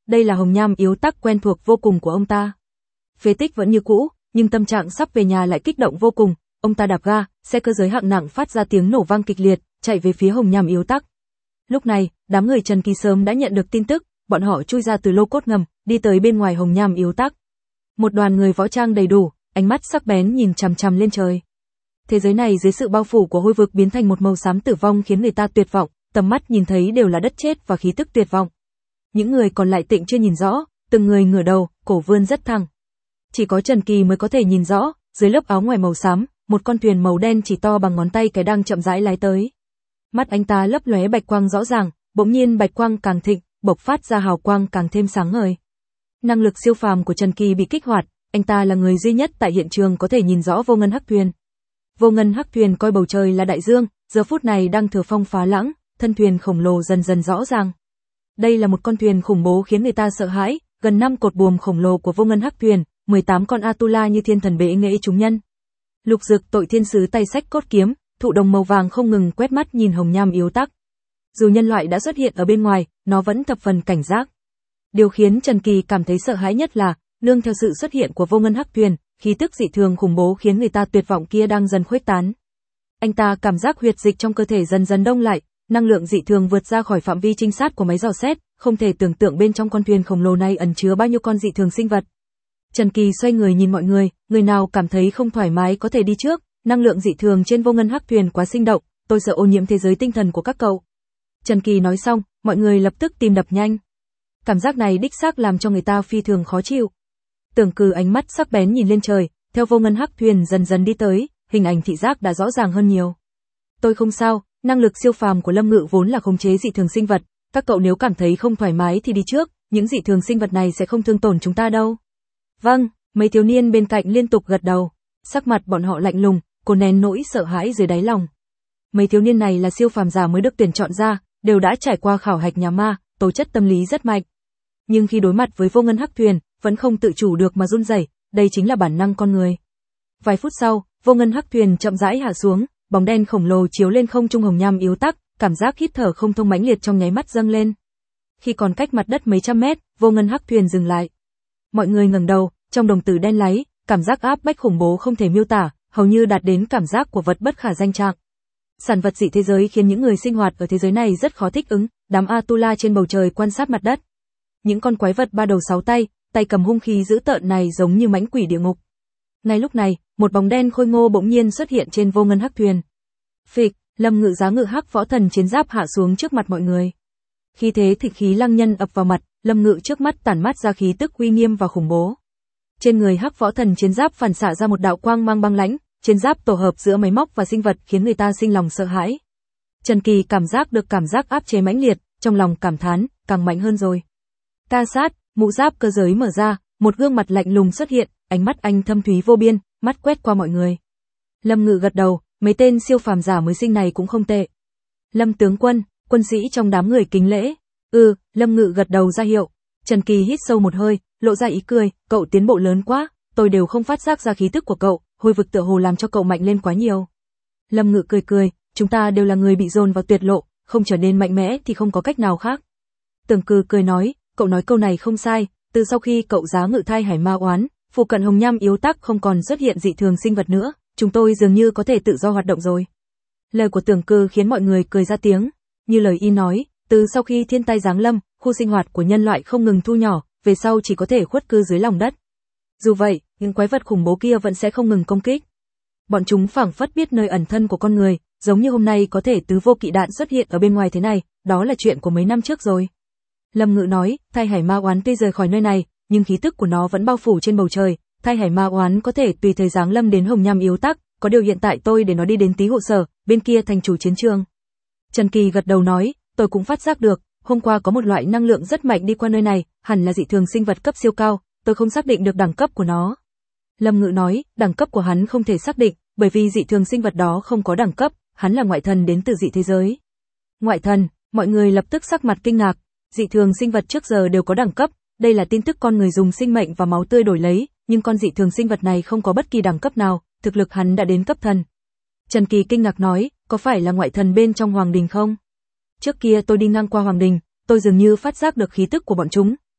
đây là hồng nham yếu tắc quen thuộc vô cùng của ông ta. Phế tích vẫn như cũ, nhưng tâm trạng sắp về nhà lại kích động vô cùng, ông ta đạp ga, xe cơ giới hạng nặng phát ra tiếng nổ vang kịch liệt, chạy về phía hồng nham yếu tắc. Lúc này, đám người Trần Kỳ sớm đã nhận được tin tức, bọn họ chui ra từ lô cốt ngầm, đi tới bên ngoài hồng nham yếu tắc. Một đoàn người võ trang đầy đủ, ánh mắt sắc bén nhìn chằm chằm lên trời. Thế giới này dưới sự bao phủ của hôi vực biến thành một màu xám tử vong khiến người ta tuyệt vọng, tầm mắt nhìn thấy đều là đất chết và khí tức tuyệt vọng. Những người còn lại tịnh chưa nhìn rõ, từng người ngửa đầu, cổ vươn rất thẳng. Chỉ có Trần Kỳ mới có thể nhìn rõ, dưới lớp áo ngoài màu xám, một con thuyền màu đen chỉ to bằng ngón tay cái đang chậm rãi lái tới. Mắt anh ta lấp lóe bạch quang rõ ràng, bỗng nhiên bạch quang càng thịnh, bộc phát ra hào quang càng thêm sáng ngời. Năng lực siêu phàm của Trần Kỳ bị kích hoạt, anh ta là người duy nhất tại hiện trường có thể nhìn rõ vô ngân hắc thuyền. Vô ngân hắc thuyền coi bầu trời là đại dương, giờ phút này đang thừa phong phá lãng, thân thuyền khổng lồ dần dần rõ ràng. Đây là một con thuyền khủng bố khiến người ta sợ hãi, gần 5 cột buồm khổng lồ của vô ngân hắc thuyền, 18 con Atula như thiên thần bệ nghệ chúng nhân. Lục Dực tội thiên sứ tay xách cốt kiếm, thụ đồng màu vàng không ngừng quét mắt nhìn hồng nham yếu tắc. Dù nhân loại đã xuất hiện ở bên ngoài, nó vẫn thập phần cảnh giác. Điều khiến Trần Kỳ cảm thấy sợ hãi nhất là, nương theo sự xuất hiện của vô ngân hắc thuyền, khí tức dị thường khủng bố khiến người ta tuyệt vọng kia đang dần khuếch tán. Anh ta cảm giác huyệt dịch trong cơ thể dần dần đông lại, năng lượng dị thường vượt ra khỏi phạm vi trinh sát của máy dò xét, không thể tưởng tượng bên trong con thuyền khổng lồ này ẩn chứa bao nhiêu con dị thường sinh vật. Trần Kỳ xoay người nhìn mọi người nào cảm thấy không thoải mái có thể đi trước, năng lượng dị thường trên vô ngân hắc thuyền quá sinh động, tôi sợ ô nhiễm thế giới tinh thần của các cậu. Trần Kỳ nói xong, mọi người lập tức tim đập nhanh. Cảm giác này đích xác làm cho người ta phi thường khó chịu. Tưởng Cừ ánh mắt sắc bén nhìn lên trời, theo vô ngân hắc thuyền dần dần đi tới, hình ảnh thị giác đã rõ ràng hơn nhiều. Tôi không sao, năng lực siêu phàm của Lâm Ngự vốn là khống chế dị thường sinh vật, các cậu nếu cảm thấy không thoải mái thì đi trước, những dị thường sinh vật này sẽ không thương tổn chúng ta đâu. Vâng, mấy thiếu niên bên cạnh liên tục gật đầu, sắc mặt bọn họ lạnh lùng, cố nén nỗi sợ hãi dưới đáy lòng. Mấy thiếu niên này là siêu phàm giả mới được tuyển chọn ra, đều đã trải qua khảo hạch nhà ma, tố chất tâm lý rất mạnh. Nhưng khi đối mặt với vô ngân hắc thuyền, vẫn không tự chủ được mà run rẩy, đây chính là bản năng con người. Vài phút sau, vô ngân hắc thuyền chậm rãi hạ xuống, bóng đen khổng lồ chiếu lên không trung hồng nham yếu tắc, cảm giác hít thở không thông mãnh liệt trong nháy mắt dâng lên. Khi còn cách mặt đất mấy trăm mét, vô ngân hắc thuyền dừng lại. Mọi người ngẩng đầu, trong đồng tử đen láy, cảm giác áp bách khủng bố không thể miêu tả, hầu như đạt đến cảm giác của vật bất khả danh trạng. Sản vật dị thế giới khiến những người sinh hoạt ở thế giới này rất khó thích ứng, đám Atula trên bầu trời quan sát mặt đất. Những con quái vật ba đầu sáu tay, tay cầm hung khí dữ tợn này giống như mãnh quỷ địa ngục. Ngay lúc này, một bóng đen khôi ngô bỗng nhiên xuất hiện trên vô ngân hắc thuyền. Phịch, Lâm Ngự giá ngự hắc võ thần chiến giáp hạ xuống trước mặt mọi người. Khi thế thịt khí lăng nhân ập vào mặt, Lâm Ngự trước mắt tản mát ra khí tức uy nghiêm và khủng bố. Trên người hắc võ thần chiến giáp phản xạ ra một đạo quang mang băng lãnh, chiến giáp tổ hợp giữa máy móc và sinh vật khiến người ta sinh lòng sợ hãi. Trần Kỳ cảm giác được cảm giác áp chế mãnh liệt, trong lòng cảm thán, càng mạnh hơn rồi. Ca sát, mũ giáp cơ giới mở ra, một gương mặt lạnh lùng xuất hiện, ánh mắt anh thâm thúy vô biên, mắt quét qua mọi người. Lâm Ngự gật đầu, mấy tên siêu phàm giả mới sinh này cũng không tệ. Lâm tướng quân, quân sĩ trong đám người kính lễ. Lâm Ngự gật đầu ra hiệu. Trần Kỳ hít sâu một hơi, lộ ra ý cười, cậu tiến bộ lớn quá, tôi đều không phát giác ra khí tức của cậu, hồi vực tựa hồ làm cho cậu mạnh lên quá nhiều. Lâm Ngự cười, chúng ta đều là người bị dồn vào tuyệt lộ, không trở nên mạnh mẽ thì không có cách nào khác. Tưởng Cừ cười nói, cậu nói câu này không sai, từ sau khi cậu giá ngự thai hải ma oán, phụ cận hồng nham yếu tắc không còn xuất hiện dị thường sinh vật nữa, chúng tôi dường như có thể tự do hoạt động rồi. Lời của Tưởng Cừ khiến mọi người cười ra tiếng, như lời y nói, từ sau khi thiên tai giáng lâm, khu sinh hoạt của nhân loại không ngừng thu nhỏ, về sau chỉ có thể khuất cư dưới lòng đất. Dù vậy, những quái vật khủng bố kia vẫn sẽ không ngừng công kích. Bọn chúng phảng phất biết nơi ẩn thân của con người, giống như hôm nay có thể tứ vô kỵ đạn xuất hiện ở bên ngoài thế này, đó là chuyện của mấy năm trước rồi. Lâm Ngự nói, thai hải ma oán tuy rời khỏi nơi này, nhưng khí tức của nó vẫn bao phủ trên bầu trời, thai hải ma oán có thể tùy thời giáng lâm đến hồng nham yếu tắc, có điều hiện tại tôi để nó đi đến tí hộ sở, bên kia thành chủ chiến trường. Trần Kỳ gật đầu nói, tôi cũng phát giác được, hôm qua có một loại năng lượng rất mạnh đi qua nơi này, hẳn là dị thường sinh vật cấp siêu cao, tôi không xác định được đẳng cấp của nó. Lâm Ngự nói, đẳng cấp của hắn không thể xác định, bởi vì dị thường sinh vật đó không có đẳng cấp, hắn là ngoại thần đến từ dị thế giới. Ngoại thần, mọi người lập tức sắc mặt kinh ngạc, dị thường sinh vật trước giờ đều có đẳng cấp, đây là tin tức con người dùng sinh mệnh và máu tươi đổi lấy, nhưng con dị thường sinh vật này không có bất kỳ đẳng cấp nào, thực lực hắn đã đến cấp thần. Trần Kỳ kinh ngạc nói, có phải là ngoại thần bên trong hoàng đình không? Trước kia tôi đi ngang qua hoàng đình, tôi dường như phát giác được khí tức của bọn chúng,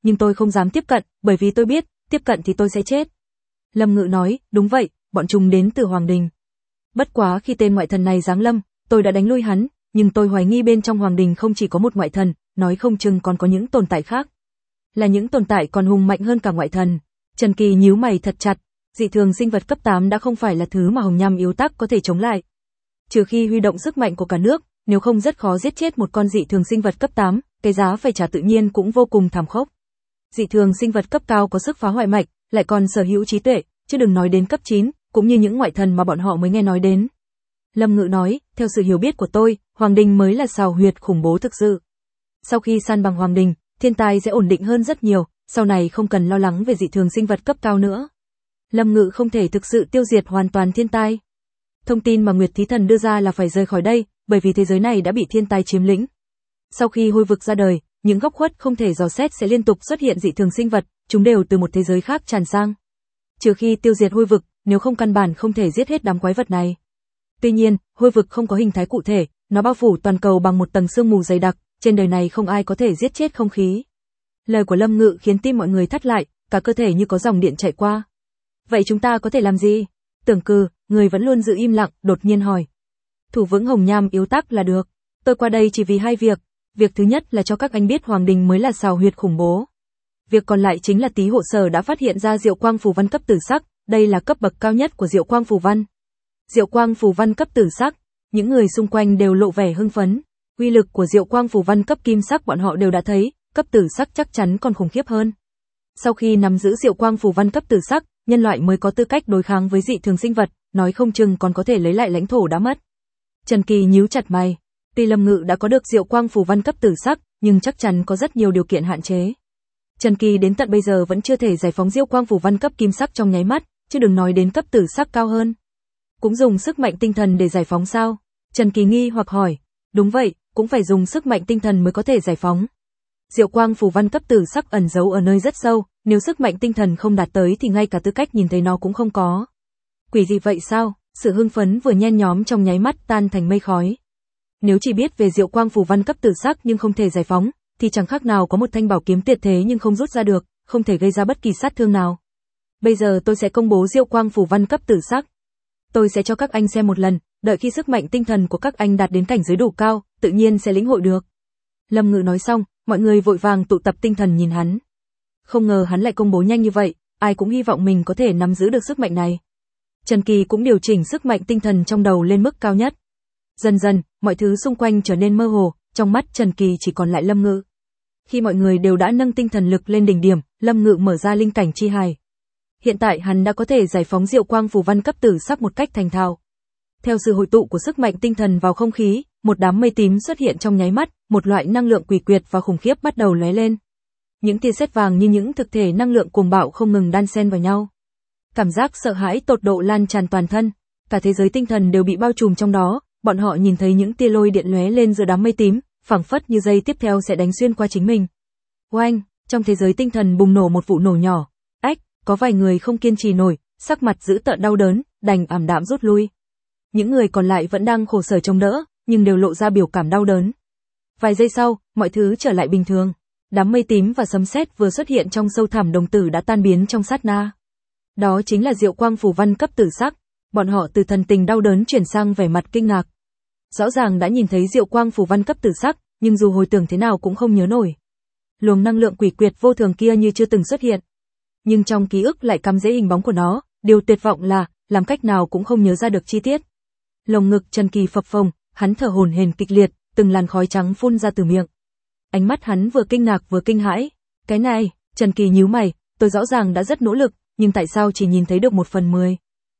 nhưng tôi không dám tiếp cận, bởi vì tôi biết, tiếp cận thì tôi sẽ chết. Lâm Ngự nói, đúng vậy, bọn chúng đến từ Hoàng Đình. Bất quá khi tên ngoại thần này giáng lâm, tôi đã đánh lui hắn, nhưng tôi hoài nghi bên trong Hoàng Đình không chỉ có một ngoại thần, nói không chừng còn có những tồn tại khác. Là những tồn tại còn hùng mạnh hơn cả ngoại thần. Trần Kỳ nhíu mày thật chặt, dị thường sinh vật cấp 8 đã không phải là thứ mà Hồng Nham yếu tắc có thể chống lại. Trừ khi huy động sức mạnh của cả nước, nếu không rất khó giết chết một con dị thường sinh vật cấp 8, cái giá phải trả tự nhiên cũng vô cùng thảm khốc. Dị thường sinh vật cấp cao có sức phá hoại mạnh, lại còn sở hữu trí tuệ, chứ đừng nói đến cấp 9, cũng như những ngoại thần mà bọn họ mới nghe nói đến. Lâm Ngự nói, theo sự hiểu biết của tôi, Hoàng Đình mới là sào huyệt khủng bố thực sự. Sau khi san bằng Hoàng Đình, thiên tai sẽ ổn định hơn rất nhiều, sau này không cần lo lắng về dị thường sinh vật cấp cao nữa. Lâm Ngự không thể thực sự tiêu diệt hoàn toàn thiên tai. Thông tin mà Nguyệt Thí Thần đưa ra là phải rời khỏi đây, bởi vì thế giới này đã bị thiên tai chiếm lĩnh. Sau khi hôi vực ra đời, những góc khuất không thể dò xét sẽ liên tục xuất hiện dị thường sinh vật, chúng đều từ một thế giới khác tràn sang. Trừ khi tiêu diệt hôi vực, nếu không căn bản không thể giết hết đám quái vật này. Tuy nhiên, hôi vực không có hình thái cụ thể, nó bao phủ toàn cầu bằng một tầng sương mù dày đặc, trên đời này không ai có thể giết chết không khí. Lời của Lâm Ngự khiến tim mọi người thắt lại, cả cơ thể như có dòng điện chạy qua. Vậy chúng ta có thể làm gì? Tưởng Cừ, người vẫn luôn giữ im lặng, đột nhiên hỏi. Thủ vững Hồng Nham yếu tắc là được. Tôi qua đây chỉ vì hai việc. Việc thứ nhất là cho các anh biết Hoàng Đình mới là sào huyệt khủng bố. Việc còn lại chính là Tý Hộ Sở đã phát hiện ra Diệu Quang Phù Văn cấp tử sắc, đây là cấp bậc cao nhất của Diệu Quang Phù Văn. Diệu Quang Phù Văn cấp tử sắc, những người xung quanh đều lộ vẻ hưng phấn. Uy lực của Diệu Quang Phù Văn cấp kim sắc bọn họ đều đã thấy, cấp tử sắc chắc chắn còn khủng khiếp hơn. Sau khi nắm giữ Diệu Quang Phù Văn cấp tử sắc, nhân loại mới có tư cách đối kháng với dị thường sinh vật, nói không chừng còn có thể lấy lại lãnh thổ đã mất. Trần Kỳ nhíu chặt mày, tuy Lâm Ngự đã có được Diệu Quang Phù Văn cấp tử sắc, nhưng chắc chắn có rất nhiều điều kiện hạn chế. Trần Kỳ đến tận bây giờ vẫn chưa thể giải phóng Diệu Quang Phù Văn cấp kim sắc trong nháy mắt, chứ đừng nói đến cấp tử sắc cao hơn. Cũng dùng sức mạnh tinh thần để giải phóng sao? Trần Kỳ nghi hoặc hỏi. Đúng vậy, cũng phải dùng sức mạnh tinh thần mới có thể giải phóng. Diệu Quang Phù Văn cấp tử sắc ẩn giấu ở nơi rất sâu, nếu sức mạnh tinh thần không đạt tới thì ngay cả tư cách nhìn thấy nó cũng không có. Quỷ gì vậy sao? Sự hưng phấn vừa nhen nhóm trong nháy mắt tan thành mây khói. Nếu chỉ biết về Diệu Quang Phù Văn cấp tử sắc nhưng không thể giải phóng, thì chẳng khác nào có một thanh bảo kiếm tuyệt thế nhưng không rút ra được, không thể gây ra bất kỳ sát thương nào. Bây giờ tôi sẽ công bố Diệu Quang Phù Văn cấp tử sắc. Tôi sẽ cho các anh xem một lần, đợi khi sức mạnh tinh thần của các anh đạt đến cảnh giới đủ cao, tự nhiên sẽ lĩnh hội được. Lâm Ngự nói xong, mọi người vội vàng tụ tập tinh thần nhìn hắn. Không ngờ hắn lại công bố nhanh như vậy, ai cũng hy vọng mình có thể nắm giữ được sức mạnh này. Trần Kỳ cũng điều chỉnh sức mạnh tinh thần trong đầu lên mức cao nhất. Dần dần, mọi thứ xung quanh trở nên mơ hồ, trong mắt Trần Kỳ chỉ còn lại Lâm Ngự. Khi mọi người đều đã nâng tinh thần lực lên đỉnh điểm, Lâm Ngự mở ra linh cảnh chi hài. Hiện tại hắn đã có thể giải phóng Diệu Quang Phù Văn cấp tử sắc một cách thành thạo. Theo sự hội tụ của sức mạnh tinh thần vào không khí, một đám mây tím xuất hiện trong nháy mắt, một loại năng lượng quỷ quyệt và khủng khiếp bắt đầu lóe lên. Những tia sét vàng như những thực thể năng lượng cuồng bạo không ngừng đan xen vào nhau. Cảm giác sợ hãi tột độ lan tràn toàn thân, cả thế giới tinh thần đều bị bao trùm trong đó, bọn họ nhìn thấy những tia lôi điện lóe lên giữa đám mây tím, phảng phất như giây tiếp theo sẽ đánh xuyên qua chính mình. Oanh, trong thế giới tinh thần bùng nổ một vụ nổ nhỏ. Ách, có vài người không kiên trì nổi, sắc mặt dữ tợn đau đớn, đành ảm đạm rút lui. Những người còn lại vẫn đang khổ sở chống đỡ, nhưng đều lộ ra biểu cảm đau đớn. Vài giây sau, mọi thứ trở lại bình thường. Đám mây tím và sấm sét vừa xuất hiện trong sâu thẳm đồng tử đã tan biến trong sát na. Đó chính là Diệu Quang Phù Văn cấp tử sắc, bọn họ từ thần tình đau đớn chuyển sang vẻ mặt kinh ngạc. Rõ ràng đã nhìn thấy Diệu Quang Phù Văn cấp tử sắc, nhưng dù hồi tưởng thế nào cũng không nhớ nổi. Luồng năng lượng quỷ quyệt vô thường kia như chưa từng xuất hiện. Nhưng trong ký ức lại cắm rễ hình bóng của nó, điều tuyệt vọng là, làm cách nào cũng không nhớ ra được chi tiết. Lồng ngực Trần Kỳ phập phồng, hắn thở hổn hển kịch liệt, từng làn khói trắng phun ra từ miệng. Ánh mắt hắn vừa kinh ngạc vừa kinh hãi. Cái này, Trần Kỳ nhíu mày, tôi rõ ràng đã rất nỗ lực, nhưng tại sao chỉ nhìn thấy được 1/10?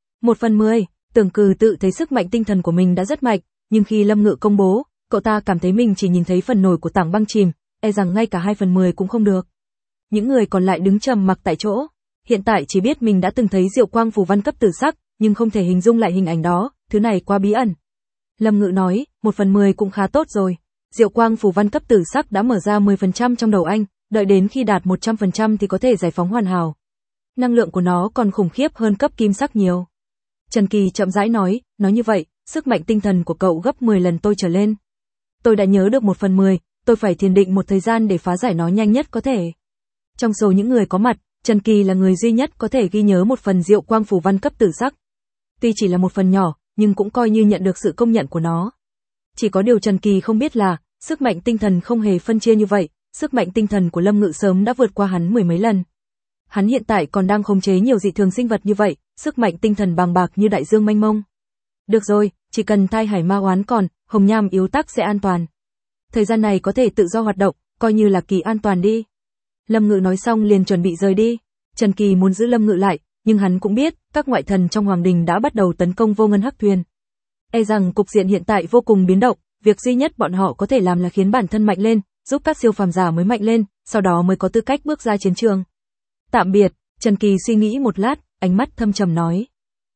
1/10, Tưởng Cừ tự thấy sức mạnh tinh thần của mình đã rất mạnh, nhưng khi Lâm Ngự công bố, cậu ta cảm thấy mình chỉ nhìn thấy phần nổi của tảng băng chìm, e rằng ngay cả 2/10 cũng không được. Những người còn lại đứng trầm mặc tại chỗ, hiện tại chỉ biết mình đã từng thấy Diệu Quang Phù Văn cấp tử sắc, nhưng không thể hình dung lại hình ảnh đó, thứ này quá bí ẩn. Lâm Ngự nói, 1/10 cũng khá tốt rồi. Diệu Quang Phù Văn cấp tử sắc đã mở ra 10% trong đầu anh, đợi đến khi đạt 100% thì có thể giải phóng hoàn hảo. Năng lượng của nó còn khủng khiếp hơn cấp kim sắc nhiều. Trần Kỳ chậm rãi nói như vậy, sức mạnh tinh thần của cậu gấp 10 lần tôi trở lên. Tôi đã nhớ được 1/10, tôi phải thiền định một thời gian để phá giải nó nhanh nhất có thể. Trong số những người có mặt, Trần Kỳ là người duy nhất có thể ghi nhớ một phần diệu quang phù văn cấp tử sắc. Tuy chỉ là một phần nhỏ, nhưng cũng coi như nhận được sự công nhận của nó. Chỉ có điều Trần Kỳ không biết là, sức mạnh tinh thần không hề phân chia như vậy, sức mạnh tinh thần của Lâm Ngự sớm đã vượt qua hắn mười mấy lần. Hắn hiện tại còn đang khống chế nhiều dị thường sinh vật như vậy, sức mạnh tinh thần bàng bạc như đại dương mênh mông. Được rồi, chỉ cần thai hải ma oán còn, hồng nham yếu tắc sẽ an toàn. Thời gian này có thể tự do hoạt động, coi như là kỳ an toàn đi. Lâm Ngự nói xong liền chuẩn bị rời đi. Trần Kỳ muốn giữ Lâm Ngự lại, nhưng hắn cũng biết, các ngoại thần trong Hoàng Đình đã bắt đầu tấn công Vô Ngân Hắc Thuyền. E rằng cục diện hiện tại vô cùng biến động, việc duy nhất bọn họ có thể làm là khiến bản thân mạnh lên, giúp các siêu phàm giả mới mạnh lên, sau đó mới có tư cách bước ra chiến trường. Tạm biệt, Trần Kỳ suy nghĩ một lát, ánh mắt thâm trầm nói.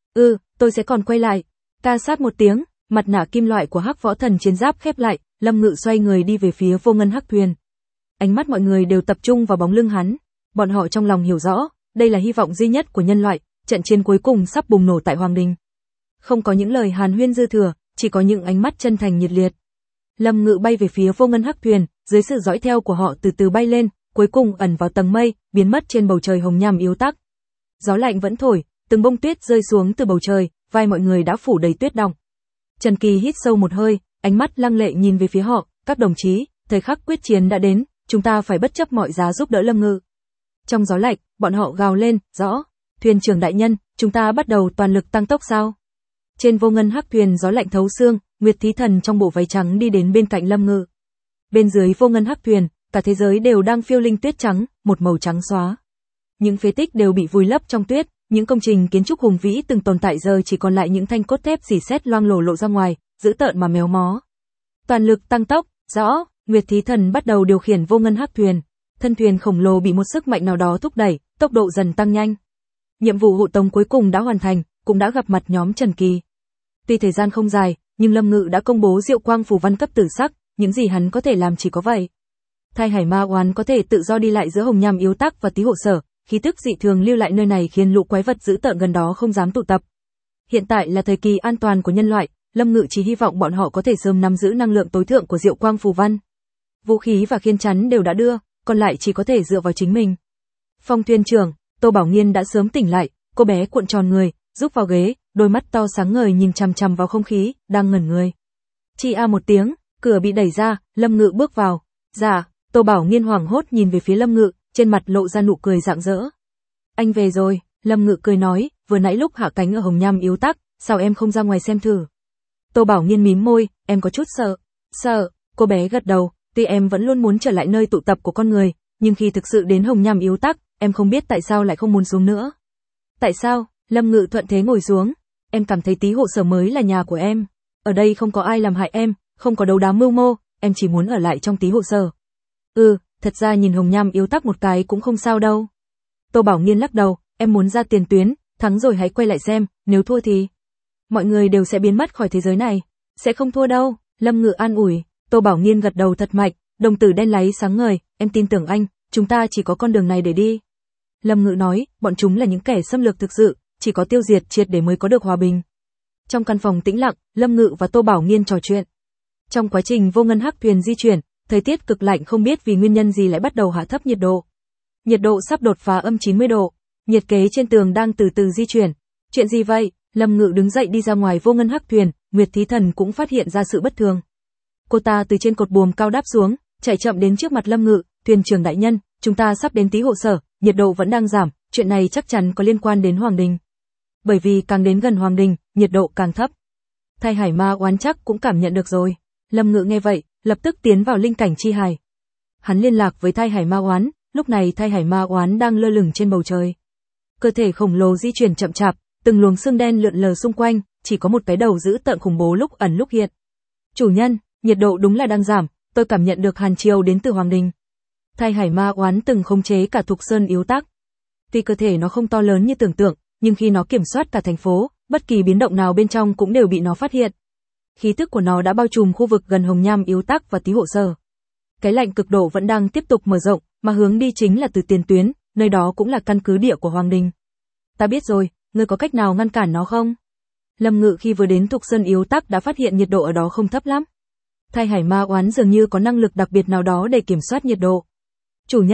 Tôi sẽ còn quay lại. Ca sát một tiếng, mặt nạ kim loại của Hắc Võ Thần chiến giáp khép lại, Lâm Ngự xoay người đi về phía Vô Ngân Hắc Thuyền. Ánh mắt mọi người đều tập trung vào bóng lưng hắn. Bọn họ trong lòng hiểu rõ, đây là hy vọng duy nhất của nhân loại, trận chiến cuối cùng sắp bùng nổ tại Hoàng Đình. Không có những lời hàn huyên dư thừa, chỉ có những ánh mắt chân thành nhiệt liệt. Lâm Ngự bay về phía Vô Ngân Hắc Thuyền, dưới sự dõi theo của họ từ từ bay lên, cuối cùng ẩn vào tầng mây, biến mất trên bầu trời hồng nham yếu tắc. Gió lạnh vẫn thổi, từng bông tuyết rơi xuống từ bầu trời, vai mọi người đã phủ đầy tuyết đọng. Trần Kỳ hít sâu một hơi, ánh mắt lăng lệ nhìn về phía họ, các đồng chí, thời khắc quyết chiến đã đến, chúng ta phải bất chấp mọi giá giúp đỡ Lâm Ngự. Trong gió lạnh, bọn họ gào lên, rõ, thuyền trưởng đại nhân, chúng ta bắt đầu toàn lực tăng tốc sao? Trên Vô Ngân Hắc Thuyền gió lạnh thấu xương, Nguyệt Thí Thần trong bộ váy trắng đi đến bên cạnh Lâm Ngự. Bên dưới Vô Ngân Hắc Thuyền, cả thế giới đều đang phiêu linh tuyết trắng, một màu trắng xóa. Những phế tích đều bị vùi lấp trong tuyết, những công trình kiến trúc hùng vĩ từng tồn tại giờ chỉ còn lại những thanh cốt thép rỉ sét loang lổ lộ ra ngoài, dữ tợn mà méo mó. Toàn lực tăng tốc, rõ, Nguyệt Thí Thần bắt đầu điều khiển Vô Ngân Hắc Thuyền. Thân thuyền khổng lồ bị một sức mạnh nào đó thúc đẩy, tốc độ dần tăng nhanh. Nhiệm vụ hộ tống cuối cùng đã hoàn thành, cũng đã gặp mặt nhóm Trần Kỳ. Tuy thời gian không dài, nhưng Lâm Ngự đã công bố diệu quang phù văn cấp tử sắc, những gì hắn có thể làm chỉ có vậy. Thai hải ma oán có thể tự do đi lại giữa hồng nham yếu tắc và tí hộ sở, khí tức dị thường lưu lại nơi này khiến lũ quái vật dữ tợn gần đó không dám tụ tập. Hiện tại là thời kỳ an toàn của nhân loại, Lâm Ngự chỉ hy vọng bọn họ có thể sớm nắm giữ năng lượng tối thượng của diệu quang phù văn. Vũ khí và khiên chắn đều đã đưa, còn lại chỉ có thể dựa vào chính mình. Phong thuyền trưởng, Tô Bảo Nghiên đã sớm tỉnh lại, cô bé cuộn tròn người, rúc vào ghế, đôi mắt to sáng ngời nhìn chằm chằm vào không khí, đang ngẩn người. Chi a một tiếng, cửa bị đẩy ra, Lâm Ngự bước vào. Dạ, Tô Bảo Nghiên hoảng hốt nhìn về phía Lâm Ngự, trên mặt lộ ra nụ cười rạng rỡ. Anh về rồi, Lâm Ngự cười nói, vừa nãy lúc hạ cánh ở hồng nham yếu tắc, sao em không ra ngoài xem thử? Tô Bảo Nghiên mím môi, em có chút sợ. Sợ, cô bé gật đầu, tuy em vẫn luôn muốn trở lại nơi tụ tập của con người, nhưng khi thực sự đến hồng nham yếu tắc, em không biết tại sao lại không muốn xuống nữa. Tại sao? Lâm Ngự thuận thế ngồi xuống. Em cảm thấy tí hộ sở mới là nhà của em. Ở đây không có ai làm hại em, không có đấu đá mưu mô, em chỉ muốn ở lại trong tí hộ sở. Thật ra nhìn hồng nham yếu tắc một cái cũng không sao đâu. Tô Bảo Nghiên lắc đầu, em muốn ra tiền tuyến, thắng rồi hãy quay lại xem, nếu thua thì mọi người đều sẽ biến mất khỏi thế giới này. Sẽ không thua đâu, Lâm Ngự an ủi. Tô Bảo Nghiên gật đầu thật mạnh, đồng tử đen láy sáng ngời, em tin tưởng anh, chúng ta chỉ có con đường này để đi. Lâm Ngự nói, bọn chúng là những kẻ xâm lược thực sự, chỉ có tiêu diệt triệt để mới có được hòa bình. Trong căn phòng tĩnh lặng, Lâm Ngự và Tô Bảo Nghiên trò chuyện. Trong quá trình Vô Ngân Hắc Thuyền di chuyển, thời tiết cực lạnh không biết vì nguyên nhân gì lại bắt đầu hạ thấp nhiệt độ. Nhiệt độ sắp đột phá âm 90 độ, nhiệt kế trên tường đang từ từ di chuyển. Chuyện gì vậy? Lâm Ngự đứng dậy đi ra ngoài Vô Ngân Hắc Thuyền, Nguyệt Thí Thần cũng phát hiện ra sự bất thường. Cô ta từ trên cột buồm cao đáp xuống, chạy chậm đến trước mặt Lâm Ngự, thuyền trưởng đại nhân, chúng ta sắp đến tí hộ sở, nhiệt độ vẫn đang giảm, chuyện này chắc chắn có liên quan đến Hoàng Đình. Bởi vì càng đến gần Hoàng Đình, nhiệt độ càng thấp. Thai hải ma oán chắc cũng cảm nhận được rồi. Lâm Ngự nghe vậy, lập tức tiến vào linh cảnh chi hải. Hắn liên lạc với thai hải ma oán, lúc này thai hải ma oán đang lơ lửng trên bầu trời. Cơ thể khổng lồ di chuyển chậm chạp, từng luồng xương đen lượn lờ xung quanh, chỉ có một cái đầu dữ tợn khủng bố lúc ẩn lúc hiện. Chủ nhân, nhiệt độ đúng là đang giảm, tôi cảm nhận được hàn chiều đến từ Hoàng Đình. Thai hải ma oán từng khống chế cả Thục Sơn yếu tắc. Tuy cơ thể nó không to lớn như tưởng tượng, nhưng khi nó kiểm soát cả thành phố, bất kỳ biến động nào bên trong cũng đều bị nó phát hiện. Khí tức của nó đã bao trùm khu vực gần hồng nham yếu tắc và tí hộ sở. Cái lạnh cực độ vẫn đang tiếp tục mở rộng, mà hướng đi chính là từ tiền tuyến, nơi đó cũng là căn cứ địa của Hoàng Đình. Ta biết rồi, ngươi có cách nào ngăn cản nó không? Lâm Ngự khi vừa đến Thục Sơn yếu tắc đã phát hiện nhiệt độ ở đó không thấp lắm. Thai hải ma oán dường như có năng lực đặc biệt nào đó để kiểm soát nhiệt độ. Chủ nhân,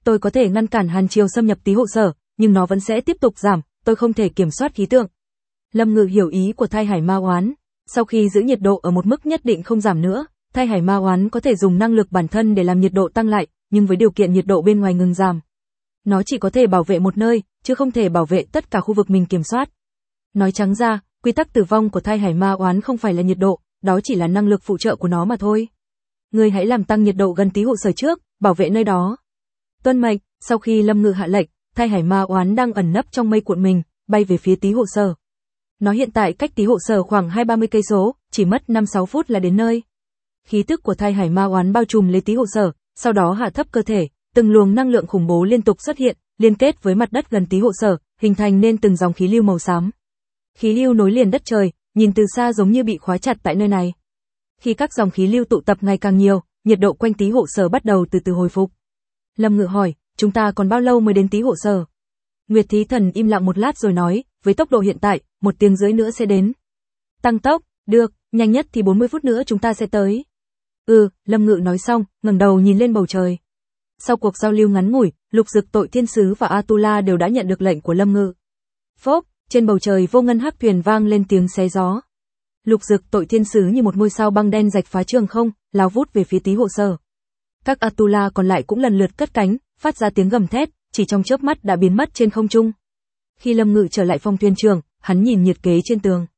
Tôi có thể ngăn cản hàn triều xâm nhập Tý Hộ Sở, nhưng nó vẫn sẽ tiếp tục giảm, tôi không thể kiểm soát khí tượng. Lâm Ngự hiểu ý của Thai Hải Ma Oán. Sau khi giữ nhiệt độ ở một mức nhất định không giảm nữa, Thai Hải Ma Oán có thể dùng năng lực bản thân để làm nhiệt độ tăng lại, nhưng với điều kiện nhiệt độ bên ngoài ngừng giảm. Nó chỉ có thể bảo vệ một nơi, chứ không thể bảo vệ tất cả khu vực mình kiểm soát. Nói trắng ra, quy tắc tử vong của Thai Hải Ma Oán không phải là nhiệt độ, đó chỉ là năng lực phụ trợ của nó mà thôi. Ngươi hãy làm tăng nhiệt độ gần Tý Hộ Sở trước, bảo vệ nơi đó. Tuân mệnh. Sau khi Lâm Ngự hạ lệnh, Thai Hải Ma Oán đang ẩn nấp trong mây cuộn mình, bay về phía Tý Hộ Sở. Nó hiện tại cách Tý Hộ Sở khoảng 20-30 cây số, chỉ mất 5-6 phút là đến nơi. Khí tức của Thai Hải Ma Oán bao trùm lấy Tý Hộ Sở, sau đó hạ thấp cơ thể, từng luồng năng lượng khủng bố liên tục xuất hiện, liên kết với mặt đất gần Tý Hộ Sở, hình thành nên từng dòng khí lưu màu xám. Khí lưu nối liền đất trời, nhìn từ xa giống như bị khóa chặt tại nơi này. Khi các dòng khí lưu tụ tập ngày càng nhiều, nhiệt độ quanh Tý Hộ Sở bắt đầu từ từ hồi phục. Lâm Ngự hỏi, chúng ta còn bao lâu mới đến Tý Hộ Sở? Nguyệt Thí Thần im lặng một lát rồi nói, với tốc độ hiện tại, 1 tiếng rưỡi nữa sẽ đến. Tăng tốc, được, nhanh nhất thì 40 phút nữa chúng ta sẽ tới. Lâm Ngự nói xong, ngẩng đầu nhìn lên bầu trời. Sau cuộc giao lưu ngắn ngủi, Lục Dực Tội Thiên Sứ và Atula đều đã nhận được lệnh của Lâm Ngự. Phốc, trên bầu trời vô ngân hắc thuyền vang lên tiếng xé gió. Lục Dực Tội Thiên Sứ như một ngôi sao băng đen rạch phá trường không, lao vút về phía Tý Hộ Sở. Các Atula còn lại cũng lần lượt cất cánh, phát ra tiếng gầm thét, chỉ trong chớp mắt đã biến mất trên không trung. Khi Lâm Ngự trở lại phòng thuyền trưởng, hắn nhìn nhiệt kế trên tường.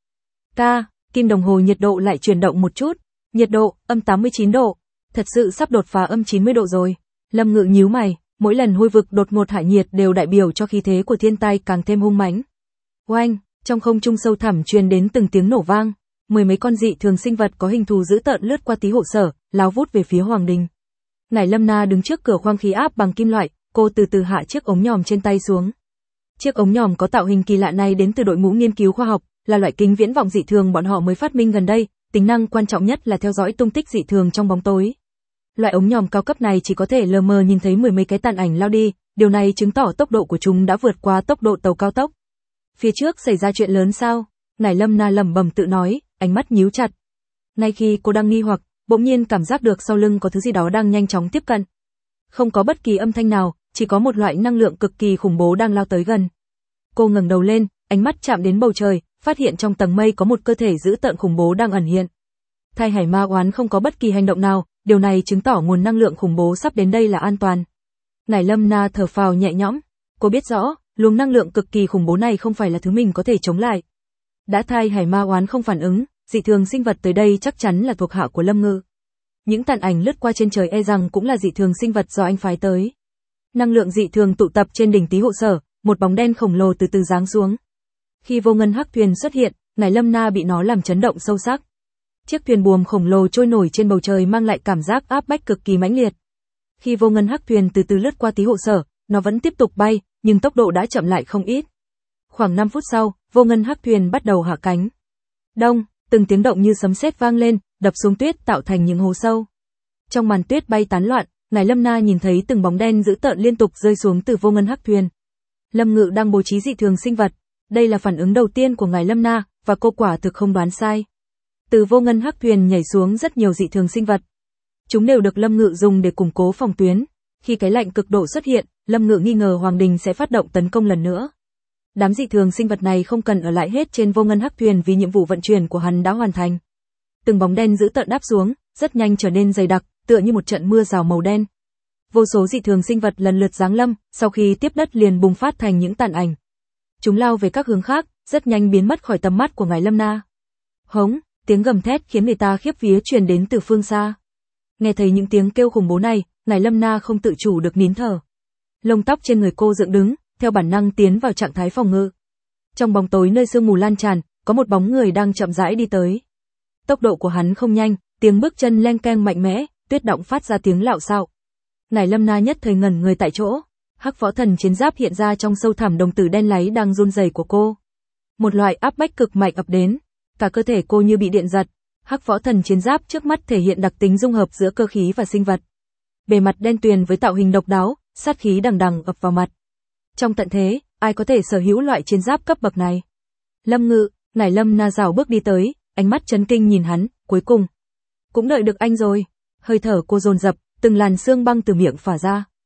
Kim đồng hồ nhiệt độ lại chuyển động một chút. Nhiệt độ, âm 89 độ. Thật sự sắp đột phá âm 90 độ rồi. Lâm Ngự nhíu mày, mỗi lần hôi vực đột ngột hạ nhiệt đều đại biểu cho khí thế của thiên tai càng thêm hung mãnh. Oanh, trong không trung sâu thẳm truyền đến từng tiếng nổ vang. 10 mấy con dị thường sinh vật có hình thù dữ tợn lướt qua Tý Hộ Sở, lao vút về phía Hoàng Đình. Ngải Lâm Na đứng trước cửa khoang khí áp bằng kim loại, cô từ từ hạ chiếc ống nhòm trên tay xuống. Chiếc ống nhòm có tạo hình kỳ lạ này đến từ đội ngũ nghiên cứu khoa học, là loại kính viễn vọng dị thường bọn họ mới phát minh gần đây, tính năng quan trọng nhất là theo dõi tung tích dị thường trong bóng tối. Loại ống nhòm cao cấp này chỉ có thể lờ mờ nhìn thấy 10 mấy cái tàn ảnh lao đi, điều này chứng tỏ tốc độ của chúng đã vượt qua tốc độ tàu cao tốc. Phía trước xảy ra chuyện lớn sao? Ngải Lâm Na lẩm bẩm tự nói, ánh mắt nhíu chặt. Ngay khi cô đang nghi hoặc, bỗng nhiên cảm giác được sau lưng có thứ gì đó đang nhanh chóng tiếp cận. Không có bất kỳ âm thanh nào, chỉ có một loại năng lượng cực kỳ khủng bố đang lao tới gần. Cô ngẩng đầu lên, ánh mắt chạm đến bầu trời, phát hiện trong tầng mây có một cơ thể dữ tợn khủng bố đang ẩn hiện. Thai Hải Ma Oán không có bất kỳ hành động nào, điều này chứng tỏ nguồn năng lượng khủng bố sắp đến đây là an toàn. Ngải Lâm Na thở phào nhẹ nhõm, cô biết rõ, luồng năng lượng cực kỳ khủng bố này không phải là thứ mình có thể chống lại. Đã Thai Hải Ma Oán không phản ứng, dị thường sinh vật tới đây chắc chắn là thuộc hạ của Lâm Ngự. Những tàn ảnh lướt qua trên trời e rằng cũng là dị thường sinh vật do anh phái tới. Năng lượng dị thường tụ tập trên đỉnh Tý Hộ Sở, một bóng đen khổng lồ từ từ giáng xuống. Khi vô ngân hắc thuyền xuất hiện, Ngải Lâm Na bị nó làm chấn động sâu sắc. Chiếc thuyền buồm khổng lồ trôi nổi trên bầu trời mang lại cảm giác áp bách cực kỳ mãnh liệt. Khi vô ngân hắc thuyền từ từ lướt qua Tý Hộ Sở, nó vẫn tiếp tục bay, nhưng tốc độ đã chậm lại không ít. Khoảng 5 phút sau, vô ngân hắc thuyền bắt đầu hạ cánh. Đông, từng tiếng động như sấm sét vang lên, đập xuống tuyết tạo thành những hố sâu. Trong màn tuyết bay tán loạn, Ngải Lâm Na nhìn thấy từng bóng đen dữ tợn liên tục rơi xuống từ vô ngân hắc thuyền. Lâm Ngự đang bố trí dị thường sinh vật. Đây là phản ứng đầu tiên của Ngải Lâm Na, và cô quả thực không đoán sai. Từ vô ngân hắc thuyền nhảy xuống rất nhiều dị thường sinh vật. Chúng đều được Lâm Ngự dùng để củng cố phòng tuyến. Khi cái lạnh cực độ xuất hiện, Lâm Ngự nghi ngờ Hoàng Đình sẽ phát động tấn công lần nữa. Đám dị thường sinh vật này không cần ở lại hết trên vô ngân hắc thuyền vì nhiệm vụ vận chuyển của hắn đã hoàn thành. Từng bóng đen dữ tợn đáp xuống, rất nhanh trở nên dày đặc, tựa như một trận mưa rào màu đen. Vô số dị thường sinh vật lần lượt giáng lâm, sau khi tiếp đất liền bùng phát thành những tàn ảnh. Chúng lao về các hướng khác, rất nhanh biến mất khỏi tầm mắt của Ngải Lâm Na. Hống, tiếng gầm thét khiến người ta khiếp vía truyền đến từ phương xa. Nghe thấy những tiếng kêu khủng bố này, Ngải Lâm Na không tự chủ được nín thở. Lông tóc trên người cô dựng đứng, theo bản năng tiến vào trạng thái phòng ngự. Trong bóng tối nơi sương mù lan tràn, có một bóng người đang chậm rãi đi tới. Tốc độ của hắn không nhanh, tiếng bước chân leng keng mạnh mẽ, tuyết động phát ra tiếng lạo xạo. Ngải Lâm Na nhất thời ngẩn người tại chỗ. Hắc Võ Thần chiến giáp hiện ra trong sâu thẳm đồng tử đen láy đang run rẩy của cô. Một loại áp bách cực mạnh ập đến, cả cơ thể cô như bị điện giật. Hắc Võ Thần chiến giáp trước mắt thể hiện đặc tính dung hợp giữa cơ khí và sinh vật. Bề mặt đen tuyền với tạo hình độc đáo, sát khí đằng đằng ập vào mặt. Trong tận thế, ai có thể sở hữu loại chiến giáp cấp bậc này? Lâm Ngự, Ngải Lâm Na rảo bước đi tới, ánh mắt chấn kinh nhìn hắn, cuối cùng cũng đợi được anh rồi. Hơi thở cô dồn dập, từng làn sương băng từ miệng phả ra.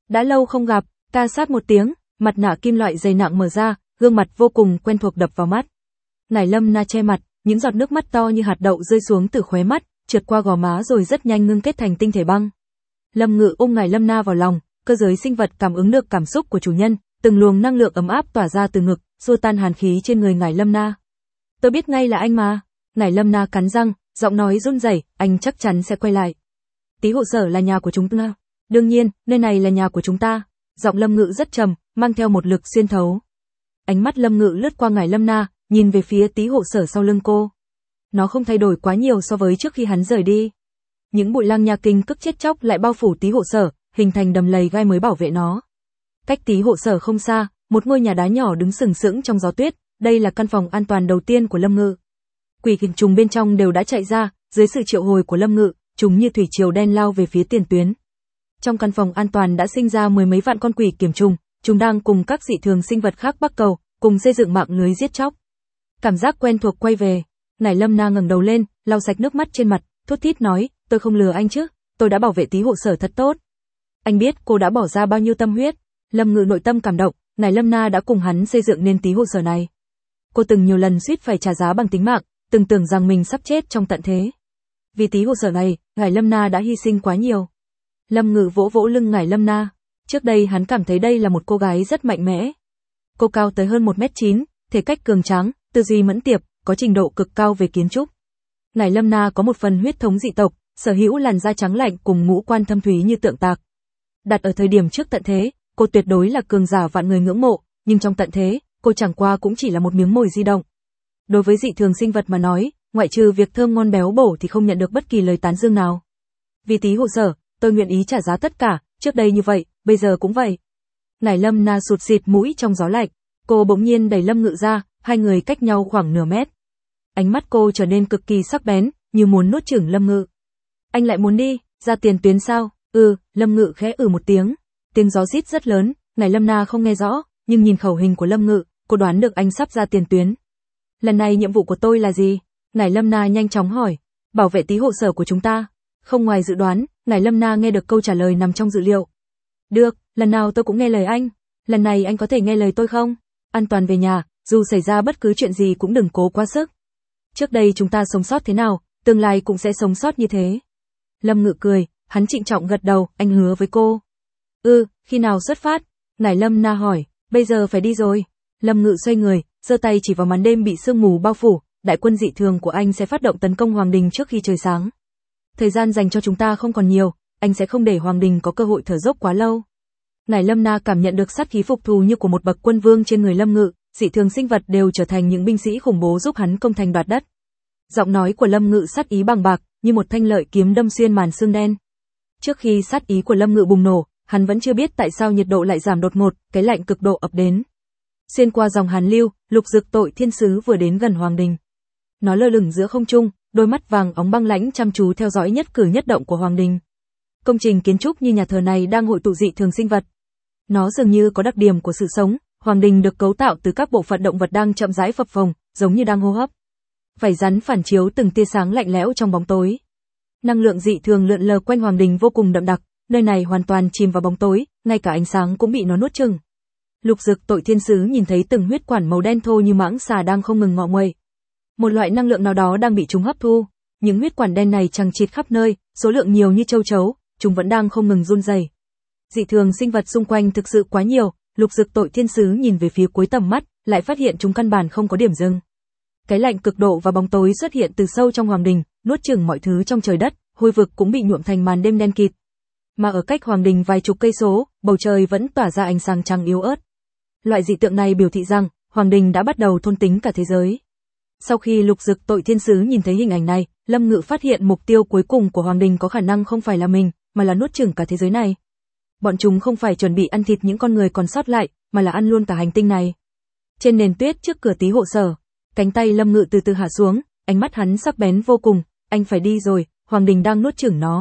Đã lâu không gặp, ta sát một tiếng, mặt nạ kim loại dày nặng mở ra, gương mặt vô cùng quen thuộc đập vào mắt. Nải Lâm Na che mặt, những giọt nước mắt to như hạt đậu rơi xuống từ khóe mắt, trượt qua gò má rồi rất nhanh ngưng kết thành tinh thể băng. Lâm Ngự ôm Nải Lâm Na vào lòng, cơ giới sinh vật cảm ứng được cảm xúc của chủ nhân, từng luồng năng lượng ấm áp tỏa ra từ ngực, xua tan hàn khí trên người Nải Lâm Na. Tôi biết ngay là anh mà. Nải Lâm Na cắn răng, giọng nói run rẩy, anh chắc chắn sẽ quay lại. Tí hộ sở là nhà của chúng ta. Đương nhiên, nơi này là nhà của chúng ta. Giọng Lâm Ngự rất trầm, mang theo một lực xuyên thấu. Ánh mắt Lâm Ngự lướt qua Nải Lâm Na, nhìn về phía tí hộ sở sau lưng cô. Nó không thay đổi quá nhiều so với trước khi hắn rời đi. Những bụi lang nha kinh cức chết chóc lại bao phủ tí hộ sở, hình thành đầm lầy gai mới bảo vệ nó. Cách tí hộ sở không xa, một ngôi nhà đá nhỏ đứng sừng sững trong gió tuyết, đây là căn phòng an toàn đầu tiên của Lâm Ngự. Quỷ kình trùng bên trong đều đã chạy ra, dưới sự triệu hồi của Lâm Ngự, chúng như thủy triều đen lao về phía tiền tuyến. Trong căn phòng an toàn đã sinh ra mười mấy vạn con quỷ kiểm trùng, chúng đang cùng các dị thường sinh vật khác bắc cầu, cùng xây dựng mạng lưới giết chóc. Cảm giác quen thuộc quay về, Nải Lâm Na ngẩng đầu lên, lau sạch nước mắt trên mặt, thút thít nói, tôi không lừa anh chứ, tôi đã bảo vệ tí hộ sở thật tốt. Anh biết cô đã bỏ ra bao nhiêu tâm huyết. Lâm Ngự nội tâm cảm động, Nải Lâm Na đã cùng hắn xây dựng nên tí hộ sở này. Cô từng nhiều lần suýt phải trả giá bằng tính mạng, từng tưởng rằng mình sắp chết trong tận thế. Vì tí hộ sở này, Nải Lâm Na đã hy sinh quá nhiều. Lâm Ngự vỗ vỗ lưng Nải Lâm Na. Trước đây hắn cảm thấy đây là một cô gái rất mạnh mẽ. Cô cao tới hơn 1m9, thể cách cường tráng, tư duy mẫn tiệp, có trình độ cực cao về kiến trúc. Nải Lâm Na có một phần huyết thống dị tộc, sở hữu làn da trắng lạnh cùng ngũ quan thâm thúy như tượng tạc. Đặt ở thời điểm trước tận thế, cô tuyệt đối là cường giả vạn người ngưỡng mộ, nhưng trong tận thế, cô chẳng qua cũng chỉ là một miếng mồi di động. Đối với dị thường sinh vật mà nói, ngoại trừ việc thơm ngon béo bổ thì không nhận được bất kỳ lời tán dương nào. Vì tí hộ sở, tôi nguyện ý trả giá tất cả, trước đây như vậy, bây giờ cũng vậy. Nải Lâm Na sụt xịt mũi trong gió lạnh, cô bỗng nhiên đẩy Lâm Ngự ra, hai người cách nhau khoảng nửa mét. Ánh mắt cô trở nên cực kỳ sắc bén, như muốn nuốt chửng Lâm Ngự. Anh lại muốn đi, ra tiền tuyến sao? Lâm Ngự khẽ một tiếng. Tiếng gió rít rất lớn, Nải Lâm Na không nghe rõ, nhưng nhìn khẩu hình của Lâm Ngự, cô đoán được anh sắp ra tiền tuyến. Lần này nhiệm vụ của tôi là gì? Nải Lâm Na nhanh chóng hỏi. Bảo vệ tí hộ sở của chúng ta. Không ngoài dự đoán, Nải Lâm Na nghe được câu trả lời nằm trong dự liệu. Được, lần nào tôi cũng nghe lời anh. Lần này anh có thể nghe lời tôi không? An toàn về nhà, dù xảy ra bất cứ chuyện gì cũng đừng cố quá sức. Trước đây chúng ta sống sót thế nào, tương lai cũng sẽ sống sót như thế. Lâm Ngự cười, hắn trịnh trọng gật đầu, anh hứa với cô. Khi nào xuất phát? Nải Lâm Na hỏi, bây giờ phải đi rồi. Lâm Ngự xoay người, giơ tay chỉ vào màn đêm bị sương mù bao phủ, đại quân dị thường của anh sẽ phát động tấn công Hoàng Đình trước khi trời sáng. Thời gian dành cho chúng ta không còn nhiều, anh sẽ không để Hoàng Đình có cơ hội thở dốc quá lâu. Nải Lâm Na cảm nhận được sát khí phục thù như của một bậc quân vương trên người Lâm Ngự, dị thường sinh vật đều trở thành những binh sĩ khủng bố giúp hắn công thành đoạt đất. Giọng nói của Lâm Ngự sát ý bằng bạc, như một thanh lợi kiếm đâm xuyên màn sương đen. Trước khi sát ý của Lâm Ngự bùng nổ, hắn vẫn chưa biết tại sao nhiệt độ lại giảm đột ngột, cái lạnh cực độ ập đến. Xuyên qua dòng hàn lưu, Lục Dực Tội Thiên Sứ vừa đến gần Hoàng Đình. Nó lơ lửng giữa không trung, đôi mắt vàng óng băng lãnh chăm chú theo dõi nhất cử nhất động của Hoàng Đình. Công trình kiến trúc như nhà thờ này đang hội tụ dị thường sinh vật. Nó dường như có đặc điểm của sự sống, Hoàng Đình được cấu tạo từ các bộ phận động vật đang chậm rãi phập phồng, giống như đang hô hấp. Vảy rắn phản chiếu từng tia sáng lạnh lẽo trong bóng tối. Năng lượng dị thường lượn lờ quanh Hoàng Đình vô cùng đậm đặc, nơi này hoàn toàn chìm vào bóng tối, ngay cả ánh sáng cũng bị nó nuốt chửng. Lục Dực Tội Thiên Sứ nhìn thấy từng huyết quản màu đen thô như mãng xà đang không ngừng ngọ nguậy. Một loại năng lượng nào đó đang bị chúng hấp thu. Những huyết quản đen này chằng chịt khắp nơi, số lượng nhiều như châu chấu, chúng vẫn đang không ngừng run rẩy. Dị thường sinh vật xung quanh thực sự quá nhiều, Lục Dực Tội Thiên Sứ nhìn về phía cuối tầm mắt, lại phát hiện chúng căn bản không có điểm dừng. Cái lạnh cực độ và bóng tối xuất hiện từ sâu trong Hoàng Đình, nuốt chửng mọi thứ trong trời đất, hôi vực cũng bị nhuộm thành màn đêm đen kịt. Mà ở cách Hoàng Đình vài chục cây số, bầu trời vẫn tỏa ra ánh sáng trắng yếu ớt. Loại dị tượng này biểu thị rằng, Hoàng Đình đã bắt đầu thôn tính cả thế giới. Sau khi Lục Dực Tội Thiên Sứ nhìn thấy hình ảnh này, Lâm Ngự phát hiện mục tiêu cuối cùng của Hoàng Đình có khả năng không phải là mình, mà là nuốt chửng cả thế giới này. Bọn chúng không phải chuẩn bị ăn thịt những con người còn sót lại, mà là ăn luôn cả hành tinh này. Trên nền tuyết trước cửa tí hộ sở, cánh tay Lâm Ngự từ từ hạ xuống, ánh mắt hắn sắc bén vô cùng, anh phải đi rồi, Hoàng Đình đang nuốt chửng nó.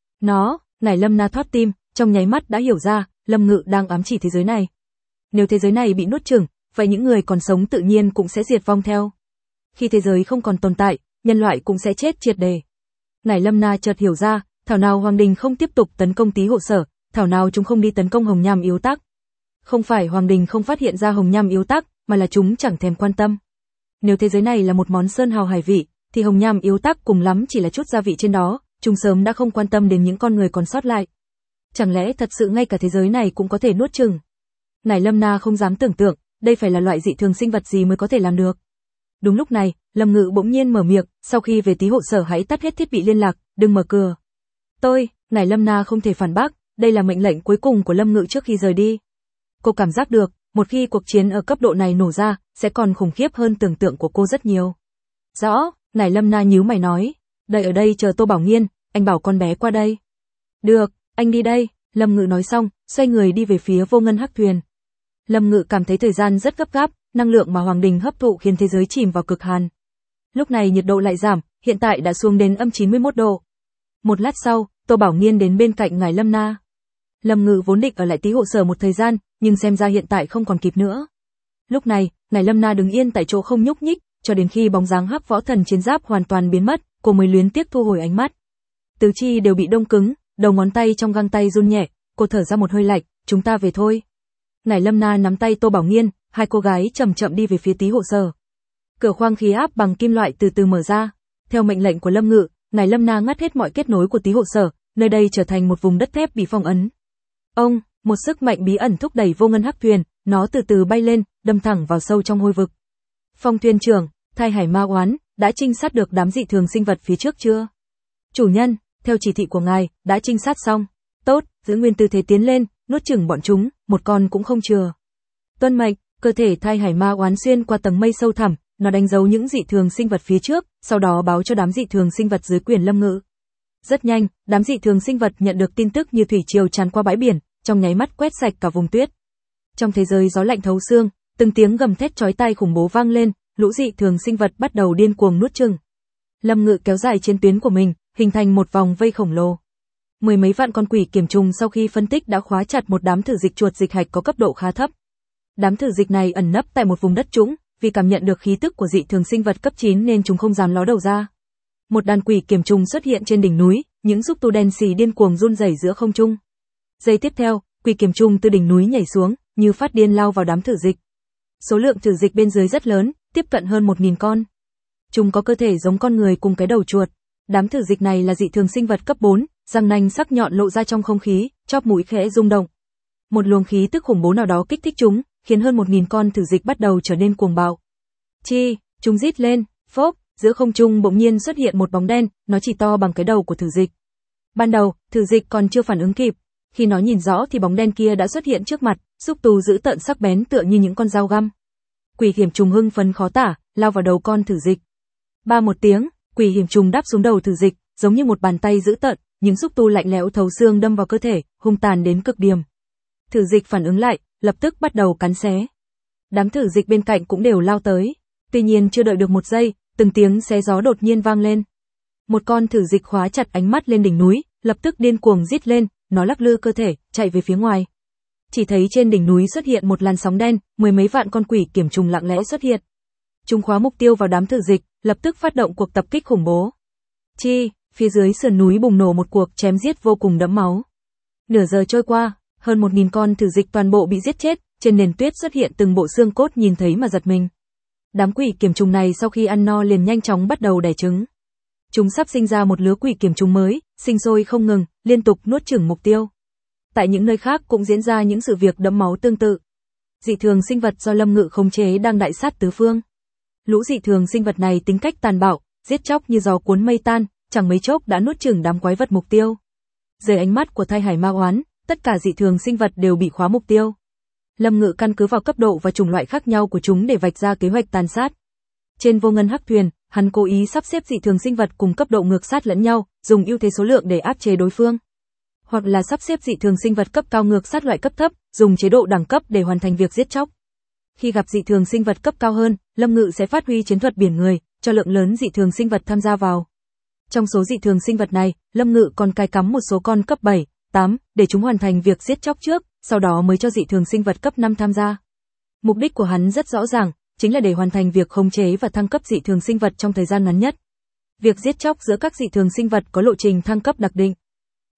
Nải Lâm Na thoát tim, trong nháy mắt đã hiểu ra, Lâm Ngự đang ám chỉ thế giới này. Nếu thế giới này bị nuốt chửng, vậy những người còn sống tự nhiên cũng sẽ diệt vong theo. Khi thế giới không còn tồn tại, nhân loại cũng sẽ chết triệt để. Nải Lâm Na chợt hiểu ra, thảo nào Hoàng Đình không tiếp tục tấn công tí hộ sở, thảo nào chúng không đi tấn công Hồng Nham yếu tắc. Không phải Hoàng Đình không phát hiện ra Hồng Nham yếu tắc, mà là chúng chẳng thèm quan tâm. Nếu thế giới này là một món sơn hào hải vị, thì Hồng Nham yếu tắc cùng lắm chỉ là chút gia vị trên đó, chúng sớm đã không quan tâm đến những con người còn sót lại. Chẳng lẽ thật sự ngay cả thế giới này cũng có thể nuốt chửng? Nải Lâm Na không dám tưởng tượng, đây phải là loại dị thường sinh vật gì mới có thể làm được. Đúng lúc này, Lâm Ngự bỗng nhiên mở miệng, sau khi về tí hộ sở hãy tắt hết thiết bị liên lạc, đừng mở cửa. Nải Lâm Na không thể phản bác, đây là mệnh lệnh cuối cùng của Lâm Ngự trước khi rời đi. Cô cảm giác được, một khi cuộc chiến ở cấp độ này nổ ra, sẽ còn khủng khiếp hơn tưởng tượng của cô rất nhiều. Rõ, Nải Lâm Na nhíu mày nói, đợi ở đây chờ Tô Bảo Nghiên, anh bảo con bé qua đây. Được, anh đi đây, Lâm Ngự nói xong, xoay người đi về phía Vô Ngân Hắc Thuyền. Lâm Ngự cảm thấy thời gian rất gấp gáp, năng lượng mà Hoàng Đình hấp thụ khiến thế giới chìm vào cực hàn. Lúc này nhiệt độ lại giảm, hiện tại đã xuống đến âm 91 độ. Một lát sau, Tô Bảo Nghiên đến bên cạnh Ngải Lâm Na. Lâm Ngự vốn định ở lại tí hộ sở một thời gian, nhưng xem ra hiện tại không còn kịp nữa. Lúc này, Ngải Lâm Na đứng yên tại chỗ không nhúc nhích, cho đến khi bóng dáng Hắc Võ Thần chiến giáp hoàn toàn biến mất, cô mới luyến tiếc thu hồi ánh mắt. Tứ chi đều bị đông cứng, đầu ngón tay trong găng tay run nhẹ, cô thở ra một hơi lạnh, chúng ta về thôi. Ngải Lâm Na nắm tay Tô Bảo Nghiên, hai cô gái chậm chậm đi về phía tí hộ sở. Cửa khoang khí áp bằng kim loại từ từ mở ra. Theo mệnh lệnh của Lâm Ngự, Ngải Lâm Na ngắt hết mọi kết nối của tí hộ sở, nơi đây trở thành một vùng đất thép bị phong ấn. Một sức mạnh bí ẩn thúc đẩy Vô Ngân Hắc Thuyền, nó từ từ bay lên, đâm thẳng vào sâu trong hôi vực. Phong thuyền trưởng, Thai Hải Ma Oán, đã trinh sát được đám dị thường sinh vật phía trước chưa? Chủ nhân, theo chỉ thị của ngài, đã trinh sát xong. Tốt, giữ nguyên tư thế tiến lên, nuốt chửng bọn chúng, một con cũng không chừa. Tuân mệnh, cơ thể Thai Hải Ma Oán xuyên qua tầng mây sâu thẳm, nó đánh dấu những dị thường sinh vật phía trước, sau đó báo cho đám dị thường sinh vật dưới quyền Lâm Ngự. Rất nhanh, đám dị thường sinh vật nhận được tin tức như thủy triều tràn qua bãi biển, trong nháy mắt quét sạch cả vùng tuyết. Trong thế giới gió lạnh thấu xương, từng tiếng gầm thét chói tai khủng bố vang lên, lũ dị thường sinh vật bắt đầu điên cuồng nuốt chửng. Lâm Ngự kéo dài chiến tuyến của mình, hình thành một vòng vây khổng lồ. Mười mấy vạn con quỷ kiểm trùng sau khi phân tích đã khóa chặt một đám thử dịch chuột dịch hạch có cấp độ khá thấp. Đám thử dịch này ẩn nấp tại một vùng đất trũng, vì cảm nhận được khí tức của dị thường sinh vật cấp 9 nên chúng không dám ló đầu ra. Một đàn quỷ kiểm trùng xuất hiện trên đỉnh núi, những xúc tu đen xì điên cuồng run rẩy giữa không trung. Giây tiếp theo, quỷ kiểm trùng từ đỉnh núi nhảy xuống, như phát điên lao vào đám thử dịch. Số lượng thử dịch bên dưới rất lớn, tiếp cận hơn 1000 con. Chúng có cơ thể giống con người cùng cái đầu chuột. Đám thử dịch này là dị thường sinh vật cấp 4, răng nanh sắc nhọn lộ ra trong không khí, chóp mũi khẽ rung động. Một luồng khí tức khủng bố nào đó kích thích chúng, khiến hơn 1000 con thử dịch bắt đầu trở nên cuồng bạo. Chúng rít lên, phốc, giữa không trung bỗng nhiên xuất hiện một bóng đen, nó chỉ to bằng cái đầu của thử dịch. Ban đầu, thử dịch còn chưa phản ứng kịp, khi nó nhìn rõ thì bóng đen kia đã xuất hiện trước mặt, xúc tu dữ tợn sắc bén tựa như những con dao găm. Quỷ hiểm trùng hưng phấn khó tả, lao vào đầu con thử dịch. Ba một tiếng, quỷ hiểm trùng đáp xuống đầu thử dịch, giống như một bàn tay dữ tợn, những xúc tu lạnh lẽo thấu xương đâm vào cơ thể, hung tàn đến cực điểm. Thử dịch phản ứng lại, lập tức bắt đầu cắn xé. Đám thử dịch bên cạnh cũng đều lao tới. Tuy nhiên chưa đợi được một giây, từng tiếng xé gió đột nhiên vang lên. Một con thử dịch khóa chặt ánh mắt lên đỉnh núi, lập tức điên cuồng rít lên, nó lắc lư cơ thể, chạy về phía ngoài. Chỉ thấy trên đỉnh núi xuất hiện một làn sóng đen, mười mấy vạn con quỷ kiểm trùng lặng lẽ xuất hiện. Chúng khóa mục tiêu vào đám thử dịch, lập tức phát động cuộc tập kích khủng bố. Phía dưới sườn núi bùng nổ một cuộc chém giết vô cùng đẫm máu. Nửa giờ trôi qua, hơn 1000 con thử dịch toàn bộ bị giết chết, trên nền tuyết xuất hiện từng bộ xương cốt nhìn thấy mà giật mình. Đám quỷ kiểm trùng này sau khi ăn no liền nhanh chóng bắt đầu đẻ trứng. Chúng sắp sinh ra một lứa quỷ kiểm trùng mới, sinh sôi không ngừng, liên tục nuốt chửng mục tiêu. Tại những nơi khác cũng diễn ra những sự việc đẫm máu tương tự. Dị thường sinh vật do Lâm Ngự khống chế đang đại sát tứ phương. Lũ dị thường sinh vật này tính cách tàn bạo, giết chóc như gió cuốn mây tan, chẳng mấy chốc đã nuốt chửng đám quái vật mục tiêu. Dưới ánh mắt của Thai Hải Ma Oán, tất cả dị thường sinh vật đều bị khóa mục tiêu. Lâm Ngự căn cứ vào cấp độ và chủng loại khác nhau của chúng để vạch ra kế hoạch tàn sát. Trên Vô Ngân Hắc Thuyền, hắn cố ý sắp xếp dị thường sinh vật cùng cấp độ ngược sát lẫn nhau, dùng ưu thế số lượng để áp chế đối phương. Hoặc là sắp xếp dị thường sinh vật cấp cao ngược sát loại cấp thấp, dùng chế độ đẳng cấp để hoàn thành việc giết chóc. Khi gặp dị thường sinh vật cấp cao hơn, Lâm Ngự sẽ phát huy chiến thuật biển người, cho lượng lớn dị thường sinh vật tham gia vào. Trong số dị thường sinh vật này, Lâm Ngự còn cài cắm một số con cấp 7, 8, để chúng hoàn thành việc giết chóc trước, sau đó mới cho dị thường sinh vật cấp 5 tham gia. Mục đích của hắn rất rõ ràng, chính là để hoàn thành việc khống chế và thăng cấp dị thường sinh vật trong thời gian ngắn nhất. Việc giết chóc giữa các dị thường sinh vật có lộ trình thăng cấp đặc định.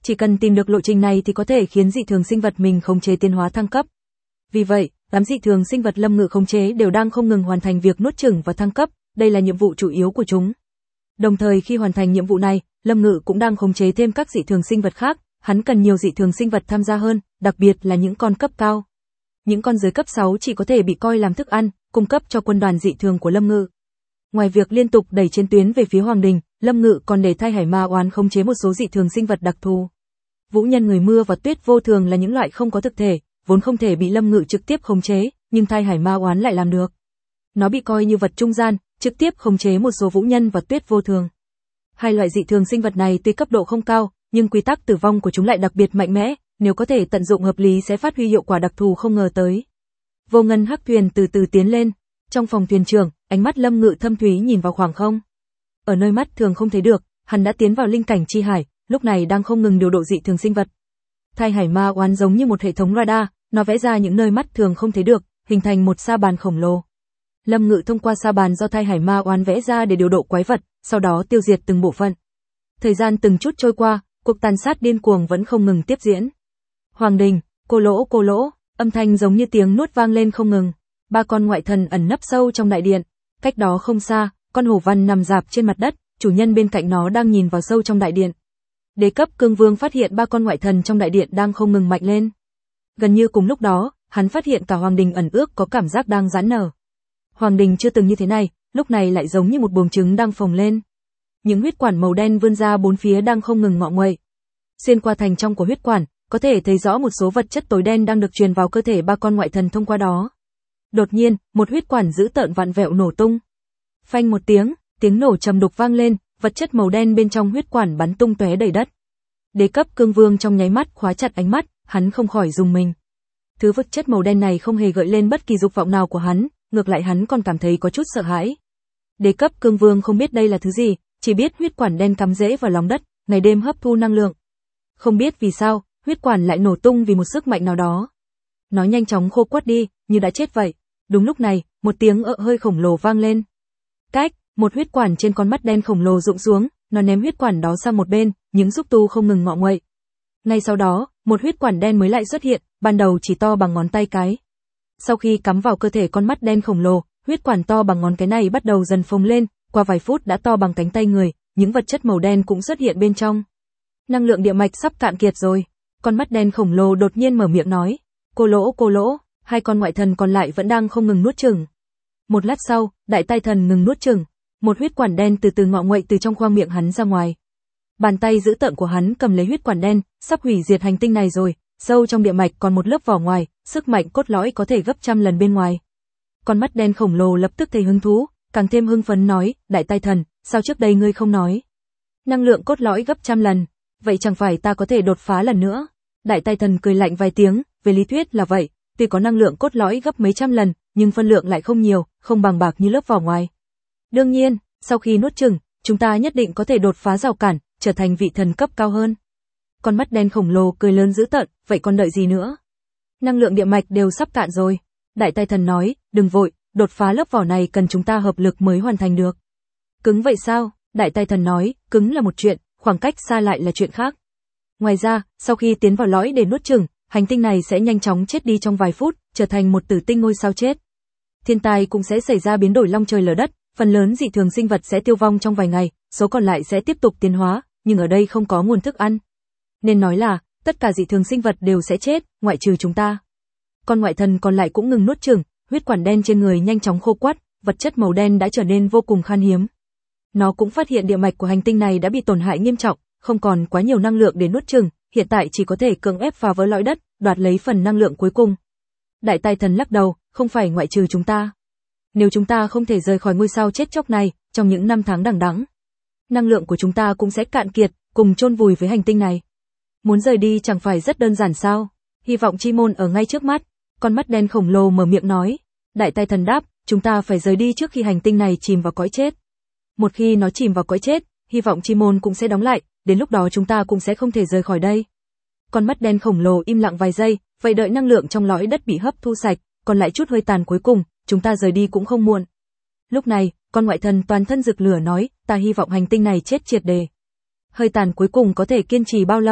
Chỉ cần tìm được lộ trình này thì có thể khiến dị thường sinh vật mình khống chế tiến hóa thăng cấp. Vì vậy, đám dị thường sinh vật Lâm Ngự khống chế đều đang không ngừng hoàn thành việc nuốt chửng và thăng cấp, đây là nhiệm vụ chủ yếu của chúng. Đồng thời khi hoàn thành nhiệm vụ này, Lâm Ngự cũng đang khống chế thêm các dị thường sinh vật khác, hắn cần nhiều dị thường sinh vật tham gia hơn, đặc biệt là những con cấp cao. Những con dưới cấp 6 chỉ có thể bị coi làm thức ăn, cung cấp cho quân đoàn dị thường của Lâm Ngự. Ngoài việc liên tục đẩy chiến tuyến về phía Hoàng Đình, Lâm Ngự còn để Thai Hải Ma Oán khống chế một số dị thường sinh vật đặc thù. Vũ Nhân Người Mưa và Tuyết Vô Thường là những loại không có thực thể, vốn không thể bị Lâm Ngự trực tiếp khống chế, nhưng Thai Hải Ma Oán lại làm được. Nó bị coi như vật trung gian, trực tiếp khống chế một số Vũ Nhân và Tuyết Vô Thường. Hai loại dị thường sinh vật này tuy cấp độ không cao, nhưng quy tắc tử vong của chúng lại đặc biệt mạnh mẽ, nếu có thể tận dụng hợp lý sẽ phát huy hiệu quả đặc thù không ngờ tới. Vô Ngân Hắc thuyền từ từ tiến lên, trong phòng thuyền trưởng, ánh mắt Lâm Ngự thâm thúy nhìn vào khoảng không. Ở nơi mắt thường không thấy được, hắn đã tiến vào linh cảnh chi hải, lúc này đang không ngừng điều độ dị thường sinh vật. Thai Hải Ma Oán giống như một hệ thống radar, nó vẽ ra những nơi mắt thường không thấy được, hình thành một sa bàn khổng lồ. Lâm Ngự thông qua sa bàn do Thai Hải Ma Oán vẽ ra để điều độ quái vật, sau đó tiêu diệt từng bộ phận. Thời gian từng chút trôi qua, cuộc tàn sát điên cuồng vẫn không ngừng tiếp diễn. Hoàng Đình, cô lỗ, âm thanh giống như tiếng nuốt vang lên không ngừng. Ba con ngoại thần ẩn nấp sâu trong đại điện, cách đó không xa, con hổ văn nằm rạp trên mặt đất, chủ nhân bên cạnh nó đang nhìn vào sâu trong đại điện. Đế cấp Cương Vương phát hiện ba con ngoại thần trong đại điện đang không ngừng mạnh lên. Gần như cùng lúc đó, hắn phát hiện cả Hoàng Đình ẩn ước có cảm giác đang giãn nở. Hoàng Đình chưa từng như thế này, lúc này lại giống như một buồng trứng đang phồng lên. Những huyết quản màu đen vươn ra bốn phía đang không ngừng ngọ nguậy. Xuyên qua thành trong của huyết quản, có thể thấy rõ một số vật chất tối đen đang được truyền vào cơ thể ba con ngoại thần thông qua đó. Đột nhiên, một huyết quản dữ tợn vặn vẹo nổ tung. Phanh một tiếng nổ trầm đục vang lên, vật chất màu đen bên trong huyết quản bắn tung tóe đầy đất. Đế cấp Cương Vương trong nháy mắt khóa chặt ánh mắt, hắn không khỏi rùng mình. Thứ vật chất màu đen này không hề gợi lên bất kỳ dục vọng nào của hắn, ngược lại hắn còn cảm thấy có chút sợ hãi. Đế cấp Cương Vương không biết đây là thứ gì, chỉ biết huyết quản đen cắm rễ vào lòng đất, ngày đêm hấp thu năng lượng. Không biết vì sao, huyết quản lại nổ tung vì một sức mạnh nào đó. Nó nhanh chóng khô quắt đi, như đã chết vậy. Đúng lúc này, một tiếng ợ hơi khổng lồ vang lên. Cách, một huyết quản trên con mắt đen khổng lồ rụng xuống, nó ném huyết quản đó sang một bên, những xúc tu không ngừng ngọ nguậy. Ngay sau đó, một huyết quản đen mới lại xuất hiện, ban đầu chỉ to bằng ngón tay cái. Sau khi cắm vào cơ thể con mắt đen khổng lồ, huyết quản to bằng ngón cái này bắt đầu dần phồng lên, qua vài phút đã to bằng cánh tay người, những vật chất màu đen cũng xuất hiện bên trong. Năng lượng địa mạch sắp cạn kiệt rồi. Con mắt đen khổng lồ đột nhiên mở miệng nói. Cô lỗ, hai con ngoại thần còn lại vẫn đang không ngừng nuốt chửng. Một lát sau, đại tai thần ngừng nuốt chửng. Một huyết quản đen từ từ ngọ nguậy từ trong khoang miệng hắn ra ngoài. Bàn tay dữ tợn của hắn cầm lấy huyết quản đen, sắp hủy diệt hành tinh này rồi, sâu trong địa mạch còn một lớp vỏ ngoài, sức mạnh cốt lõi có thể gấp trăm lần bên ngoài. Con mắt đen khổng lồ lập tức thấy hứng thú, càng thêm hưng phấn nói, đại tai thần, sao trước đây ngươi không nói? Năng lượng cốt lõi gấp trăm lần, vậy chẳng phải ta có thể đột phá lần nữa? Đại tai thần cười lạnh vài tiếng, về lý thuyết là vậy, tuy có năng lượng cốt lõi gấp mấy trăm lần, nhưng phân lượng lại không nhiều, không bằng bạc như lớp vỏ ngoài. Đương nhiên, sau khi nuốt chửng, chúng ta nhất định có thể đột phá rào cản, trở thành vị thần cấp cao hơn. Con mắt đen khổng lồ cười lớn dữ tợn, vậy còn đợi gì nữa? Năng lượng địa mạch đều sắp cạn rồi. Đại tai thần nói, đừng vội, đột phá lớp vỏ này cần chúng ta hợp lực mới hoàn thành được. Cứng vậy sao? Đại tai thần nói, cứng là một chuyện, khoảng cách xa lại là chuyện khác. Ngoài ra, sau khi tiến vào lõi để nuốt chửng, hành tinh này sẽ nhanh chóng chết đi trong vài phút, trở thành một tử tinh ngôi sao chết. Thiên tai cũng sẽ xảy ra biến đổi long trời lở đất, phần lớn dị thường sinh vật sẽ tiêu vong trong vài ngày, số còn lại sẽ tiếp tục tiến hóa, nhưng ở đây không có nguồn thức ăn. Nên nói là, tất cả dị thường sinh vật đều sẽ chết, ngoại trừ chúng ta. Con ngoại thần còn lại cũng ngừng nuốt chửng, huyết quản đen trên người nhanh chóng khô quắt, vật chất màu đen đã trở nên vô cùng khan hiếm. Nó cũng phát hiện địa mạch của hành tinh này đã bị tổn hại nghiêm trọng, không còn quá nhiều năng lượng để nuốt chửng, hiện tại chỉ có thể cưỡng ép phá vỡ lõi đất, đoạt lấy phần năng lượng cuối cùng. Đại tai thần lắc đầu, không phải ngoại trừ chúng ta. Nếu chúng ta không thể rời khỏi ngôi sao chết chóc này, trong những năm tháng đằng đẵng, năng lượng của chúng ta cũng sẽ cạn kiệt, cùng chôn vùi với hành tinh này. Muốn rời đi chẳng phải rất đơn giản sao? Hy vọng chi môn ở ngay trước mắt. Con mắt đen khổng lồ mở miệng nói. Đại tai thần đáp, chúng ta phải rời đi trước khi hành tinh này chìm vào cõi chết. Một khi nó chìm vào cõi chết, hy vọng chi môn cũng sẽ đóng lại, đến lúc đó chúng ta cũng sẽ không thể rời khỏi đây. Con mắt đen khổng lồ im lặng vài giây, vậy đợi năng lượng trong lõi đất bị hấp thu sạch, còn lại chút hơi tàn cuối cùng, chúng ta rời đi cũng không muộn. Lúc này, con ngoại thần toàn thân rực lửa nói, ta hy vọng hành tinh này chết triệt để. Hơi tàn cuối cùng có thể kiên trì bao lâu?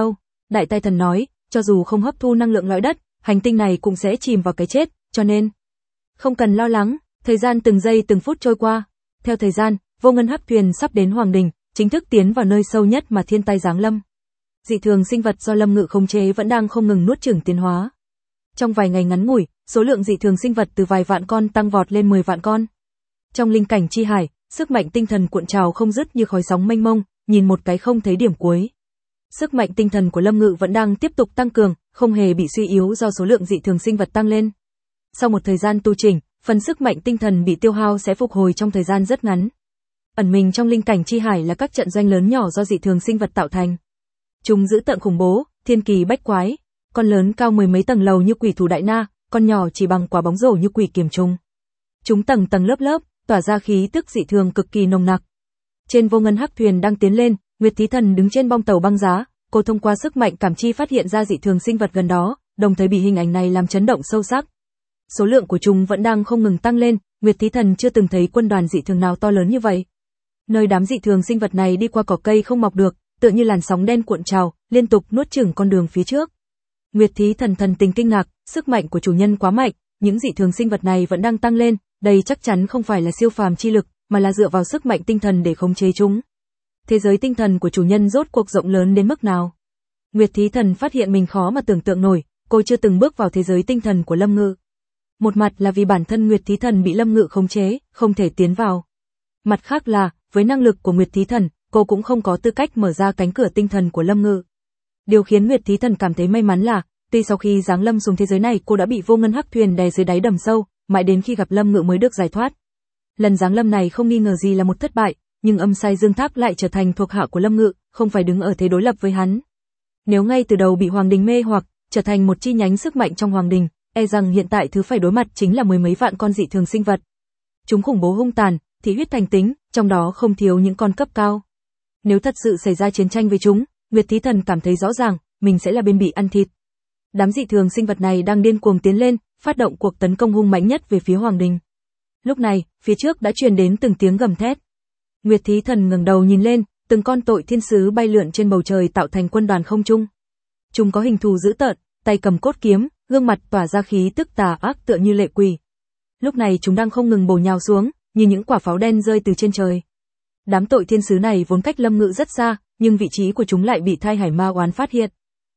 Đại Tai Thần nói, cho dù không hấp thu năng lượng lõi đất, hành tinh này cũng sẽ chìm vào cái chết, cho nên không cần lo lắng. Thời gian từng giây từng phút trôi qua. Theo thời gian, vô ngân hắc thuyền sắp đến Hoàng Đình, chính thức tiến vào nơi sâu nhất mà thiên tai giáng lâm. Dị thường sinh vật do Lâm Ngự khống chế vẫn đang không ngừng nuốt chửng tiến hóa. Trong vài ngày ngắn ngủi, số lượng dị thường sinh vật từ vài vạn con tăng vọt lên 10 vạn con. Trong linh cảnh chi hải, sức mạnh tinh thần cuộn trào không dứt như khói sóng mênh mông, nhìn một cái không thấy điểm cuối. Sức mạnh tinh thần của Lâm Ngự vẫn đang tiếp tục tăng cường, không hề bị suy yếu do số lượng dị thường sinh vật tăng lên. Sau một thời gian tu chỉnh, phần sức mạnh tinh thần bị tiêu hao sẽ phục hồi trong thời gian rất ngắn. Ẩn mình trong linh cảnh chi hải là các trận doanh lớn nhỏ do dị thường sinh vật tạo thành. Chúng dữ tợn khủng bố, thiên kỳ bách quái, con lớn cao mười mấy tầng lầu như quỷ thủ đại na, con nhỏ chỉ bằng quả bóng rổ như quỷ kiềm trùng. Chúng tầng tầng lớp lớp, tỏa ra khí tức dị thường cực kỳ nồng nặc. Trên vô ngân hắc thuyền đang tiến lên, Nguyệt Thí Thần đứng trên bong tàu băng giá, cô thông qua sức mạnh cảm chi phát hiện ra dị thường sinh vật gần đó, đồng thời bị hình ảnh này làm chấn động sâu sắc. Số lượng của chúng vẫn đang không ngừng tăng lên, Nguyệt Thí Thần chưa từng thấy quân đoàn dị thường nào to lớn như vậy. Nơi đám dị thường sinh vật này đi qua cỏ cây không mọc được, tựa như làn sóng đen cuộn trào, liên tục nuốt chửng con đường phía trước. Nguyệt Thí Thần thần tình kinh ngạc, sức mạnh của chủ nhân quá mạnh, những dị thường sinh vật này vẫn đang tăng lên, đây chắc chắn không phải là siêu phàm chi lực, mà là dựa vào sức mạnh tinh thần để khống chế chúng. Thế giới tinh thần của chủ nhân rốt cuộc rộng lớn đến mức nào? Nguyệt Thí Thần phát hiện mình khó mà tưởng tượng nổi, cô chưa từng bước vào thế giới tinh thần của Lâm Ngự. Một mặt là vì bản thân Nguyệt Thí Thần bị Lâm Ngự khống chế, không thể tiến vào. Mặt khác là, với năng lực của Nguyệt Thí Thần, cô cũng không có tư cách mở ra cánh cửa tinh thần của Lâm Ngự. Điều khiến Nguyệt Thí Thần cảm thấy may mắn là, tuy sau khi giáng lâm xuống thế giới này cô đã bị vô ngân hắc thuyền đè dưới đáy đầm sâu, mãi đến khi gặp Lâm Ngự mới được giải thoát. Lần giáng lâm này không nghi ngờ gì là một thất bại, nhưng Âm Sai Dương Tháp lại trở thành thuộc hạ của Lâm Ngự, không phải đứng ở thế đối lập với hắn. Nếu ngay từ đầu bị Hoàng Đình mê hoặc, trở thành một chi nhánh sức mạnh trong Hoàng Đình, e rằng hiện tại thứ phải đối mặt chính là mười mấy vạn con dị thường sinh vật. Chúng khủng bố hung tàn, thị huyết thành tính, trong đó không thiếu những con cấp cao. Nếu thật sự xảy ra chiến tranh với chúng, Nguyệt Thí Thần cảm thấy rõ ràng, mình sẽ là bên bị ăn thịt. Đám dị thường sinh vật này đang điên cuồng tiến lên, phát động cuộc tấn công hung mãnh nhất về phía Hoàng Đình. Lúc này, phía trước đã truyền đến từng tiếng gầm thét. Nguyệt Thí Thần ngẩng đầu nhìn lên, từng con tội thiên sứ bay lượn trên bầu trời tạo thành quân đoàn không trung. Chúng có hình thù dữ tợn, tay cầm cốt kiếm, gương mặt tỏa ra khí tức tà ác tựa như lệ quỷ. Lúc này chúng đang không ngừng bổ nhào xuống, như những quả pháo đen rơi từ trên trời. Đám tội thiên sứ này vốn cách Lâm Ngự rất xa, nhưng vị trí của chúng lại bị Thai Hải Ma Oán phát hiện.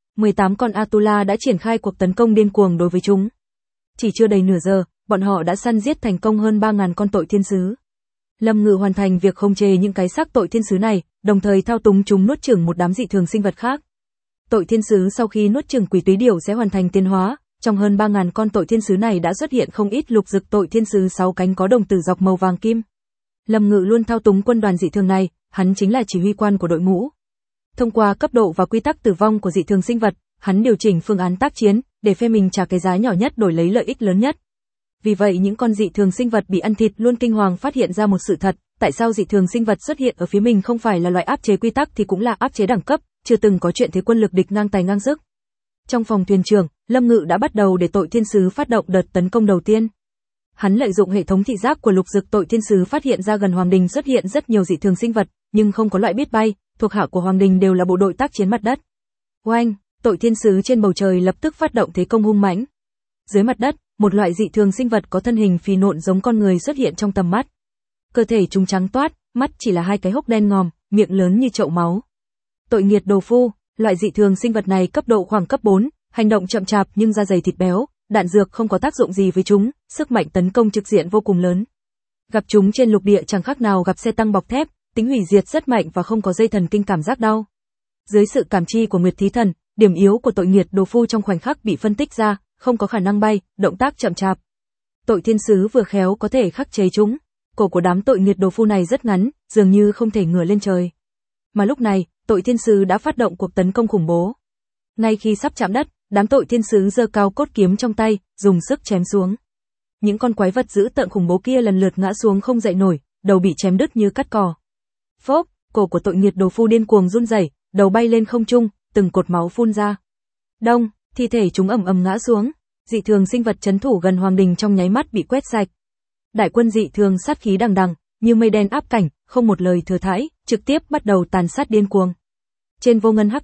18 con Atula đã triển khai cuộc tấn công điên cuồng đối với chúng. Chỉ chưa đầy nửa giờ, bọn họ đã săn giết thành công hơn 3.000 con tội thiên sứ. Lâm Ngự hoàn thành việc khống chế những cái xác tội thiên sứ này, đồng thời thao túng chúng nuốt chửng một đám dị thường sinh vật khác. Tội thiên sứ sau khi nuốt chửng quỷ túy điểu sẽ hoàn thành tiến hóa, trong hơn 3.000 con tội thiên sứ này đã xuất hiện không ít lục dực tội thiên sứ 6 cánh có đồng tử dọc màu vàng kim. Lâm Ngự luôn thao túng quân đoàn dị thường này, hắn chính là chỉ huy quan của đội ngũ. Thông qua cấp độ và quy tắc tử vong của dị thường sinh vật, hắn điều chỉnh phương án tác chiến, để phe mình trả cái giá nhỏ nhất đổi lấy lợi ích lớn nhất. Vì vậy những con dị thường sinh vật bị ăn thịt luôn kinh hoàng phát hiện ra một sự thật, tại sao dị thường sinh vật xuất hiện ở phía mình không phải là loại áp chế quy tắc thì cũng là áp chế đẳng cấp, chưa từng có chuyện thế quân lực địch ngang tài ngang sức. Trong phòng thuyền trưởng, Lâm Ngự đã bắt đầu để tội thiên sứ phát động đợt tấn công đầu tiên. Hắn lợi dụng hệ thống thị giác của lục dực tội thiên sứ phát hiện ra gần Hoàng Đình xuất hiện rất nhiều dị thường sinh vật, nhưng không có loại biết bay, thuộc hạ của Hoàng Đình đều là bộ đội tác chiến mặt đất. Oanh, tội thiên sứ trên bầu trời lập tức phát động thế công hung mãnh. Dưới mặt đất, một loại dị thường sinh vật có thân hình phì nộn giống con người xuất hiện trong tầm mắt. Cơ thể chúng trắng toát, mắt chỉ là hai cái hốc đen ngòm, miệng lớn như chậu máu. Tội nghiệt đồ phu, loại dị thường sinh vật này cấp độ khoảng cấp 4, hành động chậm chạp nhưng da dày thịt béo, đạn dược không có tác dụng gì với chúng, sức mạnh tấn công trực diện vô cùng lớn. Gặp chúng trên lục địa chẳng khác nào gặp xe tăng bọc thép, tính hủy diệt rất mạnh và không có dây thần kinh cảm giác đau. Dưới sự cảm chi của Nguyệt Thí Thần, điểm yếu của tội nghiệt đồ phu trong khoảnh khắc bị phân tích ra, không có khả năng bay, động tác chậm chạp. Tội thiên sứ vừa khéo có thể khắc chế chúng. Cổ của đám tội nghiệt đồ phu này rất ngắn, dường như không thể ngửa lên trời. Mà lúc này, tội thiên sứ đã phát động cuộc tấn công khủng bố. Ngay khi sắp chạm đất, đám tội thiên sứ giơ cao cốt kiếm trong tay, dùng sức chém xuống. Những con quái vật dữ tợn khủng bố kia lần lượt ngã xuống không dậy nổi, đầu bị chém đứt như cắt cỏ. Phốp, cổ của tội nghiệt đồ phu điên cuồng run rẩy, đầu bay lên không trung, từng cột máu phun ra. Đông, thi thể chúng ầm ầm ngã xuống, dị thường sinh vật trấn thủ gần Hoàng Đình trong nháy mắt bị quét sạch. Đại quân dị thường sát khí đằng đằng, như mây đen áp cảnh, không một lời thừa thãi, trực tiếp bắt đầu tàn sát điên cuồng. Trên vô ngân hắc thuyền,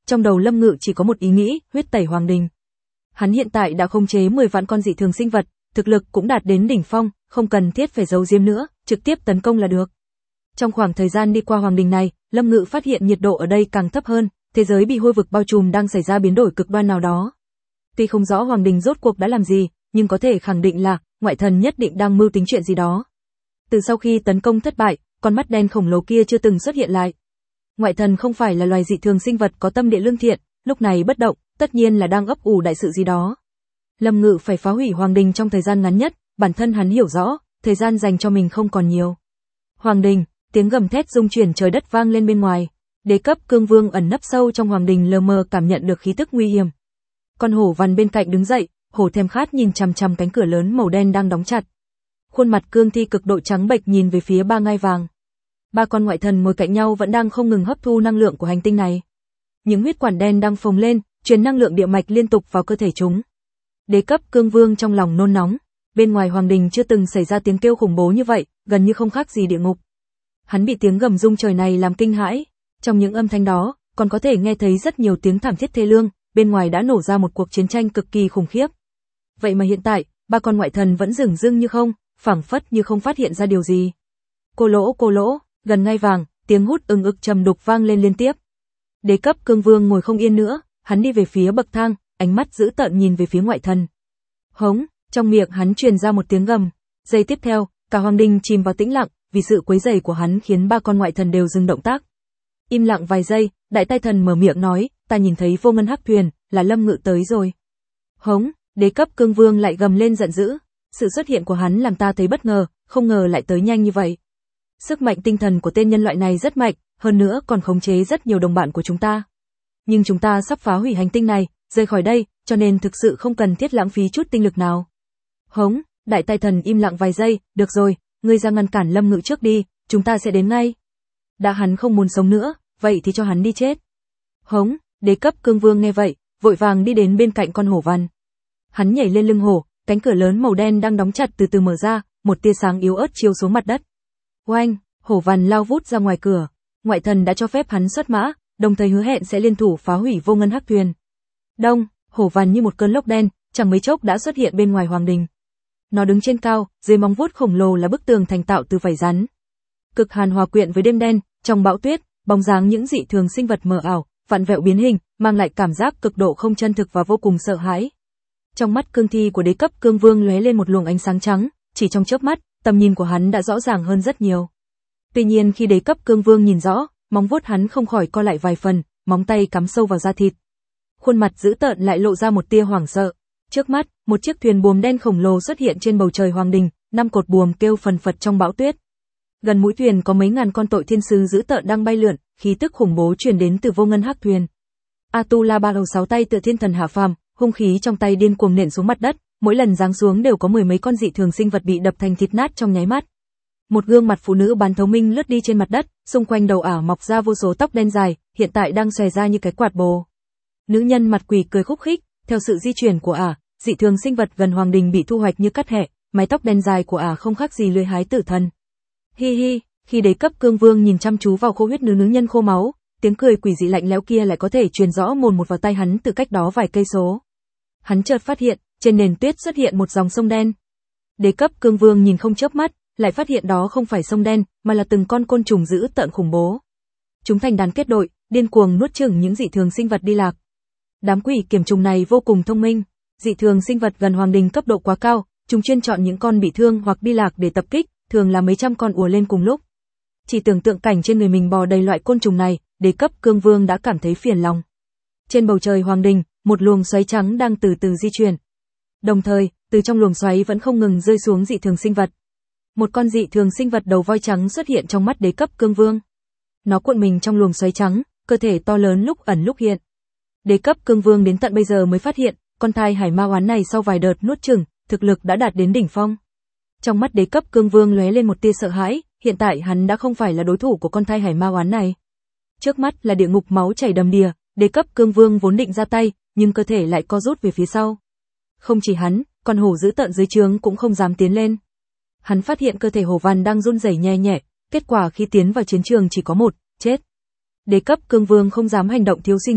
trong đầu Lâm Ngự chỉ có một ý nghĩ, huyết tẩy Hoàng Đình. Hắn hiện tại đã khống chế 10 vạn con dị thường sinh vật, thực lực cũng đạt đến đỉnh phong, không cần thiết phải giấu giếm nữa, trực tiếp tấn công là được. Trong khoảng thời gian đi qua Hoàng Đình này, Lâm Ngự phát hiện nhiệt độ ở đây càng thấp hơn, thế giới bị hôi vực bao trùm đang xảy ra biến đổi cực đoan nào đó. Tuy không rõ Hoàng Đình rốt cuộc đã làm gì, nhưng có thể khẳng định là ngoại thần nhất định đang mưu tính chuyện gì đó. Từ sau khi tấn công thất bại, con mắt đen khổng lồ kia chưa từng xuất hiện lại. Ngoại thần không phải là loài dị thường sinh vật có tâm địa lương thiện, lúc này bất động, tất nhiên là đang ấp ủ đại sự gì đó. Lâm Ngự phải phá hủy Hoàng Đình trong thời gian ngắn nhất, bản thân hắn hiểu rõ, thời gian dành cho mình không còn nhiều. Hoàng Đình, tiếng gầm thét rung chuyển trời đất vang lên bên ngoài. Đế cấp cương vương ẩn nấp sâu trong Hoàng Đình lờ mờ cảm nhận được khí tức nguy hiểm. Con hổ vằn bên cạnh đứng dậy, hổ thèm khát nhìn chằm chằm cánh cửa lớn màu đen đang đóng chặt. Khuôn mặt cương thi cực độ trắng bệch nhìn về phía ba ngai vàng. Ba con ngoại thần ngồi cạnh nhau vẫn đang không ngừng hấp thu năng lượng của hành tinh này. Những huyết quản đen đang phồng lên, truyền năng lượng địa mạch liên tục vào cơ thể chúng. Đế cấp cương vương trong lòng nôn nóng, bên ngoài Hoàng Đình chưa từng xảy ra tiếng kêu khủng bố như vậy, gần như không khác gì địa ngục. Hắn bị tiếng gầm rung trời này làm kinh hãi, trong những âm thanh đó, còn có thể nghe thấy rất nhiều tiếng thảm thiết thê lương, bên ngoài đã nổ ra một cuộc chiến tranh cực kỳ khủng khiếp. Vậy mà hiện tại, ba con ngoại thần vẫn dửng dưng như không, phảng phất như không phát hiện ra điều gì. Cô lỗ, gần ngai vàng, tiếng hút ưng ực trầm đục vang lên liên tiếp. Đế cấp cương vương ngồi không yên nữa, hắn đi về phía bậc thang, ánh mắt dữ tợn nhìn về phía ngoại thần. Hống, trong miệng hắn truyền ra một tiếng gầm. Giây tiếp theo, cả Hoàng Đình chìm vào tĩnh lặng, vì sự quấy rầy của hắn khiến ba con ngoại thần đều dừng động tác. Im lặng vài giây, đại tai thần mở miệng nói, ta nhìn thấy vô ngân hắc thuyền, là Lâm Ngự tới rồi. Hống, đế cấp cương vương lại gầm lên giận dữ. Sự xuất hiện của hắn làm ta thấy bất ngờ, không ngờ lại tới nhanh như vậy. Sức mạnh tinh thần của tên nhân loại này rất mạnh, hơn nữa còn khống chế rất nhiều đồng bạn của chúng ta. Nhưng chúng ta sắp phá hủy hành tinh này, rời khỏi đây, cho nên thực sự không cần thiết lãng phí chút tinh lực nào. Hống, đại tai thần im lặng vài giây, được rồi, ngươi ra ngăn cản Lâm Ngự trước đi, chúng ta sẽ đến ngay. Đã hắn không muốn sống nữa, vậy thì cho hắn đi chết. Hống, đế cấp cương vương nghe vậy, vội vàng đi đến bên cạnh con hổ văn. Hắn nhảy lên lưng hổ, cánh cửa lớn màu đen đang đóng chặt từ từ mở ra, một tia sáng yếu ớt chiếu xuống mặt đất. Oanh, hổ văn lao vút ra ngoài cửa, ngoại thần đã cho phép hắn xuất mã, đồng thời hứa hẹn sẽ liên thủ phá hủy vô ngân hắc thuyền. Đông, hổ văn như một cơn lốc đen, chẳng mấy chốc đã xuất hiện bên ngoài Hoàng Đình. Nó đứng trên cao, dưới móng vuốt khổng lồ là bức tường thành tạo từ vảy rắn. Cực hàn hòa quyện với đêm đen, trong bão tuyết, bóng dáng những dị thường sinh vật mờ ảo, vặn vẹo biến hình, mang lại cảm giác cực độ không chân thực và vô cùng sợ hãi. Trong mắt cương thi của đế cấp cương vương lóe lên một luồng ánh sáng trắng, chỉ trong chớp mắt, tầm nhìn của hắn đã rõ ràng hơn rất nhiều. Tuy nhiên khi đế cấp cương vương nhìn rõ, móng vuốt hắn không khỏi co lại vài phần, móng tay cắm sâu vào da thịt. Khuôn mặt dữ tợn lại lộ ra một tia hoảng sợ. Trước mắt, một chiếc thuyền buồm đen khổng lồ xuất hiện trên bầu trời Hoàng Đình, 5 cột buồm kêu phần phật trong bão tuyết. Gần mũi thuyền có mấy ngàn con tội thiên sứ dữ tợn đang bay lượn, khí tức khủng bố truyền đến từ vô ngân hắc thuyền. Atula ba đầu 6 tay tựa thiên thần hạ phàm, hung khí trong tay điên cuồng nện xuống mặt đất, mỗi lần giáng xuống đều có mười mấy con dị thường sinh vật bị đập thành thịt nát trong nháy mắt. Một gương mặt phụ nữ bán thấu minh lướt đi trên mặt đất, xung quanh đầu ả mọc ra vô số tóc đen dài, hiện tại đang xòe ra như cái quạt bồ. Nữ nhân mặt quỷ cười khúc khích, theo sự di chuyển của ả, dị thường sinh vật gần Hoàng Đình bị thu hoạch như cắt hẹ, mái tóc đen dài của ả không khác gì lưỡi hái tử thần. Hi hi, khi đế cấp cương vương nhìn chăm chú vào khô huyết nữ nhân khô máu, tiếng cười quỷ dị lạnh lẽo kia lại có thể truyền rõ mồn một vào tai hắn từ cách đó vài cây số. Hắn chợt phát hiện, trên nền tuyết xuất hiện một dòng sông đen. Đế cấp cương vương nhìn không chớp mắt, lại phát hiện đó không phải sông đen, mà là từng con côn trùng dữ tợn khủng bố. Chúng thành đàn kết đội, điên cuồng nuốt chửng những dị thường sinh vật đi lạc. Đám quỷ kiểm trùng này vô cùng thông minh, dị thường sinh vật gần Hoàng Đình cấp độ quá cao, chúng chuyên chọn những con bị thương hoặc đi lạc để tập kích, thường là mấy trăm con ùa lên cùng lúc. Chỉ tưởng tượng cảnh trên người mình bò đầy loại côn trùng này, đế cấp cương vương đã cảm thấy phiền lòng. Trên bầu trời Hoàng Đình, một luồng xoáy trắng đang từ từ di chuyển. Đồng thời, từ trong luồng xoáy vẫn không ngừng rơi xuống dị thường sinh vật. Một con dị thường sinh vật đầu voi trắng xuất hiện trong mắt đế cấp cương vương. Nó cuộn mình trong luồng xoáy trắng, cơ thể to lớn lúc ẩn lúc hiện. Đế cấp cương vương đến tận bây giờ mới phát hiện, con thai hải ma oán này sau vài đợt nuốt chửng, thực lực đã đạt đến đỉnh phong. Trong mắt đế cấp cương vương lóe lên một tia sợ hãi, hiện tại hắn đã không phải là đối thủ của con thai hải ma oán này. Trước mắt là địa ngục máu chảy đầm đìa, đế cấp cương vương vốn định ra tay, nhưng cơ thể lại co rút về phía sau. Không chỉ hắn, con hổ dữ tợn dưới trướng cũng không dám tiến lên. Hắn phát hiện cơ thể hổ văn đang run rẩy nhẹ nhẹ, kết quả khi tiến vào chiến trường chỉ có một, chết. Đế cấp cương vương không dám hành động thiếu suy nghĩ,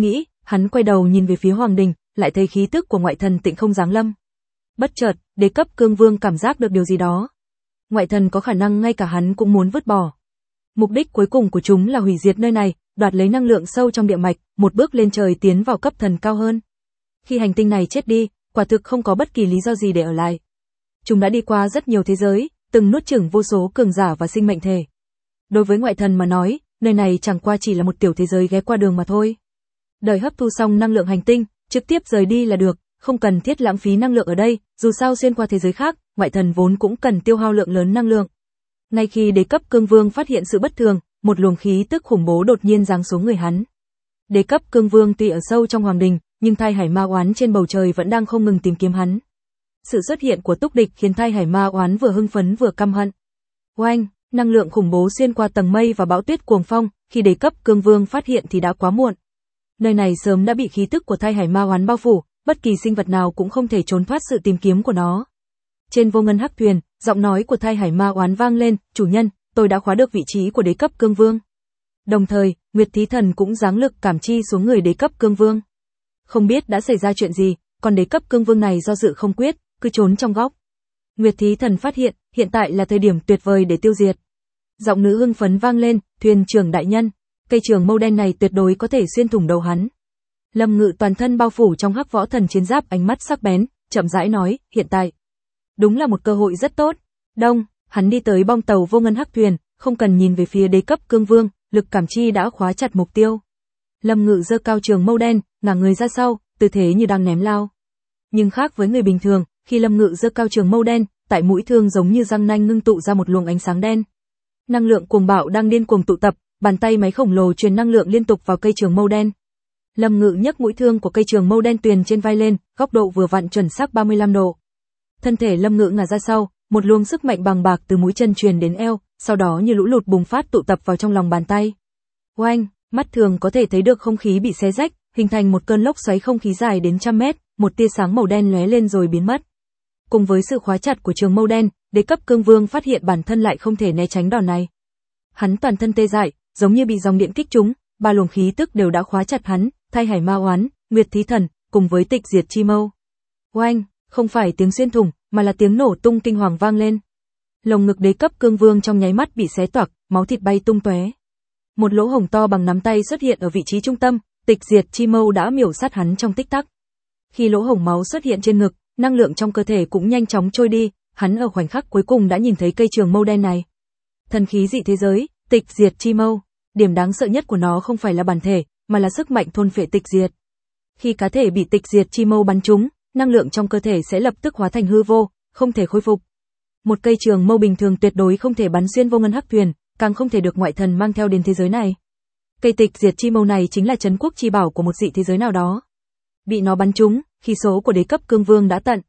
hắn quay đầu nhìn về phía Hoàng Đình, lại thấy khí tức của ngoại thần Tịnh không giáng lâm. Bất chợt, đế cấp cương vương cảm giác được điều gì đó. Ngoại thần có khả năng ngay cả hắn cũng muốn vứt bỏ. Mục đích cuối cùng của chúng là hủy diệt nơi này, đoạt lấy năng lượng sâu trong địa mạch, một bước lên trời tiến vào cấp thần cao hơn. Khi hành tinh này chết đi, quả thực không có bất kỳ lý do gì để ở lại. Chúng đã đi qua rất nhiều thế giới, từng nuốt chửng vô số cường giả và sinh mệnh thể. Đối với ngoại thần mà nói, nơi này chẳng qua chỉ là một tiểu thế giới ghé qua đường mà thôi. Đợi hấp thu xong năng lượng hành tinh, trực tiếp rời đi là được, không cần thiết lãng phí năng lượng ở đây, dù sao xuyên qua thế giới khác, ngoại thần vốn cũng cần tiêu hao lượng lớn năng lượng. Ngay khi đế cấp cương vương phát hiện sự bất thường, một luồng khí tức khủng bố đột nhiên giáng xuống người hắn. Đế cấp cương vương tuy ở sâu trong hoàng đình, nhưng thai hải ma oán trên bầu trời vẫn đang không ngừng tìm kiếm hắn. Sự xuất hiện của Túc Địch khiến thai hải ma oán vừa hưng phấn vừa căm hận. Oanh, năng lượng khủng bố xuyên qua tầng mây và bão tuyết cuồng phong, khi đế cấp cương vương phát hiện thì đã quá muộn. Nơi này sớm đã bị khí tức của thai hải ma oán bao phủ, bất kỳ sinh vật nào cũng không thể trốn thoát sự tìm kiếm của nó. Trên vô ngân hắc thuyền, giọng nói của thai hải ma oán vang lên, chủ nhân, tôi đã khóa được vị trí của đế cấp cương vương. Đồng thời, Nguyệt Thí Thần cũng giáng lực cảm chi xuống người đế cấp cương vương. Không biết đã xảy ra chuyện gì, còn đế cấp cương vương này do dự không quyết, cứ trốn trong góc. Nguyệt Thí Thần phát hiện, hiện tại là thời điểm tuyệt vời để tiêu diệt. Giọng nữ hưng phấn vang lên, thuyền trưởng đại nhân, cây trường mâu đen này tuyệt đối có thể xuyên thủng đầu hắn. Lâm Ngự toàn thân bao phủ trong hắc võ thần chiến giáp, ánh mắt sắc bén, chậm rãi nói, hiện tại. Đúng là một cơ hội rất tốt. Đông, hắn đi tới bong tàu vô ngân hắc thuyền, không cần nhìn về phía đế cấp cương vương, lực cảm chi đã khóa chặt mục tiêu. Lâm Ngự giơ cao trường mâu đen, ngả người ra sau, tư thế như đang ném lao. Nhưng khác với người bình thường, khi Lâm Ngự giơ cao trường mâu đen, tại mũi thương giống như răng nanh ngưng tụ ra một luồng ánh sáng đen. Năng lượng cuồng bạo đang điên cuồng tụ tập, bàn tay máy khổng lồ truyền năng lượng liên tục vào cây trường mâu đen. Lâm Ngự nhấc mũi thương của cây trường mâu đen tuyền trên vai lên, góc độ vừa vặn chuẩn xác 35 độ. Thân thể Lâm Ngự ngả ra sau, một luồng sức mạnh bằng bạc từ mũi chân truyền đến eo, sau đó như lũ lụt bùng phát tụ tập vào trong lòng bàn tay. Oanh, mắt thường có thể thấy được không khí bị xé rách, hình thành một cơn lốc xoáy không khí dài đến trăm mét, một tia sáng màu đen lóe lên rồi biến mất. Cùng với sự khóa chặt của trường mâu đen, đế cấp cương vương phát hiện bản thân lại không thể né tránh đòn này. Hắn toàn thân tê dại, giống như bị dòng điện kích trúng, ba luồng khí tức đều đã khóa chặt hắn, thai hải ma oán, Nguyệt Thí Thần, cùng với tịch diệt chi mâu. Oanh, không phải tiếng xuyên thủng, mà là tiếng nổ tung kinh hoàng vang lên. Lồng ngực đế cấp cương vương trong nháy mắt bị xé toạc, máu thịt bay tung tóe. Một lỗ hổng to bằng nắm tay xuất hiện ở vị trí trung tâm, tịch diệt chi mâu đã miểu sát hắn trong tích tắc. Khi lỗ hổng máu xuất hiện trên ngực, năng lượng trong cơ thể cũng nhanh chóng trôi đi, hắn ở khoảnh khắc cuối cùng đã nhìn thấy cây trường mâu đen này. Thần khí dị thế giới, tịch diệt chi mâu, điểm đáng sợ nhất của nó không phải là bản thể, mà là sức mạnh thôn phệ tịch diệt. Khi cá thể bị tịch diệt chi mâu bắn trúng, năng lượng trong cơ thể sẽ lập tức hóa thành hư vô, không thể khôi phục. Một cây trường mâu bình thường tuyệt đối không thể bắn xuyên vô ngân hắc thuyền, càng không thể được ngoại thần mang theo đến thế giới này. Cây tịch diệt chi mâu này chính là trấn quốc chi bảo của một dị thế giới nào đó. Bị nó bắn trúng, khí số của đế cấp cương vương đã tận.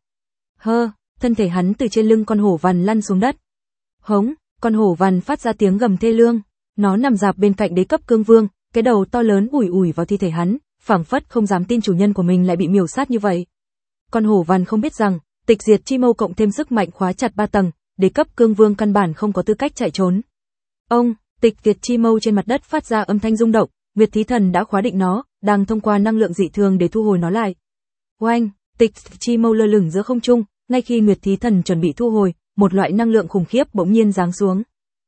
Thân thể hắn từ trên lưng con hổ vằn lăn xuống đất. Hống, con hổ vằn phát ra tiếng gầm thê lương. Nó nằm rạp bên cạnh đế cấp cương vương, cái đầu to lớn ủi ủi vào thi thể hắn, phảng phất không dám tin chủ nhân của mình lại bị miểu sát như vậy. Con hổ vằn không biết rằng, tịch diệt chi mâu cộng thêm sức mạnh khóa chặt 3 tầng, đế cấp cương vương căn bản không có tư cách chạy trốn. Ông, tịch diệt chi mâu trên mặt đất phát ra âm thanh rung động, Nguyệt Thí Thần đã khóa định nó, đang thông qua năng lượng dị thường để thu hồi nó lại. Oanh, tịch chi mâu lơ lửng giữa không trung, ngay khi Nguyệt Thí Thần chuẩn bị thu hồi, một loại năng lượng khủng khiếp bỗng nhiên giáng xuống.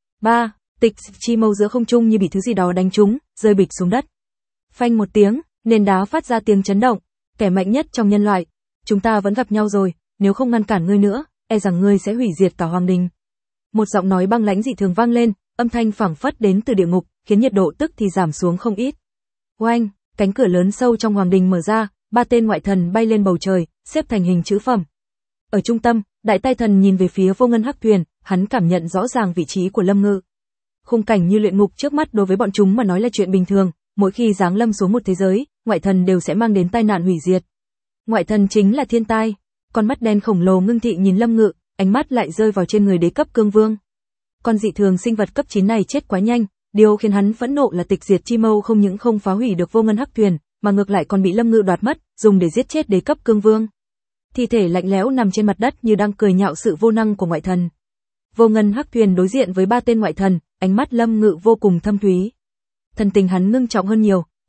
Tịch chi mâu giữa không trung như bị thứ gì đó đánh trúng, rơi bịch xuống đất. Phanh một tiếng, nền đá phát ra tiếng chấn động. Kẻ mạnh nhất trong nhân loại, chúng ta vẫn gặp nhau rồi, nếu không ngăn cản ngươi nữa, e rằng ngươi sẽ hủy diệt cả hoàng đình. Một giọng nói băng lãnh dị thường vang lên, âm thanh phảng phất đến từ địa ngục, khiến nhiệt độ tức thì giảm xuống không ít. Oanh, cánh cửa lớn sâu trong hoàng đình mở ra, 3 tên ngoại thần bay lên bầu trời, xếp thành hình chữ phẩm. Ở trung tâm, đại tai thần nhìn về phía vô ngân hắc thuyền, hắn cảm nhận rõ ràng vị trí của Lâm Ngự. Khung cảnh như luyện ngục trước mắt đối với bọn chúng mà nói là chuyện bình thường, mỗi khi giáng lâm xuống một thế giới, ngoại thần đều sẽ mang đến tai nạn hủy diệt. Ngoại thần chính là thiên tai. Con mắt đen khổng lồ ngưng thị nhìn Lâm Ngự, ánh mắt lại rơi vào trên người đế cấp cương vương. Con dị thường sinh vật cấp 9 này chết quá nhanh, điều khiến hắn phẫn nộ là tịch diệt chi mâu không những không phá hủy được vô ngân hắc thuyền, mà ngược lại còn bị Lâm Ngự đoạt mất, dùng để giết chết đế cấp cương vương. Thi thể lạnh lẽo nằm trên mặt đất như đang cười nhạo sự vô năng của ngoại thần. Vô ngân hắc thuyền đối diện với 3 tên ngoại thần, ánh mắt Lâm Ngự vô cùng thâm thúy. Thần tình hắn ngưng trọng hơn nhiều,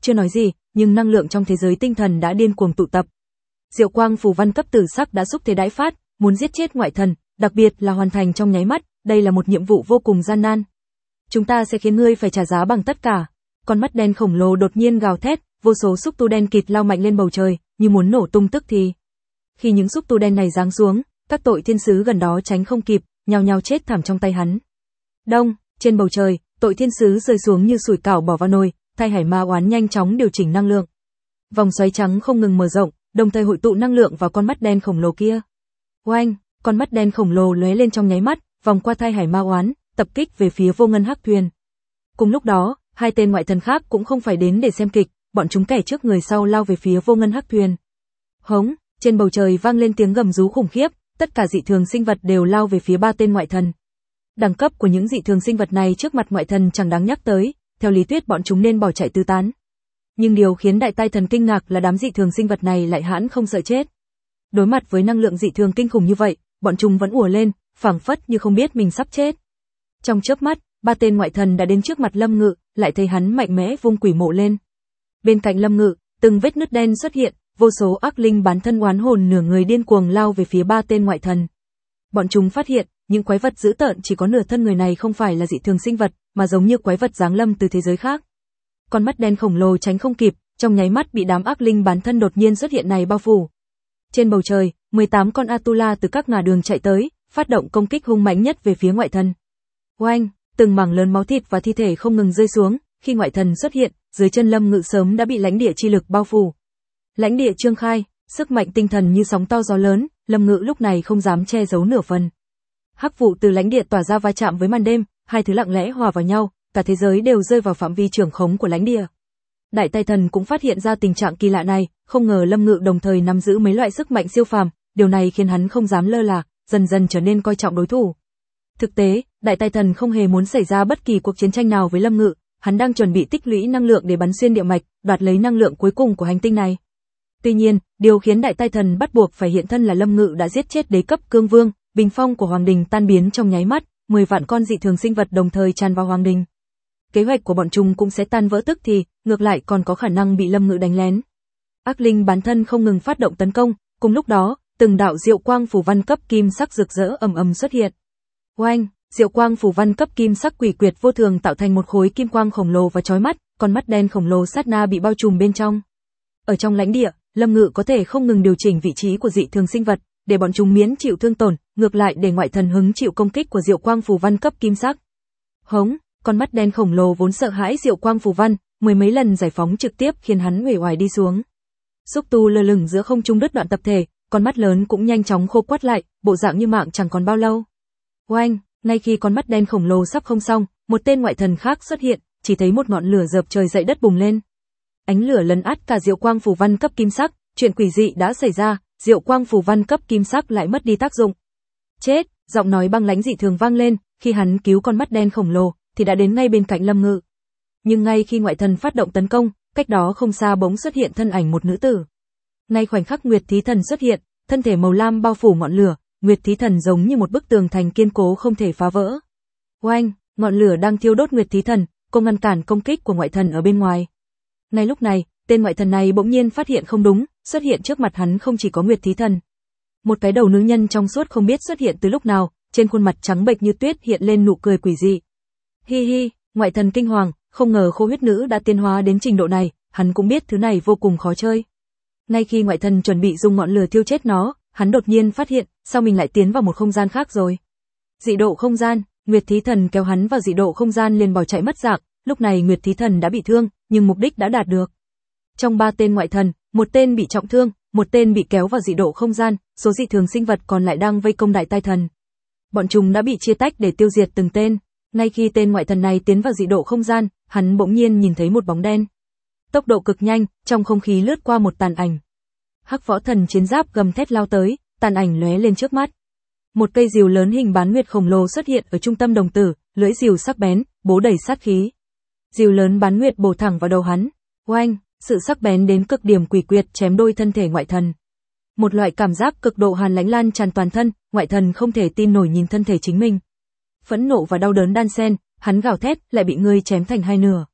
chưa nói gì, nhưng năng lượng trong thế giới tinh thần đã điên cuồng tụ tập. Diệu quang phù văn cấp tử sắc đã xúc thế đãi phát, muốn giết chết ngoại thần, đặc biệt là hoàn thành trong nháy mắt, đây là một nhiệm vụ vô cùng gian nan. Chúng ta sẽ khiến ngươi phải trả giá bằng tất cả. Con mắt đen khổng lồ đột nhiên gào thét, vô số xúc tu đen kịt lao mạnh lên bầu trời, như muốn nổ tung tức thì. Khi những xúc tu đen này giáng xuống, các tội thiên sứ gần đó tránh không kịp, nhao nhao chết thảm trong tay hắn. Đông, trên bầu trời, tội thiên sứ rơi xuống như sủi cảo bỏ vào nồi, Thai Hải Ma Oán nhanh chóng điều chỉnh năng lượng. Vòng xoáy trắng không ngừng mở rộng, đồng thời hội tụ năng lượng vào con mắt đen khổng lồ kia. Oanh, con mắt đen khổng lồ lóe lên trong nháy mắt, vòng qua Thai Hải Ma Oán, tập kích về phía Vô Ngân Hắc Thuyền. Cùng lúc đó, hai tên ngoại thần khác cũng không phải đến để xem kịch, bọn chúng kẻ trước người sau lao về phía Vô Ngân Hắc Thuyền. Hống, trên bầu trời vang lên tiếng gầm rú khủng khiếp, tất cả dị thường sinh vật đều lao về phía ba tên ngoại thần. Đẳng cấp của những dị thường sinh vật này trước mặt ngoại thần chẳng đáng nhắc tới, theo lý thuyết bọn chúng nên bỏ chạy tứ tán. Nhưng điều khiến đại tai thần kinh ngạc là đám dị thường sinh vật này lại hãn không sợ chết. Đối mặt với năng lượng dị thường kinh khủng như vậy, bọn chúng vẫn ùa lên, phảng phất như không biết mình sắp chết. Trong chớp mắt, ba tên ngoại thần đã đến trước mặt Lâm Ngự, lại thấy hắn mạnh mẽ vung quỷ mộ lên. Bên cạnh Lâm Ngự, từng vết nứt đen xuất hiện, vô số ác linh bán thân oán hồn nửa người điên cuồng lao về phía ba tên ngoại thần. Bọn chúng phát hiện, những quái vật dữ tợn chỉ có nửa thân người này không phải là dị thường sinh vật, mà giống như quái vật giáng lâm từ thế giới khác. Con mắt đen khổng lồ tránh không kịp, trong nháy mắt bị đám ác linh bán thân đột nhiên xuất hiện này bao phủ. Trên bầu trời, 18 con Atula từ các ngả đường chạy tới, phát động công kích hung mãnh nhất về phía ngoại thần. Oanh, từng mảng lớn máu thịt và thi thể không ngừng rơi xuống, khi ngoại thần xuất hiện, dưới chân Lâm Ngự sớm đã bị lãnh địa chi lực bao phủ. Lãnh địa trương khai, sức mạnh tinh thần như sóng to gió lớn, Lâm Ngự lúc này không dám che giấu nửa phần. Hắc vụ từ lãnh địa tỏa ra va chạm với màn đêm, hai thứ lặng lẽ hòa vào nhau, cả thế giới đều rơi vào phạm vi trưởng khống của lãnh địa. Đại tai thần cũng phát hiện ra tình trạng kỳ lạ này, không ngờ Lâm Ngự đồng thời nắm giữ mấy loại sức mạnh siêu phàm, điều này khiến hắn không dám lơ là, dần dần trở nên coi trọng đối thủ. Thực tế, đại tai thần không hề muốn xảy ra bất kỳ cuộc chiến tranh nào với Lâm Ngự, hắn đang chuẩn bị tích lũy năng lượng để bắn xuyên địa mạch, đoạt lấy năng lượng cuối cùng của hành tinh này. Tuy nhiên, điều khiến đại tai thần bắt buộc phải hiện thân là Lâm Ngự đã giết chết đế cấp cương vương, bình phong của hoàng đình tan biến trong nháy mắt, 10 vạn con dị thường sinh vật đồng thời tràn vào hoàng đình. Kế hoạch của bọn chúng cũng sẽ tan vỡ tức thì, ngược lại còn có khả năng bị Lâm Ngự đánh lén. Ác linh bán thân không ngừng phát động tấn công, cùng lúc đó, từng đạo diệu quang phù văn cấp kim sắc rực rỡ ầm ầm xuất hiện. Oanh, diệu quang phù văn cấp kim sắc quỷ quyệt vô thường tạo thành một khối kim quang khổng lồ và chói mắt, con mắt đen khổng lồ sát na bị bao trùm bên trong. Ở trong lãnh địa, Lâm Ngự có thể không ngừng điều chỉnh vị trí của dị thường sinh vật, để bọn chúng miễn chịu thương tổn, ngược lại để ngoại thần hứng chịu công kích của diệu quang phù văn cấp kim sắc. Hống, con mắt đen khổng lồ vốn sợ hãi diệu quang phù văn, mười mấy lần giải phóng trực tiếp khiến hắn uể oải đi xuống. Xúc tu lơ lửng giữa không trung đứt đoạn tập thể, con mắt lớn cũng nhanh chóng khô quắt lại, bộ dạng như mạng chẳng còn bao lâu. Oanh, ngay khi con mắt đen khổng lồ sắp không xong, một tên ngoại thần khác xuất hiện, chỉ thấy một ngọn lửa dợp trời dậy đất bùng lên. Ánh lửa lấn át cả diệu quang phù văn cấp kim sắc, chuyện quỷ dị đã xảy ra, diệu quang phù văn cấp kim sắc lại mất đi tác dụng. Chết, giọng nói băng lãnh dị thường vang lên, khi hắn cứu con mắt đen khổng lồ, thì đã đến ngay bên cạnh Lâm Ngự. Nhưng ngay khi ngoại thần phát động tấn công, cách đó không xa bỗng xuất hiện thân ảnh một nữ tử. Ngay khoảnh khắc Nguyệt Thí Thần xuất hiện, thân thể màu lam bao phủ ngọn lửa, Nguyệt Thí Thần giống như một bức tường thành kiên cố không thể phá vỡ. Oanh, ngọn lửa đang thiêu đốt Nguyệt Thí Thần, cô ngăn cản công kích của ngoại thần ở bên ngoài. Ngay lúc này, tên ngoại thần này bỗng nhiên phát hiện không đúng, xuất hiện trước mặt hắn không chỉ có Nguyệt Thí Thần. Một cái đầu nữ nhân trong suốt không biết xuất hiện từ lúc nào, trên khuôn mặt trắng bệch như tuyết hiện lên nụ cười quỷ dị. Hi hi, ngoại thần kinh hoàng, không ngờ khô huyết nữ đã tiến hóa đến trình độ này, hắn cũng biết thứ này vô cùng khó chơi. Ngay khi ngoại thần chuẩn bị dùng ngọn lửa thiêu chết nó, hắn đột nhiên phát hiện, sao mình lại tiến vào một không gian khác rồi. Dị độ không gian, Nguyệt Thí Thần kéo hắn vào dị độ không gian liền bỏ chạy mất dạng, lúc này Nguyệt Thí Thần đã bị thương, nhưng mục đích đã đạt được. Trong 3 tên ngoại thần, một tên bị trọng thương, một tên bị kéo vào dị độ không gian, số dị thường sinh vật còn lại đang vây công đại tai thần. Bọn chúng đã bị chia tách để tiêu diệt từng tên. Ngay khi tên ngoại thần này tiến vào dị độ không gian, hắn bỗng nhiên nhìn thấy một bóng đen. Tốc độ cực nhanh, trong không khí lướt qua một tàn ảnh. Hắc võ thần chiến giáp gầm thét lao tới, tàn ảnh lóe lên trước mắt. Một cây rìu lớn hình bán nguyệt khổng lồ xuất hiện ở trung tâm đồng tử, lưỡi rìu sắc bén, bố đầy sát khí. Rìu lớn bán nguyệt bổ thẳng vào đầu hắn. Oanh, sự sắc bén đến cực điểm quỷ quyệt chém đôi thân thể ngoại thần. Một loại cảm giác cực độ hàn lãnh lan tràn toàn thân, ngoại thần không thể tin nổi nhìn thân thể chính mình. Phẫn nộ và đau đớn đan xen, hắn gào thét, lại bị ngươi chém thành hai nửa.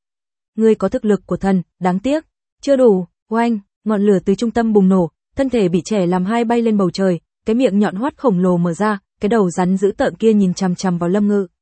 Ngươi có thực lực của thần, đáng tiếc. Chưa đủ, oanh, ngọn lửa từ trung tâm bùng nổ, thân thể bị trẻ làm hai bay lên bầu trời, cái miệng nhọn hoắt khổng lồ mở ra, cái đầu rắn dữ tợn kia nhìn chằm chằm vào Lâm Ngự.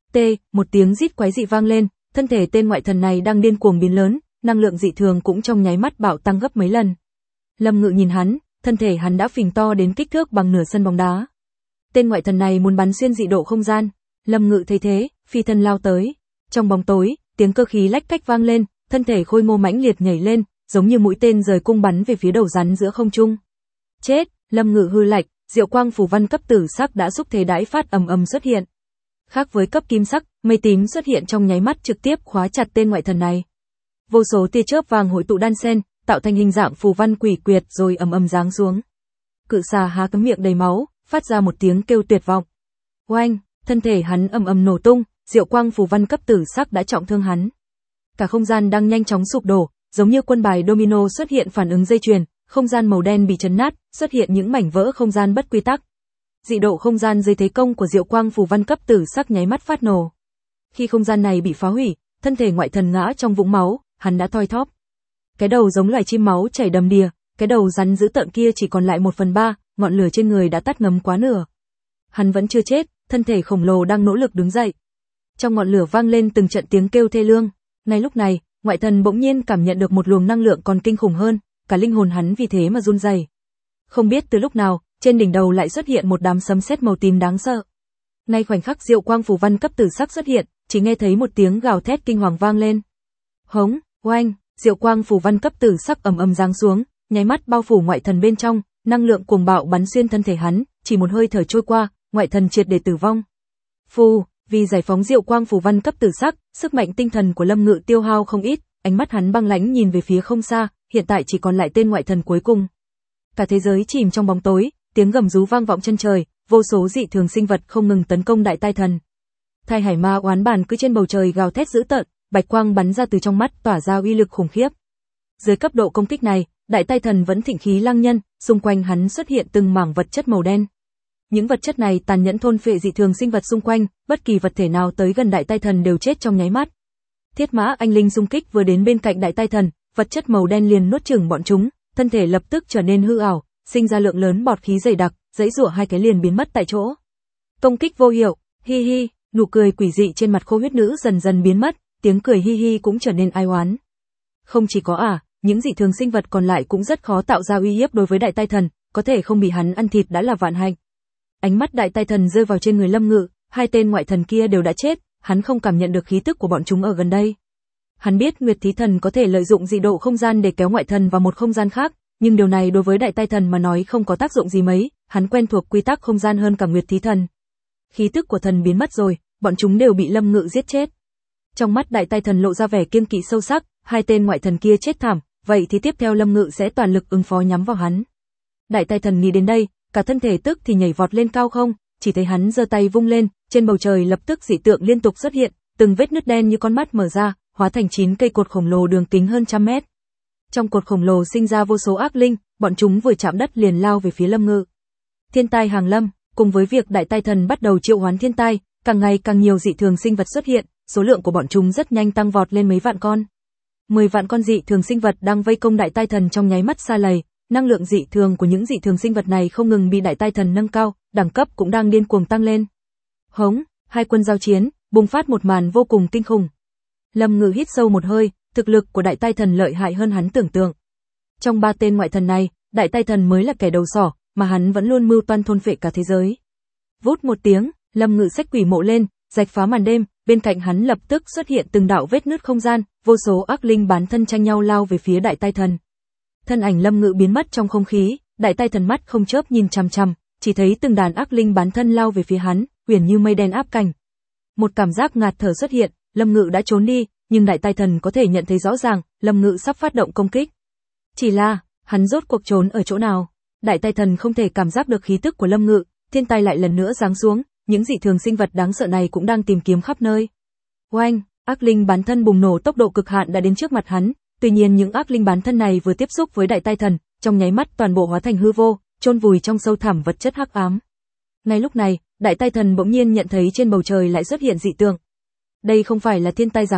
Một tiếng rít quái dị vang lên, thân thể tên ngoại thần này đang điên cuồng biến lớn, năng lượng dị thường cũng trong nháy mắt bạo tăng gấp mấy lần. Lâm Ngự nhìn hắn, thân thể hắn đã phình to đến kích thước bằng nửa sân bóng đá. Tên ngoại thần này muốn bắn xuyên dị độ không gian. Lâm Ngự thấy thế, phi thân lao tới. Trong bóng tối, tiếng cơ khí lách cách vang lên, thân thể khôi ngô mãnh liệt nhảy lên, giống như mũi tên rời cung bắn về phía đầu rắn giữa không trung. Chết, Lâm Ngự hư lạnh, diệu quang phù văn cấp tử sắc đã xúc thế đãi phát ầm ầm xuất hiện. Khác với cấp kim sắc, mây tím xuất hiện trong nháy mắt trực tiếp khóa chặt tên ngoại thần này. Vô số tia chớp vàng hội tụ đan xen, tạo thành hình dạng phù văn quỷ quyệt rồi ầm ầm giáng xuống. Cự xà há cái miệng đầy máu, phát ra một tiếng kêu tuyệt vọng. Oanh, thân thể hắn ầm ầm nổ tung, diệu quang phù văn cấp tử sắc đã trọng thương hắn. Cả không gian đang nhanh chóng sụp đổ, giống như quân bài domino xuất hiện phản ứng dây chuyền, không gian màu đen bị chấn nát, xuất hiện những mảnh vỡ không gian bất quy tắc. Dị độ không gian dưới thế công của diệu quang phù văn cấp tử sắc nháy mắt phát nổ. Khi không gian này bị phá hủy, thân thể ngoại thần ngã trong vũng máu, hắn đã thoi thóp. Cái đầu giống loài chim máu chảy đầm đìa, cái đầu rắn dữ tợn kia chỉ còn lại 1/3, ngọn lửa trên người đã tắt ngấm quá nửa. Hắn vẫn chưa chết, thân thể khổng lồ đang nỗ lực đứng dậy. Trong ngọn lửa vang lên từng trận tiếng kêu thê lương. Ngay lúc này, ngoại thần bỗng nhiên cảm nhận được một luồng năng lượng còn kinh khủng hơn, cả linh hồn hắn vì thế mà run rẩy. Không biết từ lúc nào, trên đỉnh đầu lại xuất hiện một đám sấm sét màu tím đáng sợ. Ngay khoảnh khắc diệu quang phù văn cấp tử sắc xuất hiện, chỉ nghe thấy một tiếng gào thét kinh hoàng vang lên. Hống, oanh, diệu quang phù văn cấp tử sắc ầm ầm giáng xuống, nháy mắt bao phủ ngoại thần bên trong, năng lượng cuồng bạo bắn xuyên thân thể hắn, chỉ một hơi thở trôi qua, ngoại thần triệt để tử vong. Phù, vì giải phóng diệu quang phù văn cấp tử sắc, sức mạnh tinh thần của Lâm Ngự tiêu hao không ít, ánh mắt hắn băng lãnh nhìn về phía không xa, hiện tại chỉ còn lại tên ngoại thần cuối cùng. Cả thế giới chìm trong bóng tối, tiếng gầm rú vang vọng chân trời, vô số dị thường sinh vật không ngừng tấn công đại tai thần. Thai hải ma oán bản cứ trên bầu trời gào thét dữ tợn, bạch quang bắn ra từ trong mắt tỏa ra uy lực khủng khiếp. Dưới cấp độ công kích này, đại tai thần vẫn thịnh khí lăng nhân, xung quanh hắn xuất hiện từng mảng vật chất màu đen. Những vật chất này tàn nhẫn thôn phệ dị thường sinh vật xung quanh, bất kỳ vật thể nào tới gần đại tai thần đều chết trong nháy mắt. Thiết mã anh linh xung kích vừa đến bên cạnh đại tai thần, vật chất màu đen liền nuốt chửng bọn chúng, thân thể lập tức trở nên hư ảo, sinh ra lượng lớn bọt khí dày đặc, giãy giụa hai cái liền biến mất tại chỗ. Công kích vô hiệu, hi hi, nụ cười quỷ dị trên mặt Khô Huyết Nữ dần dần biến mất, tiếng cười hi hi cũng trở nên ai oán. Không chỉ có những dị thường sinh vật còn lại cũng rất khó tạo ra uy hiếp đối với đại tai thần, có thể không bị hắn ăn thịt đã là vạn hạnh. Ánh mắt đại tai thần rơi vào trên người Lâm Ngự, hai tên ngoại thần kia đều đã chết, hắn không cảm nhận được khí tức của bọn chúng ở gần đây. Hắn biết Nguyệt Thí Thần có thể lợi dụng dị độ không gian để kéo ngoại thần vào một không gian khác, nhưng điều này đối với đại tai thần mà nói không có tác dụng gì mấy, hắn quen thuộc quy tắc không gian hơn cả Nguyệt Thí Thần. Khí tức của thần biến mất rồi, bọn chúng đều bị Lâm Ngự giết chết. Trong mắt đại tai thần lộ ra vẻ kiêng kỵ sâu sắc, hai tên ngoại thần kia chết thảm, vậy thì tiếp theo Lâm Ngự sẽ toàn lực ứng phó nhắm vào hắn. Đại tai thần nghĩ đến đây, cả thân thể tức thì nhảy vọt lên cao không, chỉ thấy hắn giơ tay vung lên, trên bầu trời lập tức dị tượng liên tục xuất hiện, từng vết nứt đen như con mắt mở ra, hóa thành 9 cây cột khổng lồ đường kính hơn 100 mét. Trong cột khổng lồ sinh ra vô số ác linh, bọn chúng vừa chạm đất liền lao về phía Lâm Ngự. Thiên tai hàng lâm, cùng với việc đại tai thần bắt đầu triệu hoán thiên tai, càng ngày càng nhiều dị thường sinh vật xuất hiện, số lượng của bọn chúng rất nhanh tăng vọt lên mấy vạn con. 10 vạn con dị thường sinh vật đang vây công đại tai thần trong nháy mắt sa lầy, năng lượng dị thường của những dị thường sinh vật này không ngừng bị đại tai thần nâng cao, đẳng cấp cũng đang điên cuồng tăng lên. Hống, hai quân giao chiến, bùng phát một màn vô cùng kinh khủng. Lâm Ngự hít sâu một hơi, thực lực của đại tai thần lợi hại hơn hắn tưởng tượng. Trong 3 tên ngoại thần này, đại tai thần mới là kẻ đầu sỏ, mà hắn vẫn luôn mưu toan thôn phệ cả thế giới. Vút một tiếng, Lâm Ngự xách quỷ mộ lên, rạch phá màn đêm, bên cạnh hắn lập tức xuất hiện từng đạo vết nứt không gian, vô số ác linh bán thân tranh nhau lao về phía đại tai thần. Thân ảnh Lâm Ngự biến mất trong không khí, đại tai thần mắt không chớp nhìn chằm chằm, chỉ thấy từng đàn ác linh bán thân lao về phía hắn, uyển như mây đen áp cảnh. Một cảm giác ngạt thở xuất hiện, Lâm Ngự đã trốn đi, nhưng đại tai thần có thể nhận thấy rõ ràng, Lâm Ngự sắp phát động công kích. Chỉ là, hắn rốt cuộc trốn ở chỗ nào? Đại tai thần không thể cảm giác được khí tức của Lâm Ngự, thiên tai lại lần nữa giáng xuống, những dị thường sinh vật đáng sợ này cũng đang tìm kiếm khắp nơi. Oanh, ác linh bán thân bùng nổ tốc độ cực hạn đã đến trước mặt hắn, tuy nhiên những ác linh bán thân này vừa tiếp xúc với đại tai thần, trong nháy mắt toàn bộ hóa thành hư vô, chôn vùi trong sâu thẳm vật chất hắc ám. Ngay lúc này, đại tai thần bỗng nhiên nhận thấy trên bầu trời lại xuất hiện dị tượng. Đây không phải là thiên tai giáng lâm,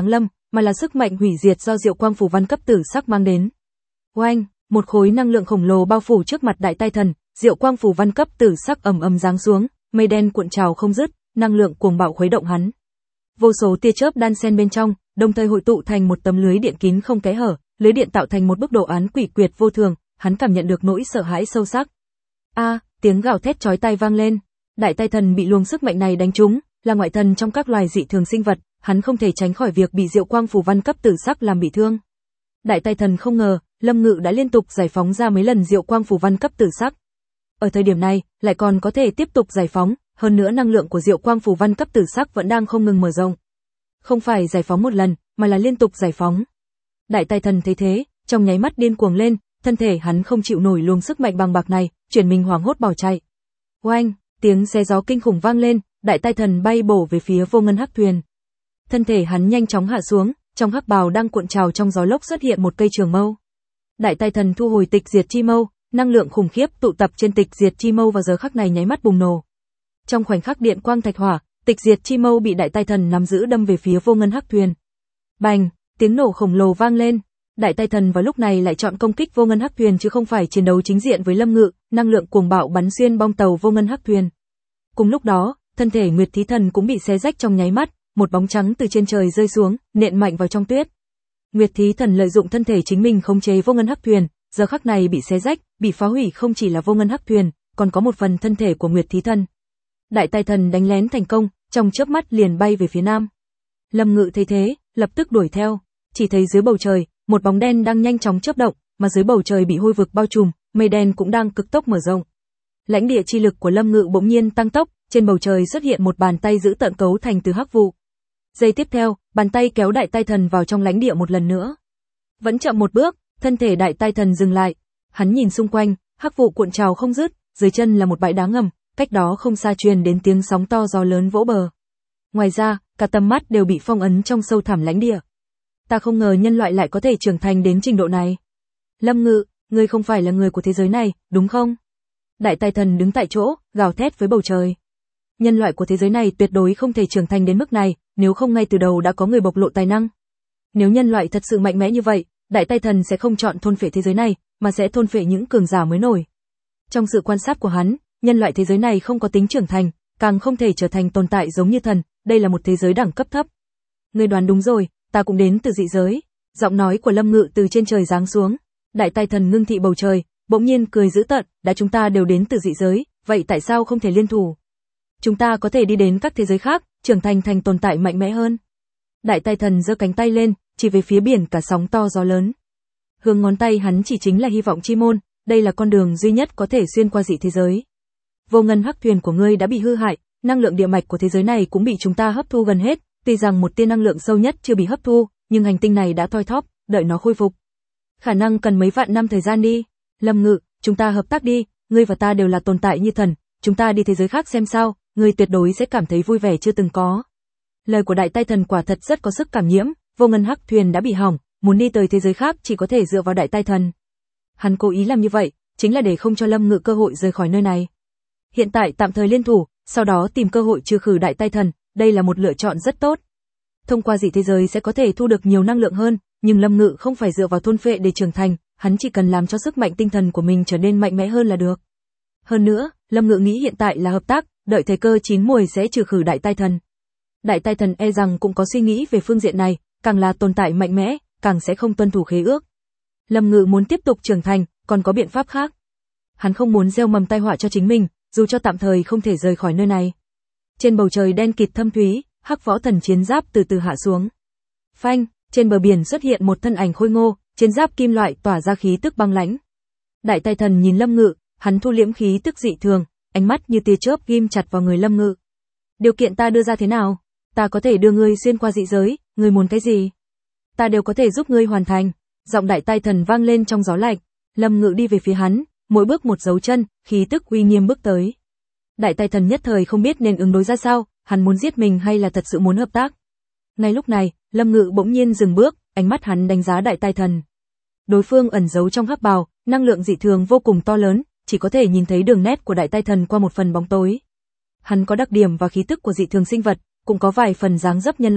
mà là sức mạnh hủy diệt do Diệu Quang Phù Văn cấp tử sắc mang đến. Oanh, một khối năng lượng khổng lồ bao phủ trước mặt Đại Tai Thần, Diệu Quang Phù Văn cấp tử sắc ầm ầm giáng xuống, mây đen cuộn trào không dứt, năng lượng cuồng bạo khuấy động hắn. Vô số tia chớp đan xen bên trong, đồng thời hội tụ thành một tấm lưới điện kín không kẽ hở, lưới điện tạo thành một bức đồ án quỷ quyệt vô thường, hắn cảm nhận được nỗi sợ hãi sâu sắc. Tiếng gào thét chói tai vang lên. Đại Tai Thần bị luồng sức mạnh này đánh trúng, là ngoại thần trong các loài dị thường sinh vật, hắn không thể tránh khỏi việc bị Diệu Quang Phù Văn cấp tử sắc làm bị thương. Đại Tai Thần không ngờ, Lâm Ngự đã liên tục giải phóng ra mấy lần Diệu Quang Phù Văn cấp tử sắc. Ở thời điểm này, lại còn có thể tiếp tục giải phóng, hơn nữa năng lượng của Diệu Quang Phù Văn cấp tử sắc vẫn đang không ngừng mở rộng. Không phải giải phóng một lần, mà là liên tục giải phóng. Đại Tai Thần thấy thế, trong nháy mắt điên cuồng lên, thân thể hắn không chịu nổi luồng sức mạnh bằng bạc này, chuyển mình hoảng hốt bỏ chạy. Oanh, tiếng xé gió kinh khủng vang lên, Đại Tai Thần bay bổ về phía Vô Ngân Hắc Thuyền. Thân thể hắn nhanh chóng hạ xuống, trong hắc bào đang cuộn trào trong gió lốc xuất hiện một cây trường mâu. Đại Tai Thần thu hồi Tịch Diệt Chi Mâu, năng lượng khủng khiếp tụ tập trên Tịch Diệt Chi Mâu vào giờ khắc này nháy mắt bùng nổ. Trong khoảnh khắc điện quang thạch hỏa, Tịch Diệt Chi Mâu bị Đại Tai Thần nắm giữ đâm về phía Vô Ngân Hắc Thuyền. Bành, tiếng nổ khổng lồ vang lên. Đại Tai Thần vào lúc này lại chọn công kích Vô Ngân Hắc Thuyền chứ không phải chiến đấu chính diện với Lâm Ngự, năng lượng cuồng bạo bắn xuyên bong tàu Vô Ngân Hắc Thuyền. Cùng lúc đó, thân thể Nguyệt Thí Thần cũng bị xé rách trong nháy mắt, một bóng trắng từ trên trời rơi xuống, nện mạnh vào trong tuyết. Nguyệt Thí Thần lợi dụng thân thể chính mình khống chế Vô Ngân Hắc Thuyền, giờ khắc này bị xé rách, bị phá hủy không chỉ là Vô Ngân Hắc Thuyền, còn có một phần thân thể của Nguyệt Thí Thần. Đại Tai Thần đánh lén thành công, trong chớp mắt liền bay về phía nam. Lâm Ngự thấy thế, lập tức đuổi theo, chỉ thấy dưới bầu trời, một bóng đen đang nhanh chóng chớp động, mà dưới bầu trời bị hôi vực bao trùm, mây đen cũng đang cực tốc mở rộng. Lãnh địa chi lực của Lâm Ngự bỗng nhiên tăng tốc, trên bầu trời xuất hiện một bàn tay giữ tợn cấu thành từ hắc vụ. Giây tiếp theo, bàn tay kéo Đại Tai Thần vào trong lãnh địa một lần nữa. Vẫn chậm một bước, thân thể Đại Tai Thần dừng lại. Hắn nhìn xung quanh, hắc vụ cuộn trào không dứt, dưới chân là một bãi đá ngầm, cách đó không xa truyền đến tiếng sóng to gió lớn vỗ bờ. Ngoài ra, cả tầm mắt đều bị phong ấn trong sâu thẳm lãnh địa. Ta không ngờ nhân loại lại có thể trưởng thành đến trình độ này. Lâm Ngự, ngươi không phải là người của thế giới này, đúng không? Đại Tai Thần đứng tại chỗ, gào thét với bầu trời. Nhân loại của thế giới này tuyệt đối không thể trưởng thành đến mức này, nếu không ngay từ đầu đã có người bộc lộ tài năng. Nếu nhân loại thật sự mạnh mẽ như vậy, Đại Tai Thần sẽ không chọn thôn phệ thế giới này, mà sẽ thôn phệ những cường giả mới nổi. Trong sự quan sát của hắn, nhân loại thế giới này không có tính trưởng thành, càng không thể trở thành tồn tại giống như thần, đây là một thế giới đẳng cấp thấp. Ngươi đoán đúng rồi, ta cũng đến từ dị giới. Giọng nói của Lâm Ngự từ trên trời giáng xuống. Đại Tai Thần ngưng thị bầu trời, bỗng nhiên cười dữ tợn, đã chúng ta đều đến từ dị giới, vậy tại sao không thể liên thủ? Chúng ta có thể đi đến các thế giới khác, trưởng thành thành tồn tại mạnh mẽ hơn. Đại Tai Thần giơ cánh tay lên, chỉ về phía biển cả sóng to gió lớn. Hướng ngón tay hắn chỉ chính là hy vọng chi môn, đây là con đường duy nhất có thể xuyên qua dị thế giới. Vô Ngân Hắc Thuyền của ngươi đã bị hư hại, năng lượng địa mạch của thế giới này cũng bị chúng ta hấp thu gần hết, tuy rằng một tia năng lượng sâu nhất chưa bị hấp thu, nhưng hành tinh này đã thoi thóp, đợi nó khôi phục. Khả năng cần mấy vạn năm thời gian đi. Lâm Ngự, chúng ta hợp tác đi, ngươi và ta đều là tồn tại như thần, chúng ta đi thế giới khác xem sao, ngươi tuyệt đối sẽ cảm thấy vui vẻ chưa từng có. Lời của Đại Tai Thần quả thật rất có sức cảm nhiễm, Vô Ngân Hắc Thuyền đã bị hỏng, muốn đi tới thế giới khác chỉ có thể dựa vào Đại Tai Thần. Hắn cố ý làm như vậy, chính là để không cho Lâm Ngự cơ hội rời khỏi nơi này. Hiện tại tạm thời liên thủ, sau đó tìm cơ hội trừ khử Đại Tai Thần, đây là một lựa chọn rất tốt. Thông qua dị thế giới sẽ có thể thu được nhiều năng lượng hơn, nhưng Lâm Ngự không phải dựa vào thôn phệ để trưởng thành, hắn chỉ cần làm cho sức mạnh tinh thần của mình trở nên mạnh mẽ hơn là được. Hơn nữa, Lâm Ngự nghĩ hiện tại là hợp tác, đợi thời cơ chín muồi sẽ trừ khử Đại Tai Thần. Đại Tai Thần e rằng cũng có suy nghĩ về phương diện này, càng là tồn tại mạnh mẽ, càng sẽ không tuân thủ khế ước. Lâm Ngự muốn tiếp tục trưởng thành, còn có biện pháp khác. Hắn không muốn gieo mầm tai họa cho chính mình, dù cho tạm thời không thể rời khỏi nơi này. Trên bầu trời đen kịt thâm thúy, Hắc Võ Thần chiến giáp từ từ hạ xuống. Phanh, trên bờ biển xuất hiện một thân ảnh khôi ngô, chiến giáp kim loại tỏa ra khí tức băng lãnh. Đại Tai Thần nhìn Lâm Ngự, hắn thu liễm khí tức dị thường, ánh mắt như tia chớp ghim chặt vào người Lâm Ngự. Điều kiện ta đưa ra thế nào? Ta có thể đưa ngươi xuyên qua dị giới, ngươi muốn cái gì? Ta đều có thể giúp ngươi hoàn thành. Giọng Đại Tai Thần vang lên trong gió lạnh. Lâm Ngự đi về phía hắn, mỗi bước một dấu chân, khí tức uy nghiêm bước tới. Đại Tai Thần nhất thời không biết nên ứng đối ra sao, hắn muốn giết mình hay là thật sự muốn hợp tác. Ngay lúc này, Lâm Ngự bỗng nhiên dừng bước, ánh mắt hắn đánh giá Đại Tai Thần. Đối phương ẩn giấu trong hắc bào, năng lượng dị thường vô cùng to lớn, chỉ có thể nhìn thấy đường nét của Đại Tai Thần qua một phần bóng tối. Hắn có đặc điểm và khí tức của dị thường sinh vật, cũng có vài phần dáng dấp nhân loại,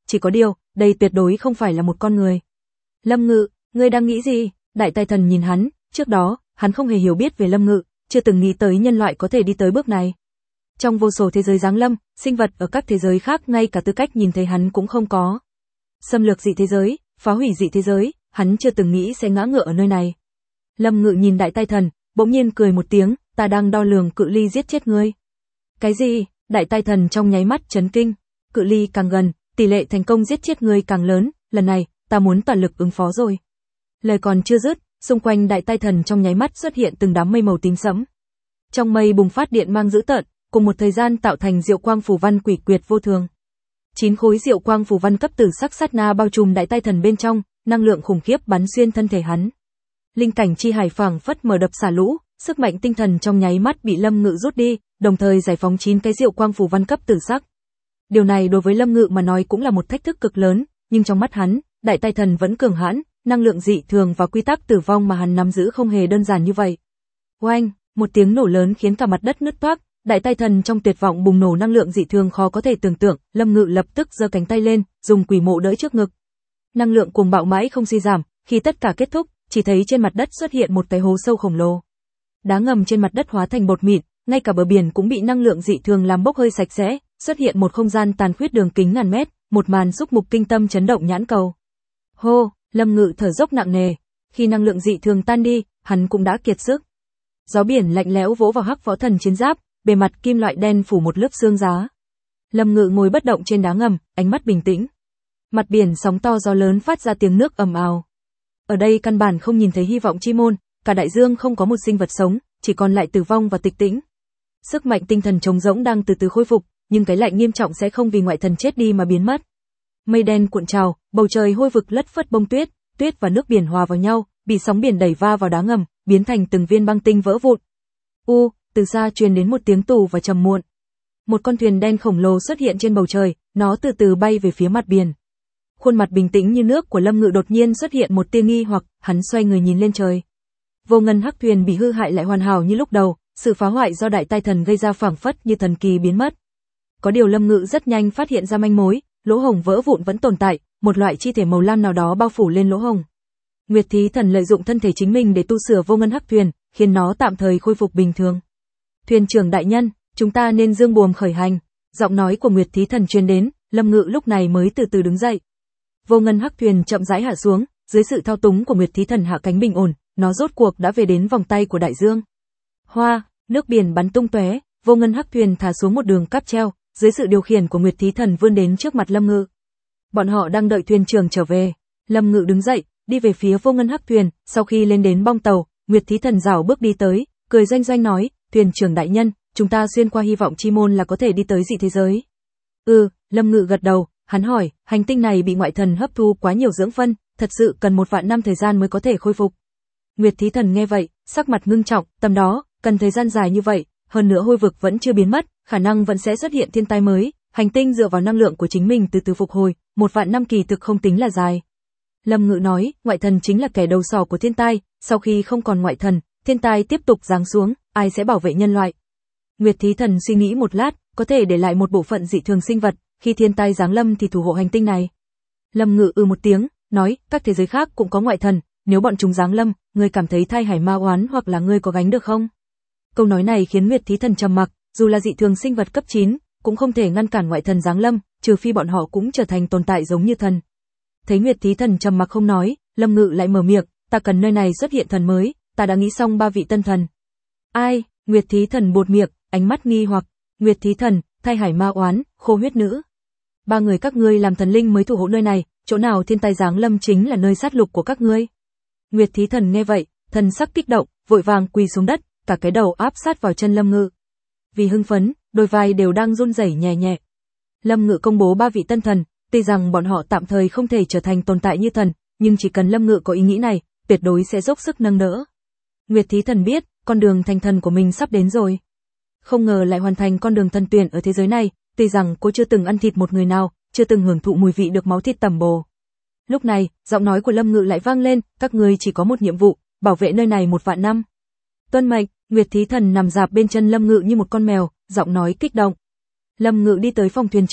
chỉ có điều, đây tuyệt đối không phải là một con người. Lâm Ngự, ngươi đang nghĩ gì? Đại Tài Thần nhìn hắn, trước đó, hắn không hề hiểu biết về Lâm Ngự, chưa từng nghĩ tới nhân loại có thể đi tới bước này. Trong vô số thế giới giáng lâm, sinh vật ở các thế giới khác ngay cả tư cách nhìn thấy hắn cũng không có. Xâm lược dị thế giới, phá hủy dị thế giới, hắn chưa từng nghĩ sẽ ngã ngựa ở nơi này. Lâm Ngự nhìn Đại Tài Thần, bỗng nhiên cười một tiếng, ta đang đo lường cự ly giết chết ngươi. Cái gì? Đại Tài Thần trong nháy mắt chấn kinh, cự ly càng gần, tỷ lệ thành công giết chết ngươi càng lớn, lần này, ta muốn toàn lực ứng phó rồi. Lời còn chưa dứt, xung quanh Đại Tài Thần trong nháy mắt xuất hiện từng đám mây màu tím sẫm. Trong mây bùng phát điện mang dữ tợn, cùng một thời gian tạo thành diệu quang phù văn quỷ quyệt vô thường. 9 khối diệu quang phù văn cấp tử sắc sát na bao trùm Đại Tài Thần bên trong, năng lượng khủng khiếp bắn xuyên thân thể hắn. Linh cảnh chi hải phảng phất mở đập xả lũ, sức mạnh tinh thần trong nháy mắt bị Lâm Ngự rút đi, đồng thời giải phóng 9 cái diệu quang phù văn cấp tử sắc. Điều này đối với Lâm Ngự mà nói cũng là một thách thức cực lớn, nhưng trong mắt hắn, Đại Tài Thần vẫn cường hãn, năng lượng dị thường và quy tắc tử vong mà hắn nắm giữ không hề đơn giản như vậy. Oanh, một tiếng nổ lớn khiến cả mặt đất nứt toác, Đại Tài Thần trong tuyệt vọng bùng nổ năng lượng dị thường khó có thể tưởng tượng, Lâm Ngự lập tức giơ cánh tay lên, dùng quỷ mộ đỡ trước ngực. Năng lượng cuồng bạo mãi không suy giảm, khi tất cả kết thúc, chỉ thấy trên mặt đất xuất hiện một cái hố sâu khổng lồ. Đá ngầm trên mặt đất hóa thành bột mịn, ngay cả bờ biển cũng bị năng lượng dị thường làm bốc hơi sạch sẽ, xuất hiện một không gian tàn khuyết đường kính ngàn mét, một màn xúc mục kinh tâm chấn động nhãn cầu. Hô, Lâm Ngự thở dốc nặng nề, khi năng lượng dị thường tan đi, hắn cũng đã kiệt sức. Gió biển lạnh lẽo vỗ vào hắc võ thần chiến giáp, bề mặt kim loại đen phủ một lớp xương giá. Lâm Ngự ngồi bất động trên đá ngầm, ánh mắt bình tĩnh. Mặt biển sóng to gió lớn phát ra tiếng nước ầm ào. Ở đây căn bản không nhìn thấy hy vọng chi môn, cả đại dương không có một sinh vật sống, chỉ còn lại tử vong và tịch tĩnh. Sức mạnh tinh thần trống rỗng đang từ từ khôi phục, nhưng cái lạnh nghiêm trọng sẽ không vì ngoại thần chết đi mà biến mất. Mây đen cuộn trào, bầu trời hôi vực lất phất bông tuyết, tuyết và nước biển hòa vào nhau, bị sóng biển đẩy va vào đá ngầm, biến thành từng viên băng tinh vỡ vụn. Từ xa truyền đến một tiếng tù và trầm muộn. Một con thuyền đen khổng lồ xuất hiện trên bầu trời, nó từ từ bay về phía mặt biển. Khuôn mặt bình tĩnh như nước của Lâm Ngự đột nhiên xuất hiện một tia nghi hoặc, hắn xoay người nhìn lên trời. Vô ngân hắc thuyền bị hư hại lại hoàn hảo như lúc đầu, sự phá hoại do Đại Tài Thần gây ra phảng phất như thần kỳ biến mất. Có điều Lâm Ngự rất nhanh phát hiện ra manh mối, lỗ hổng vỡ vụn vẫn tồn tại, một loại chi thể màu lam nào đó bao phủ lên lỗ hổng. Nguyệt Thí Thần lợi dụng thân thể chính mình để tu sửa vô ngân hắc thuyền, khiến nó tạm thời khôi phục bình thường. Thuyền trưởng đại nhân, chúng ta nên dương buồm khởi hành. Giọng nói của Nguyệt Thí Thần truyền đến, Lâm Ngự lúc này mới từ từ đứng dậy. Vô ngân hắc thuyền chậm rãi hạ xuống, dưới sự thao túng của Nguyệt Thí Thần hạ cánh bình ổn, nó rốt cuộc đã về đến vòng tay của đại dương. Hoa, nước biển bắn tung tóe, vô ngân hắc thuyền thả xuống một đường cáp treo, dưới sự điều khiển của Nguyệt Thí Thần vươn đến trước mặt Lâm Ngự. Bọn họ đang đợi thuyền trưởng trở về. Lâm Ngự đứng dậy, đi về phía vô ngân hắc thuyền, sau khi lên đến bong tàu, Nguyệt Thí Thần rảo bước đi tới, cười doanh doanh nói, thuyền trưởng đại nhân, chúng ta xuyên qua hy vọng chi môn là có thể đi tới dị thế giới. Lâm Ngự gật đầu, hắn hỏi, hành tinh này bị ngoại thần hấp thu quá nhiều dưỡng phân, thật sự cần 1 vạn năm thời gian mới có thể khôi phục. Nguyệt Thí Thần nghe vậy, sắc mặt ngưng trọng, tầm đó, cần thời gian dài như vậy, hơn nữa hôi vực vẫn chưa biến mất, khả năng vẫn sẽ xuất hiện thiên tai mới, hành tinh dựa vào năng lượng của chính mình từ từ phục hồi, 1 vạn năm kỳ thực không tính là dài. Lâm Ngự nói, ngoại thần chính là kẻ đầu sỏ của thiên tai, sau khi không còn ngoại thần, thiên tai tiếp tục giáng xuống, ai sẽ bảo vệ nhân loại? Nguyệt Thí Thần suy nghĩ một lát, có thể để lại một bộ phận dị thường sinh vật, khi thiên tai giáng lâm thì thủ hộ hành tinh này. Lâm Ngự một tiếng, nói, các thế giới khác cũng có ngoại thần, nếu bọn chúng giáng lâm, ngươi cảm thấy thai hải ma oán hoặc là ngươi có gánh được không? Câu nói này khiến Nguyệt Thí Thần trầm mặc, dù là dị thường sinh vật cấp 9, cũng không thể ngăn cản ngoại thần giáng lâm, trừ phi bọn họ cũng trở thành tồn tại giống như thần. Thấy Nguyệt Thí Thần trầm mặc không nói, Lâm Ngự lại mở miệng, ta cần nơi này xuất hiện thần mới, ta đã nghĩ xong 3 vị tân thần. Ai? Nguyệt Thí Thần buột miệng, ánh mắt nghi hoặc, Nguyệt Thí Thần, thai hải ma oán, khô huyết nữ. 3 người các ngươi làm thần linh mới thủ hộ nơi này, chỗ nào thiên tai giáng lâm chính là nơi sát lục của các ngươi. Nguyệt Thí Thần nghe vậy, thần sắc kích động, vội vàng quỳ xuống đất, cả cái đầu áp sát vào chân Lâm Ngự. Vì hưng phấn, đôi vai đều đang run rẩy nhẹ nhẹ. Lâm Ngự công bố 3 vị tân thần, tuy rằng bọn họ tạm thời không thể trở thành tồn tại như thần, nhưng chỉ cần Lâm Ngự có ý nghĩ này, tuyệt đối sẽ dốc sức nâng đỡ. Nguyệt Thí Thần biết, con đường thành thần của mình sắp đến rồi. Không ngờ lại hoàn thành con đường thần tuyển ở thế giới này, tuy rằng cô chưa từng ăn thịt một người nào, chưa từng hưởng thụ mùi vị được máu thịt tẩm bổ. Lúc này, giọng nói của Lâm Ngự lại vang lên, các ngươi chỉ có một nhiệm vụ, bảo vệ nơi này 1 vạn năm. Tuân mệnh. Nguyệt Thí Thần nằm rạp bên chân Lâm Ngự như một con mèo, giọng nói kích động. Lâm Ngự đi tới phòng thuyền trưởng,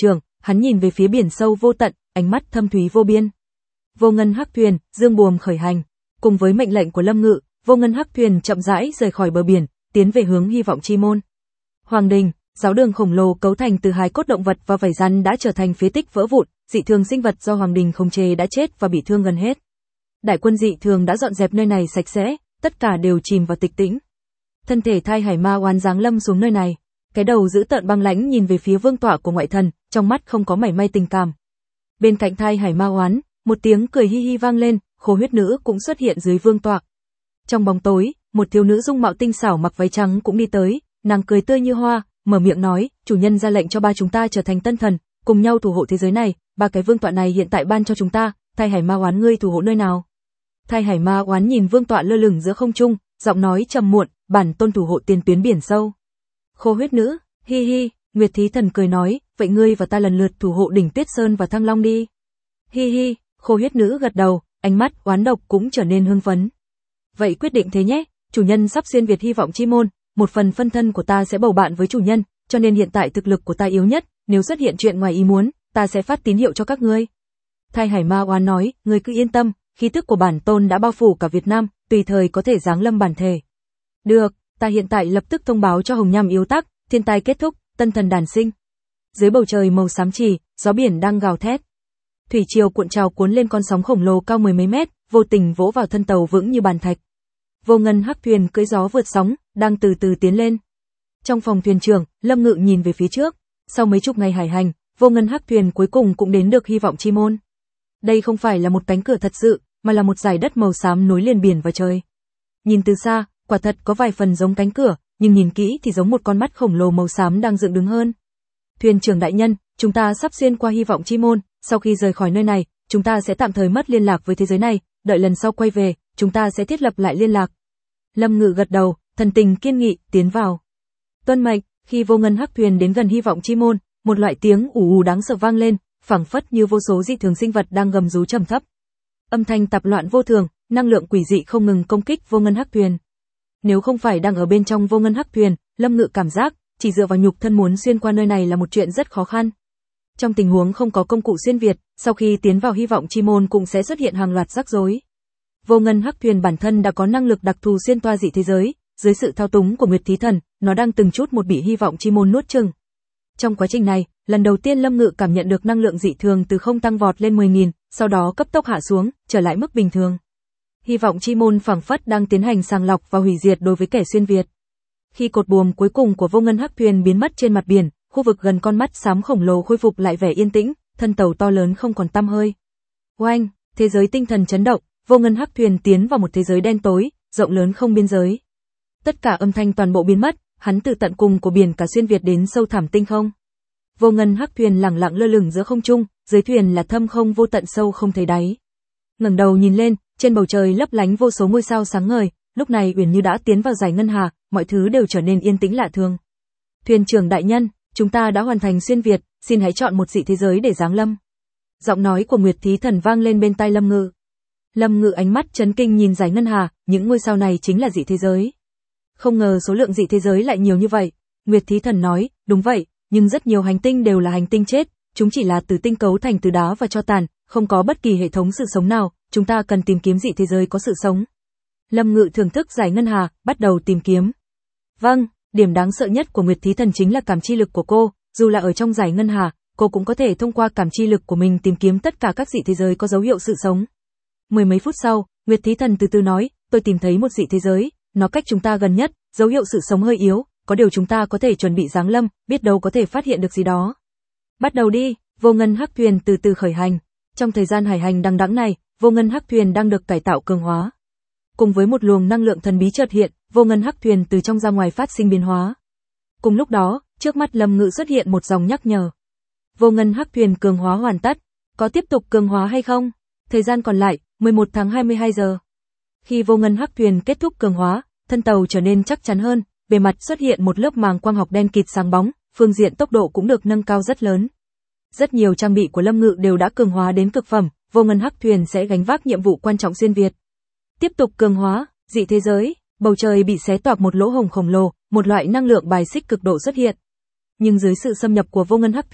hắn nhìn về phía biển sâu vô tận, ánh mắt thâm thúy vô biên. Vô ngân hắc thuyền, dương buồm khởi hành. Cùng với mệnh lệnh của Lâm Ngự, vô ngân hắc thuyền chậm rãi rời khỏi bờ biển, tiến về hướng hy vọng chi môn. Hoàng đình, giáo đường khổng lồ cấu thành từ hài cốt động vật và vảy rắn đã trở thành phế tích vỡ vụn, dị thường sinh vật do hoàng đình khống chế đã chết và bị thương gần hết. Đại quân dị thường đã dọn dẹp nơi này sạch sẽ, tất cả đều chìm vào tịch tĩnh. Thân thể thai hải ma oán giáng lâm xuống nơi này, cái đầu dữ tợn băng lãnh nhìn về phía vương tọa của ngoại thần, trong mắt không có mảy may tình cảm. Bên cạnh thai hải ma oán, một tiếng cười hi hi vang lên, Khô huyết nữ cũng xuất hiện dưới vương tọa. Trong bóng tối, một thiếu nữ dung mạo tinh xảo mặc váy trắng cũng đi tới, nàng cười tươi như hoa, mở miệng nói, chủ nhân ra lệnh cho ba chúng ta trở thành tân thần, cùng nhau thủ hộ thế giới này, ba cái vương tọa này hiện tại ban cho chúng ta, thai hải ma oán ngươi thủ hộ nơi nào? Thai hải ma oán nhìn vương tọa lơ lửng giữa không trung, giọng nói trầm muộn, bản tôn thủ hộ tiền tuyến biển sâu. Khô huyết nữ, hi hi, Nguyệt Thí Thần cười nói, vậy ngươi và ta lần lượt thủ hộ đỉnh Tuyết Sơn và Thăng Long đi. Hi hi, Khô huyết nữ gật đầu, ánh mắt oán độc cũng trở nên hưng phấn. Vậy quyết định thế nhé, chủ nhân sắp xuyên Việt hy vọng chi môn, một phần phân thân của ta sẽ bầu bạn với chủ nhân, cho nên hiện tại thực lực của ta yếu nhất, nếu xuất hiện chuyện ngoài ý muốn, ta sẽ phát tín hiệu cho các ngươi. Thai hải ma oán nói, ngươi cứ yên tâm, khí tức của bản tôn đã bao phủ cả Việt Nam, tùy thời có thể giáng lâm bản thể. Được, ta hiện tại lập tức thông báo cho Hồng Nham yếu tắc, thiên tai kết thúc, tân thần đản sinh. Dưới bầu trời màu xám chì, gió biển đang gào thét. Thủy triều cuộn trào cuốn lên con sóng khổng lồ cao mười mấy mét, vô tình vỗ vào thân tàu vững như bàn thạch. Vô ngân hắc thuyền cưỡi gió vượt sóng, đang từ từ tiến lên. Trong phòng thuyền trưởng, Lâm Ngự nhìn về phía trước. Sau mấy chục ngày hải hành, vô ngân hắc thuyền cuối cùng cũng đến được hy vọng chi môn. Đây không phải là một cánh cửa thật sự, mà là một dải đất màu xám nối liền biển và trời. Nhìn từ xa, quả thật có vài phần giống cánh cửa, nhưng nhìn kỹ thì giống một con mắt khổng lồ màu xám đang dựng đứng hơn. Thuyền trưởng đại nhân, chúng ta sắp xuyên qua hy vọng chi môn, sau khi rời khỏi nơi này, chúng ta sẽ tạm thời mất liên lạc với thế giới này, đợi lần sau quay về, chúng ta sẽ thiết lập lại liên lạc. Lâm Ngự gật đầu, thần tình kiên nghị, tiến vào. Tuân mệnh, khi vô ngân hắc thuyền đến gần hy vọng chi môn, một loại tiếng ù ù đáng sợ vang lên, phảng phất như vô số dị thường sinh vật đang gầm rú trầm thấp. Âm thanh tạp loạn vô thường, năng lượng quỷ dị không ngừng công kích vô ngân hắc thuyền. Nếu không phải đang ở bên trong vô ngân hắc thuyền, Lâm Ngự cảm giác, chỉ dựa vào nhục thân muốn xuyên qua nơi này là một chuyện rất khó khăn. Trong tình huống không có công cụ xuyên việt, sau khi tiến vào hy vọng chi môn cũng sẽ xuất hiện hàng loạt rắc rối. Vô ngân hắc thuyền bản thân đã có năng lực đặc thù xuyên toa dị thế giới, dưới sự thao túng của Nguyệt Thí Thần, nó đang từng chút một bị hy vọng chi môn nuốt chửng. Trong quá trình này, lần đầu tiên Lâm Ngự cảm nhận được năng lượng dị thường từ không tăng vọt lên 10.000, sau đó cấp tốc hạ xuống, trở lại mức bình thường. Hy vọng chi môn phảng phất đang tiến hành sàng lọc và hủy diệt đối với kẻ xuyên việt. Khi cột buồm cuối cùng của vô ngân hắc thuyền biến mất trên mặt biển, khu vực gần con mắt xám khổng lồ khôi phục lại vẻ yên tĩnh, thân tàu to lớn không còn tăm hơi. Oanh, thế giới tinh thần chấn động, vô ngân hắc thuyền tiến vào một thế giới đen tối, rộng lớn không biên giới. Tất cả âm thanh toàn bộ biến mất, hắn từ tận cùng của biển cả xuyên việt đến sâu thẳm tinh không. Vô ngân hắc thuyền lẳng lặng lơ lửng giữa không trung, dưới thuyền là thâm không vô tận sâu không thấy đáy. Ngẩng đầu nhìn lên, trên bầu trời lấp lánh vô số ngôi sao sáng ngời, lúc này Uyển Như đã tiến vào dải ngân hà, mọi thứ đều trở nên yên tĩnh lạ thường. Thuyền trưởng đại nhân, chúng ta đã hoàn thành xuyên việt, xin hãy chọn một dị thế giới để giáng lâm. Giọng nói của Nguyệt Thí Thần vang lên bên tai Lâm Ngự. Lâm Ngự ánh mắt chấn kinh nhìn dải ngân hà, những ngôi sao này chính là dị thế giới. Không ngờ số lượng dị thế giới lại nhiều như vậy. Nguyệt Thí Thần nói, đúng vậy, nhưng rất nhiều hành tinh đều là hành tinh chết, chúng chỉ là từ tinh cấu thành từ đá và tro tàn, không có bất kỳ hệ thống sự sống nào, chúng ta cần tìm kiếm dị thế giới có sự sống. Lâm Ngự thưởng thức dải ngân hà, bắt đầu tìm kiếm. Vâng, điểm đáng sợ nhất của Nguyệt Thí Thần chính là cảm chi lực của cô, dù là ở trong dải ngân hà, cô cũng có thể thông qua cảm chi lực của mình tìm kiếm tất cả các dị thế giới có dấu hiệu sự sống. Mười mấy phút sau, Nguyệt Thí Thần từ từ nói, tôi tìm thấy một dị thế giới, nó cách chúng ta gần nhất, dấu hiệu sự sống hơi yếu, có điều chúng ta có thể chuẩn bị giáng lâm, biết đâu có thể phát hiện được gì đó. Bắt đầu đi, vô ngân hắc thuyền từ từ khởi hành. Trong thời gian hải hành đằng đẵng này, vô ngân hắc thuyền đang được cải tạo cường hóa. Cùng với một luồng năng lượng thần bí chợt hiện, vô ngân hắc thuyền từ trong ra ngoài phát sinh biến hóa. Cùng lúc đó, trước mắt Lâm Ngự xuất hiện một dòng nhắc nhở. Vô ngân hắc thuyền cường hóa hoàn tất, có tiếp tục cường hóa hay không? Thời gian còn lại, 11 tháng 22 giờ. Khi vô ngân hắc thuyền kết thúc cường hóa, thân tàu trở nên chắc chắn hơn, bề mặt xuất hiện một lớp màng quang học đen kịt sáng bóng, phương diện tốc độ cũng được nâng cao rất lớn. Rất nhiều trang bị của Lâm Ngự đều đã cường hóa đến cực phẩm, vô ngân hắc thuyền sẽ gánh vác nhiệm vụ quan trọng xuyên việt. Tiếp tục cường hóa, dị thế giới, bầu trời bị xé toạc một lỗ hổng khổng lồ, một loại năng lượng bài xích cực độ xuất hiện. Nhưng dưới sự xâm nhập của vô ngân hắc thuyền,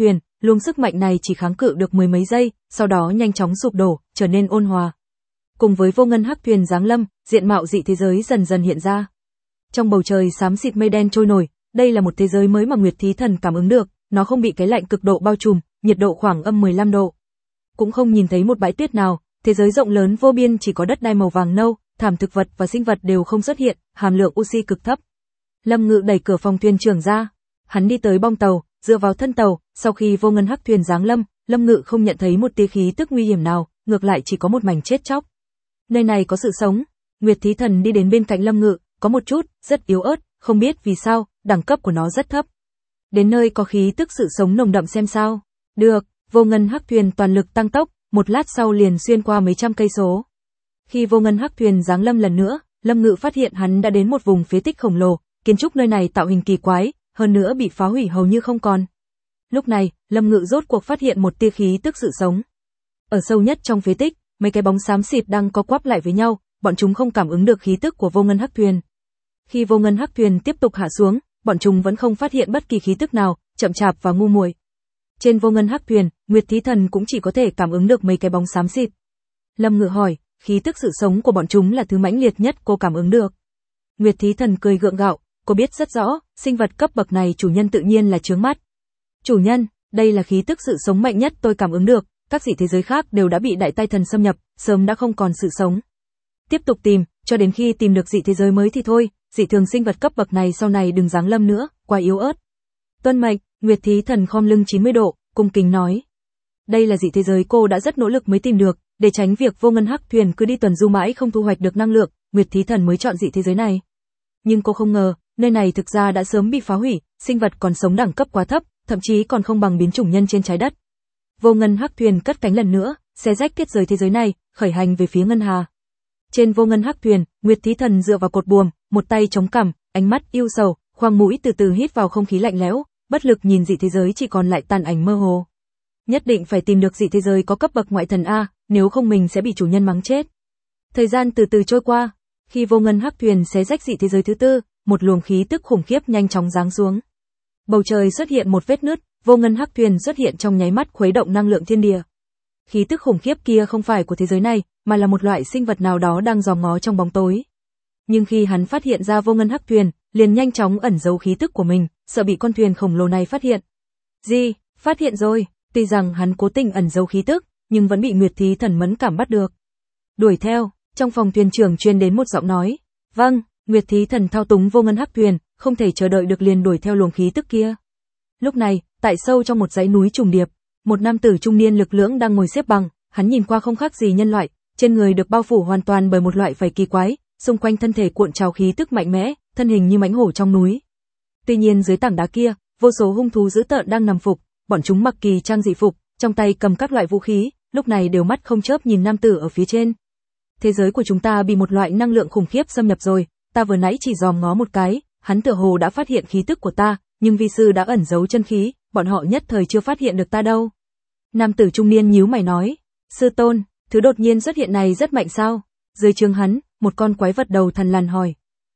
Luồng sức mạnh này chỉ kháng cự được mười mấy giây, sau đó nhanh chóng sụp đổ, trở nên ôn hòa. Cùng với vô ngân hắc thuyền giáng lâm, diện mạo dị thế giới dần dần hiện ra. Trong bầu trời xám xịt mây đen trôi nổi, đây là một thế giới mới mà Nguyệt Thí Thần cảm ứng được, nó không bị cái lạnh cực độ bao trùm, nhiệt độ khoảng âm 15 độ. Cũng không nhìn thấy một bãi tuyết nào, thế giới rộng lớn vô biên chỉ có đất đai màu vàng nâu, thảm thực vật và sinh vật đều không xuất hiện, hàm lượng oxy cực thấp. Lâm Ngự đẩy cửa phòng thuyền trưởng ra, hắn đi tới bong tàu, dựa vào thân tàu, sau khi vô ngân hắc thuyền giáng lâm, Lâm Ngự không nhận thấy một tia khí tức nguy hiểm nào, ngược lại chỉ có một mảnh chết chóc. Nơi này có sự sống. Nguyệt Thí Thần đi đến bên cạnh Lâm Ngự, có một chút, rất yếu ớt, không biết vì sao, đẳng cấp của nó rất thấp. Đến nơi có khí tức sự sống nồng đậm xem sao. Được, vô ngân hắc thuyền toàn lực tăng tốc, một lát sau liền xuyên qua mấy trăm cây số. Khi vô ngân hắc thuyền giáng lâm lần nữa, Lâm Ngự phát hiện hắn đã đến một vùng phế tích khổng lồ, kiến trúc nơi này tạo hình kỳ quái, hơn nữa bị phá hủy hầu như không còn. Lúc này, Lâm Ngự rốt cuộc phát hiện một tia khí tức sự sống. Ở sâu nhất trong phế tích, mấy cái bóng xám xịt đang co quắp lại với nhau, bọn chúng không cảm ứng được khí tức của vô ngân hắc thuyền. Khi vô ngân hắc thuyền tiếp tục hạ xuống, bọn chúng vẫn không phát hiện bất kỳ khí tức nào, chậm chạp và ngu muội. Trên vô ngân hắc thuyền, Nguyệt Thí Thần cũng chỉ có thể cảm ứng được mấy cái bóng xám xịt. Lâm Ngự hỏi, khí tức sự sống của bọn chúng là thứ mãnh liệt nhất cô cảm ứng được. Nguyệt Thí Thần cười gượng gạo, cô biết rất rõ, sinh vật cấp bậc này chủ nhân tự nhiên là chướng mắt. Chủ nhân, đây là khí tức sự sống mạnh nhất tôi cảm ứng được, các dị thế giới khác đều đã bị đại tai thần xâm nhập, sớm đã không còn sự sống. Tiếp tục tìm, cho đến khi tìm được dị thế giới mới thì thôi, dị thường sinh vật cấp bậc này sau này đừng giáng lâm nữa, quá yếu ớt. Tuân mệnh, Nguyệt Thí Thần khom lưng 90 độ, cung kính nói. Đây là dị thế giới cô đã rất nỗ lực mới tìm được, để tránh việc vô ngân hắc thuyền cứ đi tuần du mãi không thu hoạch được năng lượng, Nguyệt Thí Thần mới chọn dị thế giới này. Nhưng cô không ngờ, nơi này thực ra đã sớm bị phá hủy, sinh vật còn sống đẳng cấp quá thấp, thậm chí còn không bằng biến chủng nhân trên trái đất. Vô ngân hắc thuyền cất cánh lần nữa, xé rách kết giới thế giới này, khởi hành về phía ngân hà. Trên vô ngân hắc thuyền, Nguyệt Thí Thần dựa vào cột buồm, một tay chống cằm, ánh mắt yêu sầu, khoang mũi từ từ hít vào không khí lạnh lẽo, bất lực nhìn dị thế giới chỉ còn lại tàn ảnh mơ hồ. Nhất định phải tìm được dị thế giới có cấp bậc ngoại thần a, nếu không mình sẽ bị chủ nhân mắng chết. Thời gian từ từ trôi qua, khi vô ngân hắc thuyền xé rách dị thế giới thứ tư, một luồng khí tức khủng khiếp nhanh chóng giáng xuống. Bầu trời xuất hiện một vết nứt, vô ngân hắc thuyền xuất hiện trong nháy mắt khuấy động năng lượng thiên địa. Khí tức khủng khiếp kia không phải của thế giới này, mà là một loại sinh vật nào đó đang dòm ngó trong bóng tối. Nhưng khi hắn phát hiện ra vô ngân hắc thuyền, liền nhanh chóng ẩn giấu khí tức của mình, sợ bị con thuyền khổng lồ này phát hiện. Gì? Phát hiện rồi? Tuy rằng hắn cố tình ẩn giấu khí tức, nhưng vẫn bị Nguyệt Thí Thần mẫn cảm bắt được. Đuổi theo, trong phòng thuyền trưởng truyền đến một giọng nói. Vâng, Nguyệt Thí Thần thao túng vô ngân hắc thuyền, không thể chờ đợi được liền đuổi theo luồng khí tức kia. Lúc này, tại sâu trong một dãy núi trùng điệp, một nam tử trung niên lực lưỡng đang ngồi xếp bằng, hắn nhìn qua không khác gì nhân loại, trên người được bao phủ hoàn toàn bởi một loại vảy kỳ quái, xung quanh thân thể cuộn trào khí tức mạnh mẽ, thân hình như mãnh hổ trong núi. Tuy nhiên dưới tảng đá kia, vô số hung thú dữ tợn đang nằm phục, bọn chúng mặc kỳ trang dị phục, trong tay cầm các loại vũ khí, lúc này đều mắt không chớp nhìn nam tử ở phía trên. Thế giới của chúng ta bị một loại năng lượng khủng khiếp xâm nhập rồi, ta vừa nãy chỉ dòm ngó một cái, hắn tựa hồ đã phát hiện khí tức của ta, nhưng vi sư đã ẩn giấu chân khí, bọn họ nhất thời chưa phát hiện được ta đâu. Nam tử trung niên nhíu mày nói, sư tôn, thứ đột nhiên xuất hiện này rất mạnh sao? Dưới trướng hắn, một con quái vật đầu thần lằn hỏi.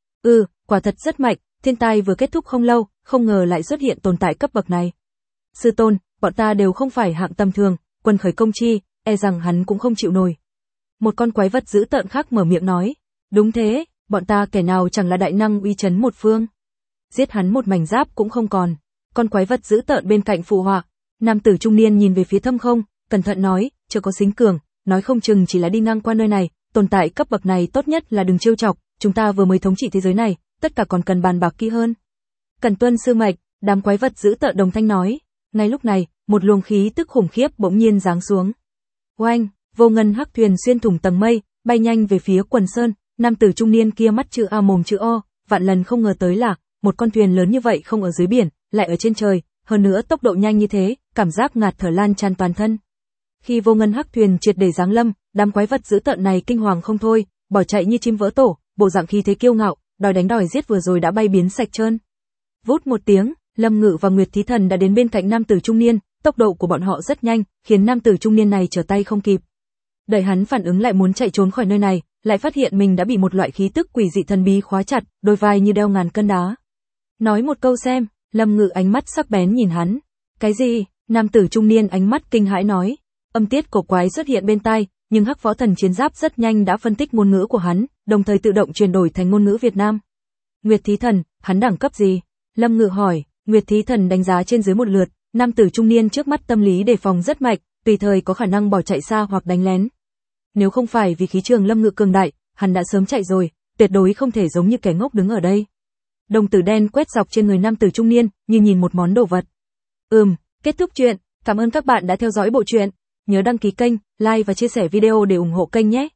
Quả thật rất mạnh, thiên tai vừa kết thúc không lâu, không ngờ lại xuất hiện tồn tại cấp bậc này. Sư tôn, bọn ta đều không phải hạng tầm thường, quân khởi công chi, e rằng hắn cũng không chịu nổi. Một con quái vật dữ tợn khác mở miệng nói, đúng thế, bọn ta kẻ nào chẳng là đại năng uy chấn một phương. Giết hắn một mảnh giáp cũng không còn. Con quái vật dữ tợn bên cạnh phụ họa. Nam tử trung niên nhìn về phía thâm không, cẩn thận nói, chưa có xính cường, nói không chừng chỉ là đi ngang qua nơi này, tồn tại cấp bậc này tốt nhất là đừng trêu chọc, chúng ta vừa mới thống trị thế giới này, tất cả còn cần bàn bạc kỹ hơn. Cần tuân sư mệnh, đám quái vật dữ tợn đồng thanh nói. Ngay lúc này, một luồng khí tức khủng khiếp bỗng nhiên giáng xuống. Oanh, vô ngân hắc thuyền xuyên thủng tầng mây, bay nhanh về phía quần sơn, nam tử trung niên kia mắt chữ A mồm chữ O, vạn lần không ngờ tới là một con thuyền lớn như vậy không ở dưới biển, lại ở trên trời, hơn nữa tốc độ nhanh như thế, cảm giác ngạt thở lan tràn toàn thân. Khi vô ngân hắc thuyền triệt để giáng lâm, đám quái vật dữ tợn này kinh hoàng không thôi, bỏ chạy như chim vỡ tổ, bộ dạng khí thế kiêu ngạo, đòi đánh đòi giết vừa rồi đã bay biến sạch trơn. Vút một tiếng, Lâm Ngự và Nguyệt Thí Thần đã đến bên cạnh nam tử trung niên, tốc độ của bọn họ rất nhanh, khiến nam tử trung niên này trở tay không kịp. Đợi hắn phản ứng lại muốn chạy trốn khỏi nơi này, lại phát hiện mình đã bị một loại khí tức quỷ dị thần bí khóa chặt, đôi vai như đeo ngàn cân đá. Nói một câu xem, Lâm Ngự ánh mắt sắc bén nhìn hắn. Cái gì? Nam tử trung niên ánh mắt kinh hãi nói. Âm tiết cổ quái xuất hiện bên tai, nhưng Hắc Võ Thần Chiến Giáp rất nhanh đã phân tích ngôn ngữ của hắn, đồng thời tự động chuyển đổi thành ngôn ngữ Việt Nam. Nguyệt Thí Thần, hắn đẳng cấp gì? Lâm Ngự hỏi. Nguyệt Thí Thần đánh giá trên dưới một lượt, nam tử trung niên trước mắt tâm lý đề phòng rất mạnh, tùy thời có khả năng bỏ chạy xa hoặc đánh lén. Nếu không phải vì khí trường Lâm Ngự cường đại, hắn đã sớm chạy rồi, tuyệt đối không thể giống như kẻ ngốc đứng ở đây. Đồng tử đen quét dọc trên người nam tử trung niên, như nhìn một món đồ vật. Kết thúc chuyện. Cảm ơn các bạn đã theo dõi bộ truyện. Nhớ đăng ký kênh, like và chia sẻ video để ủng hộ kênh nhé.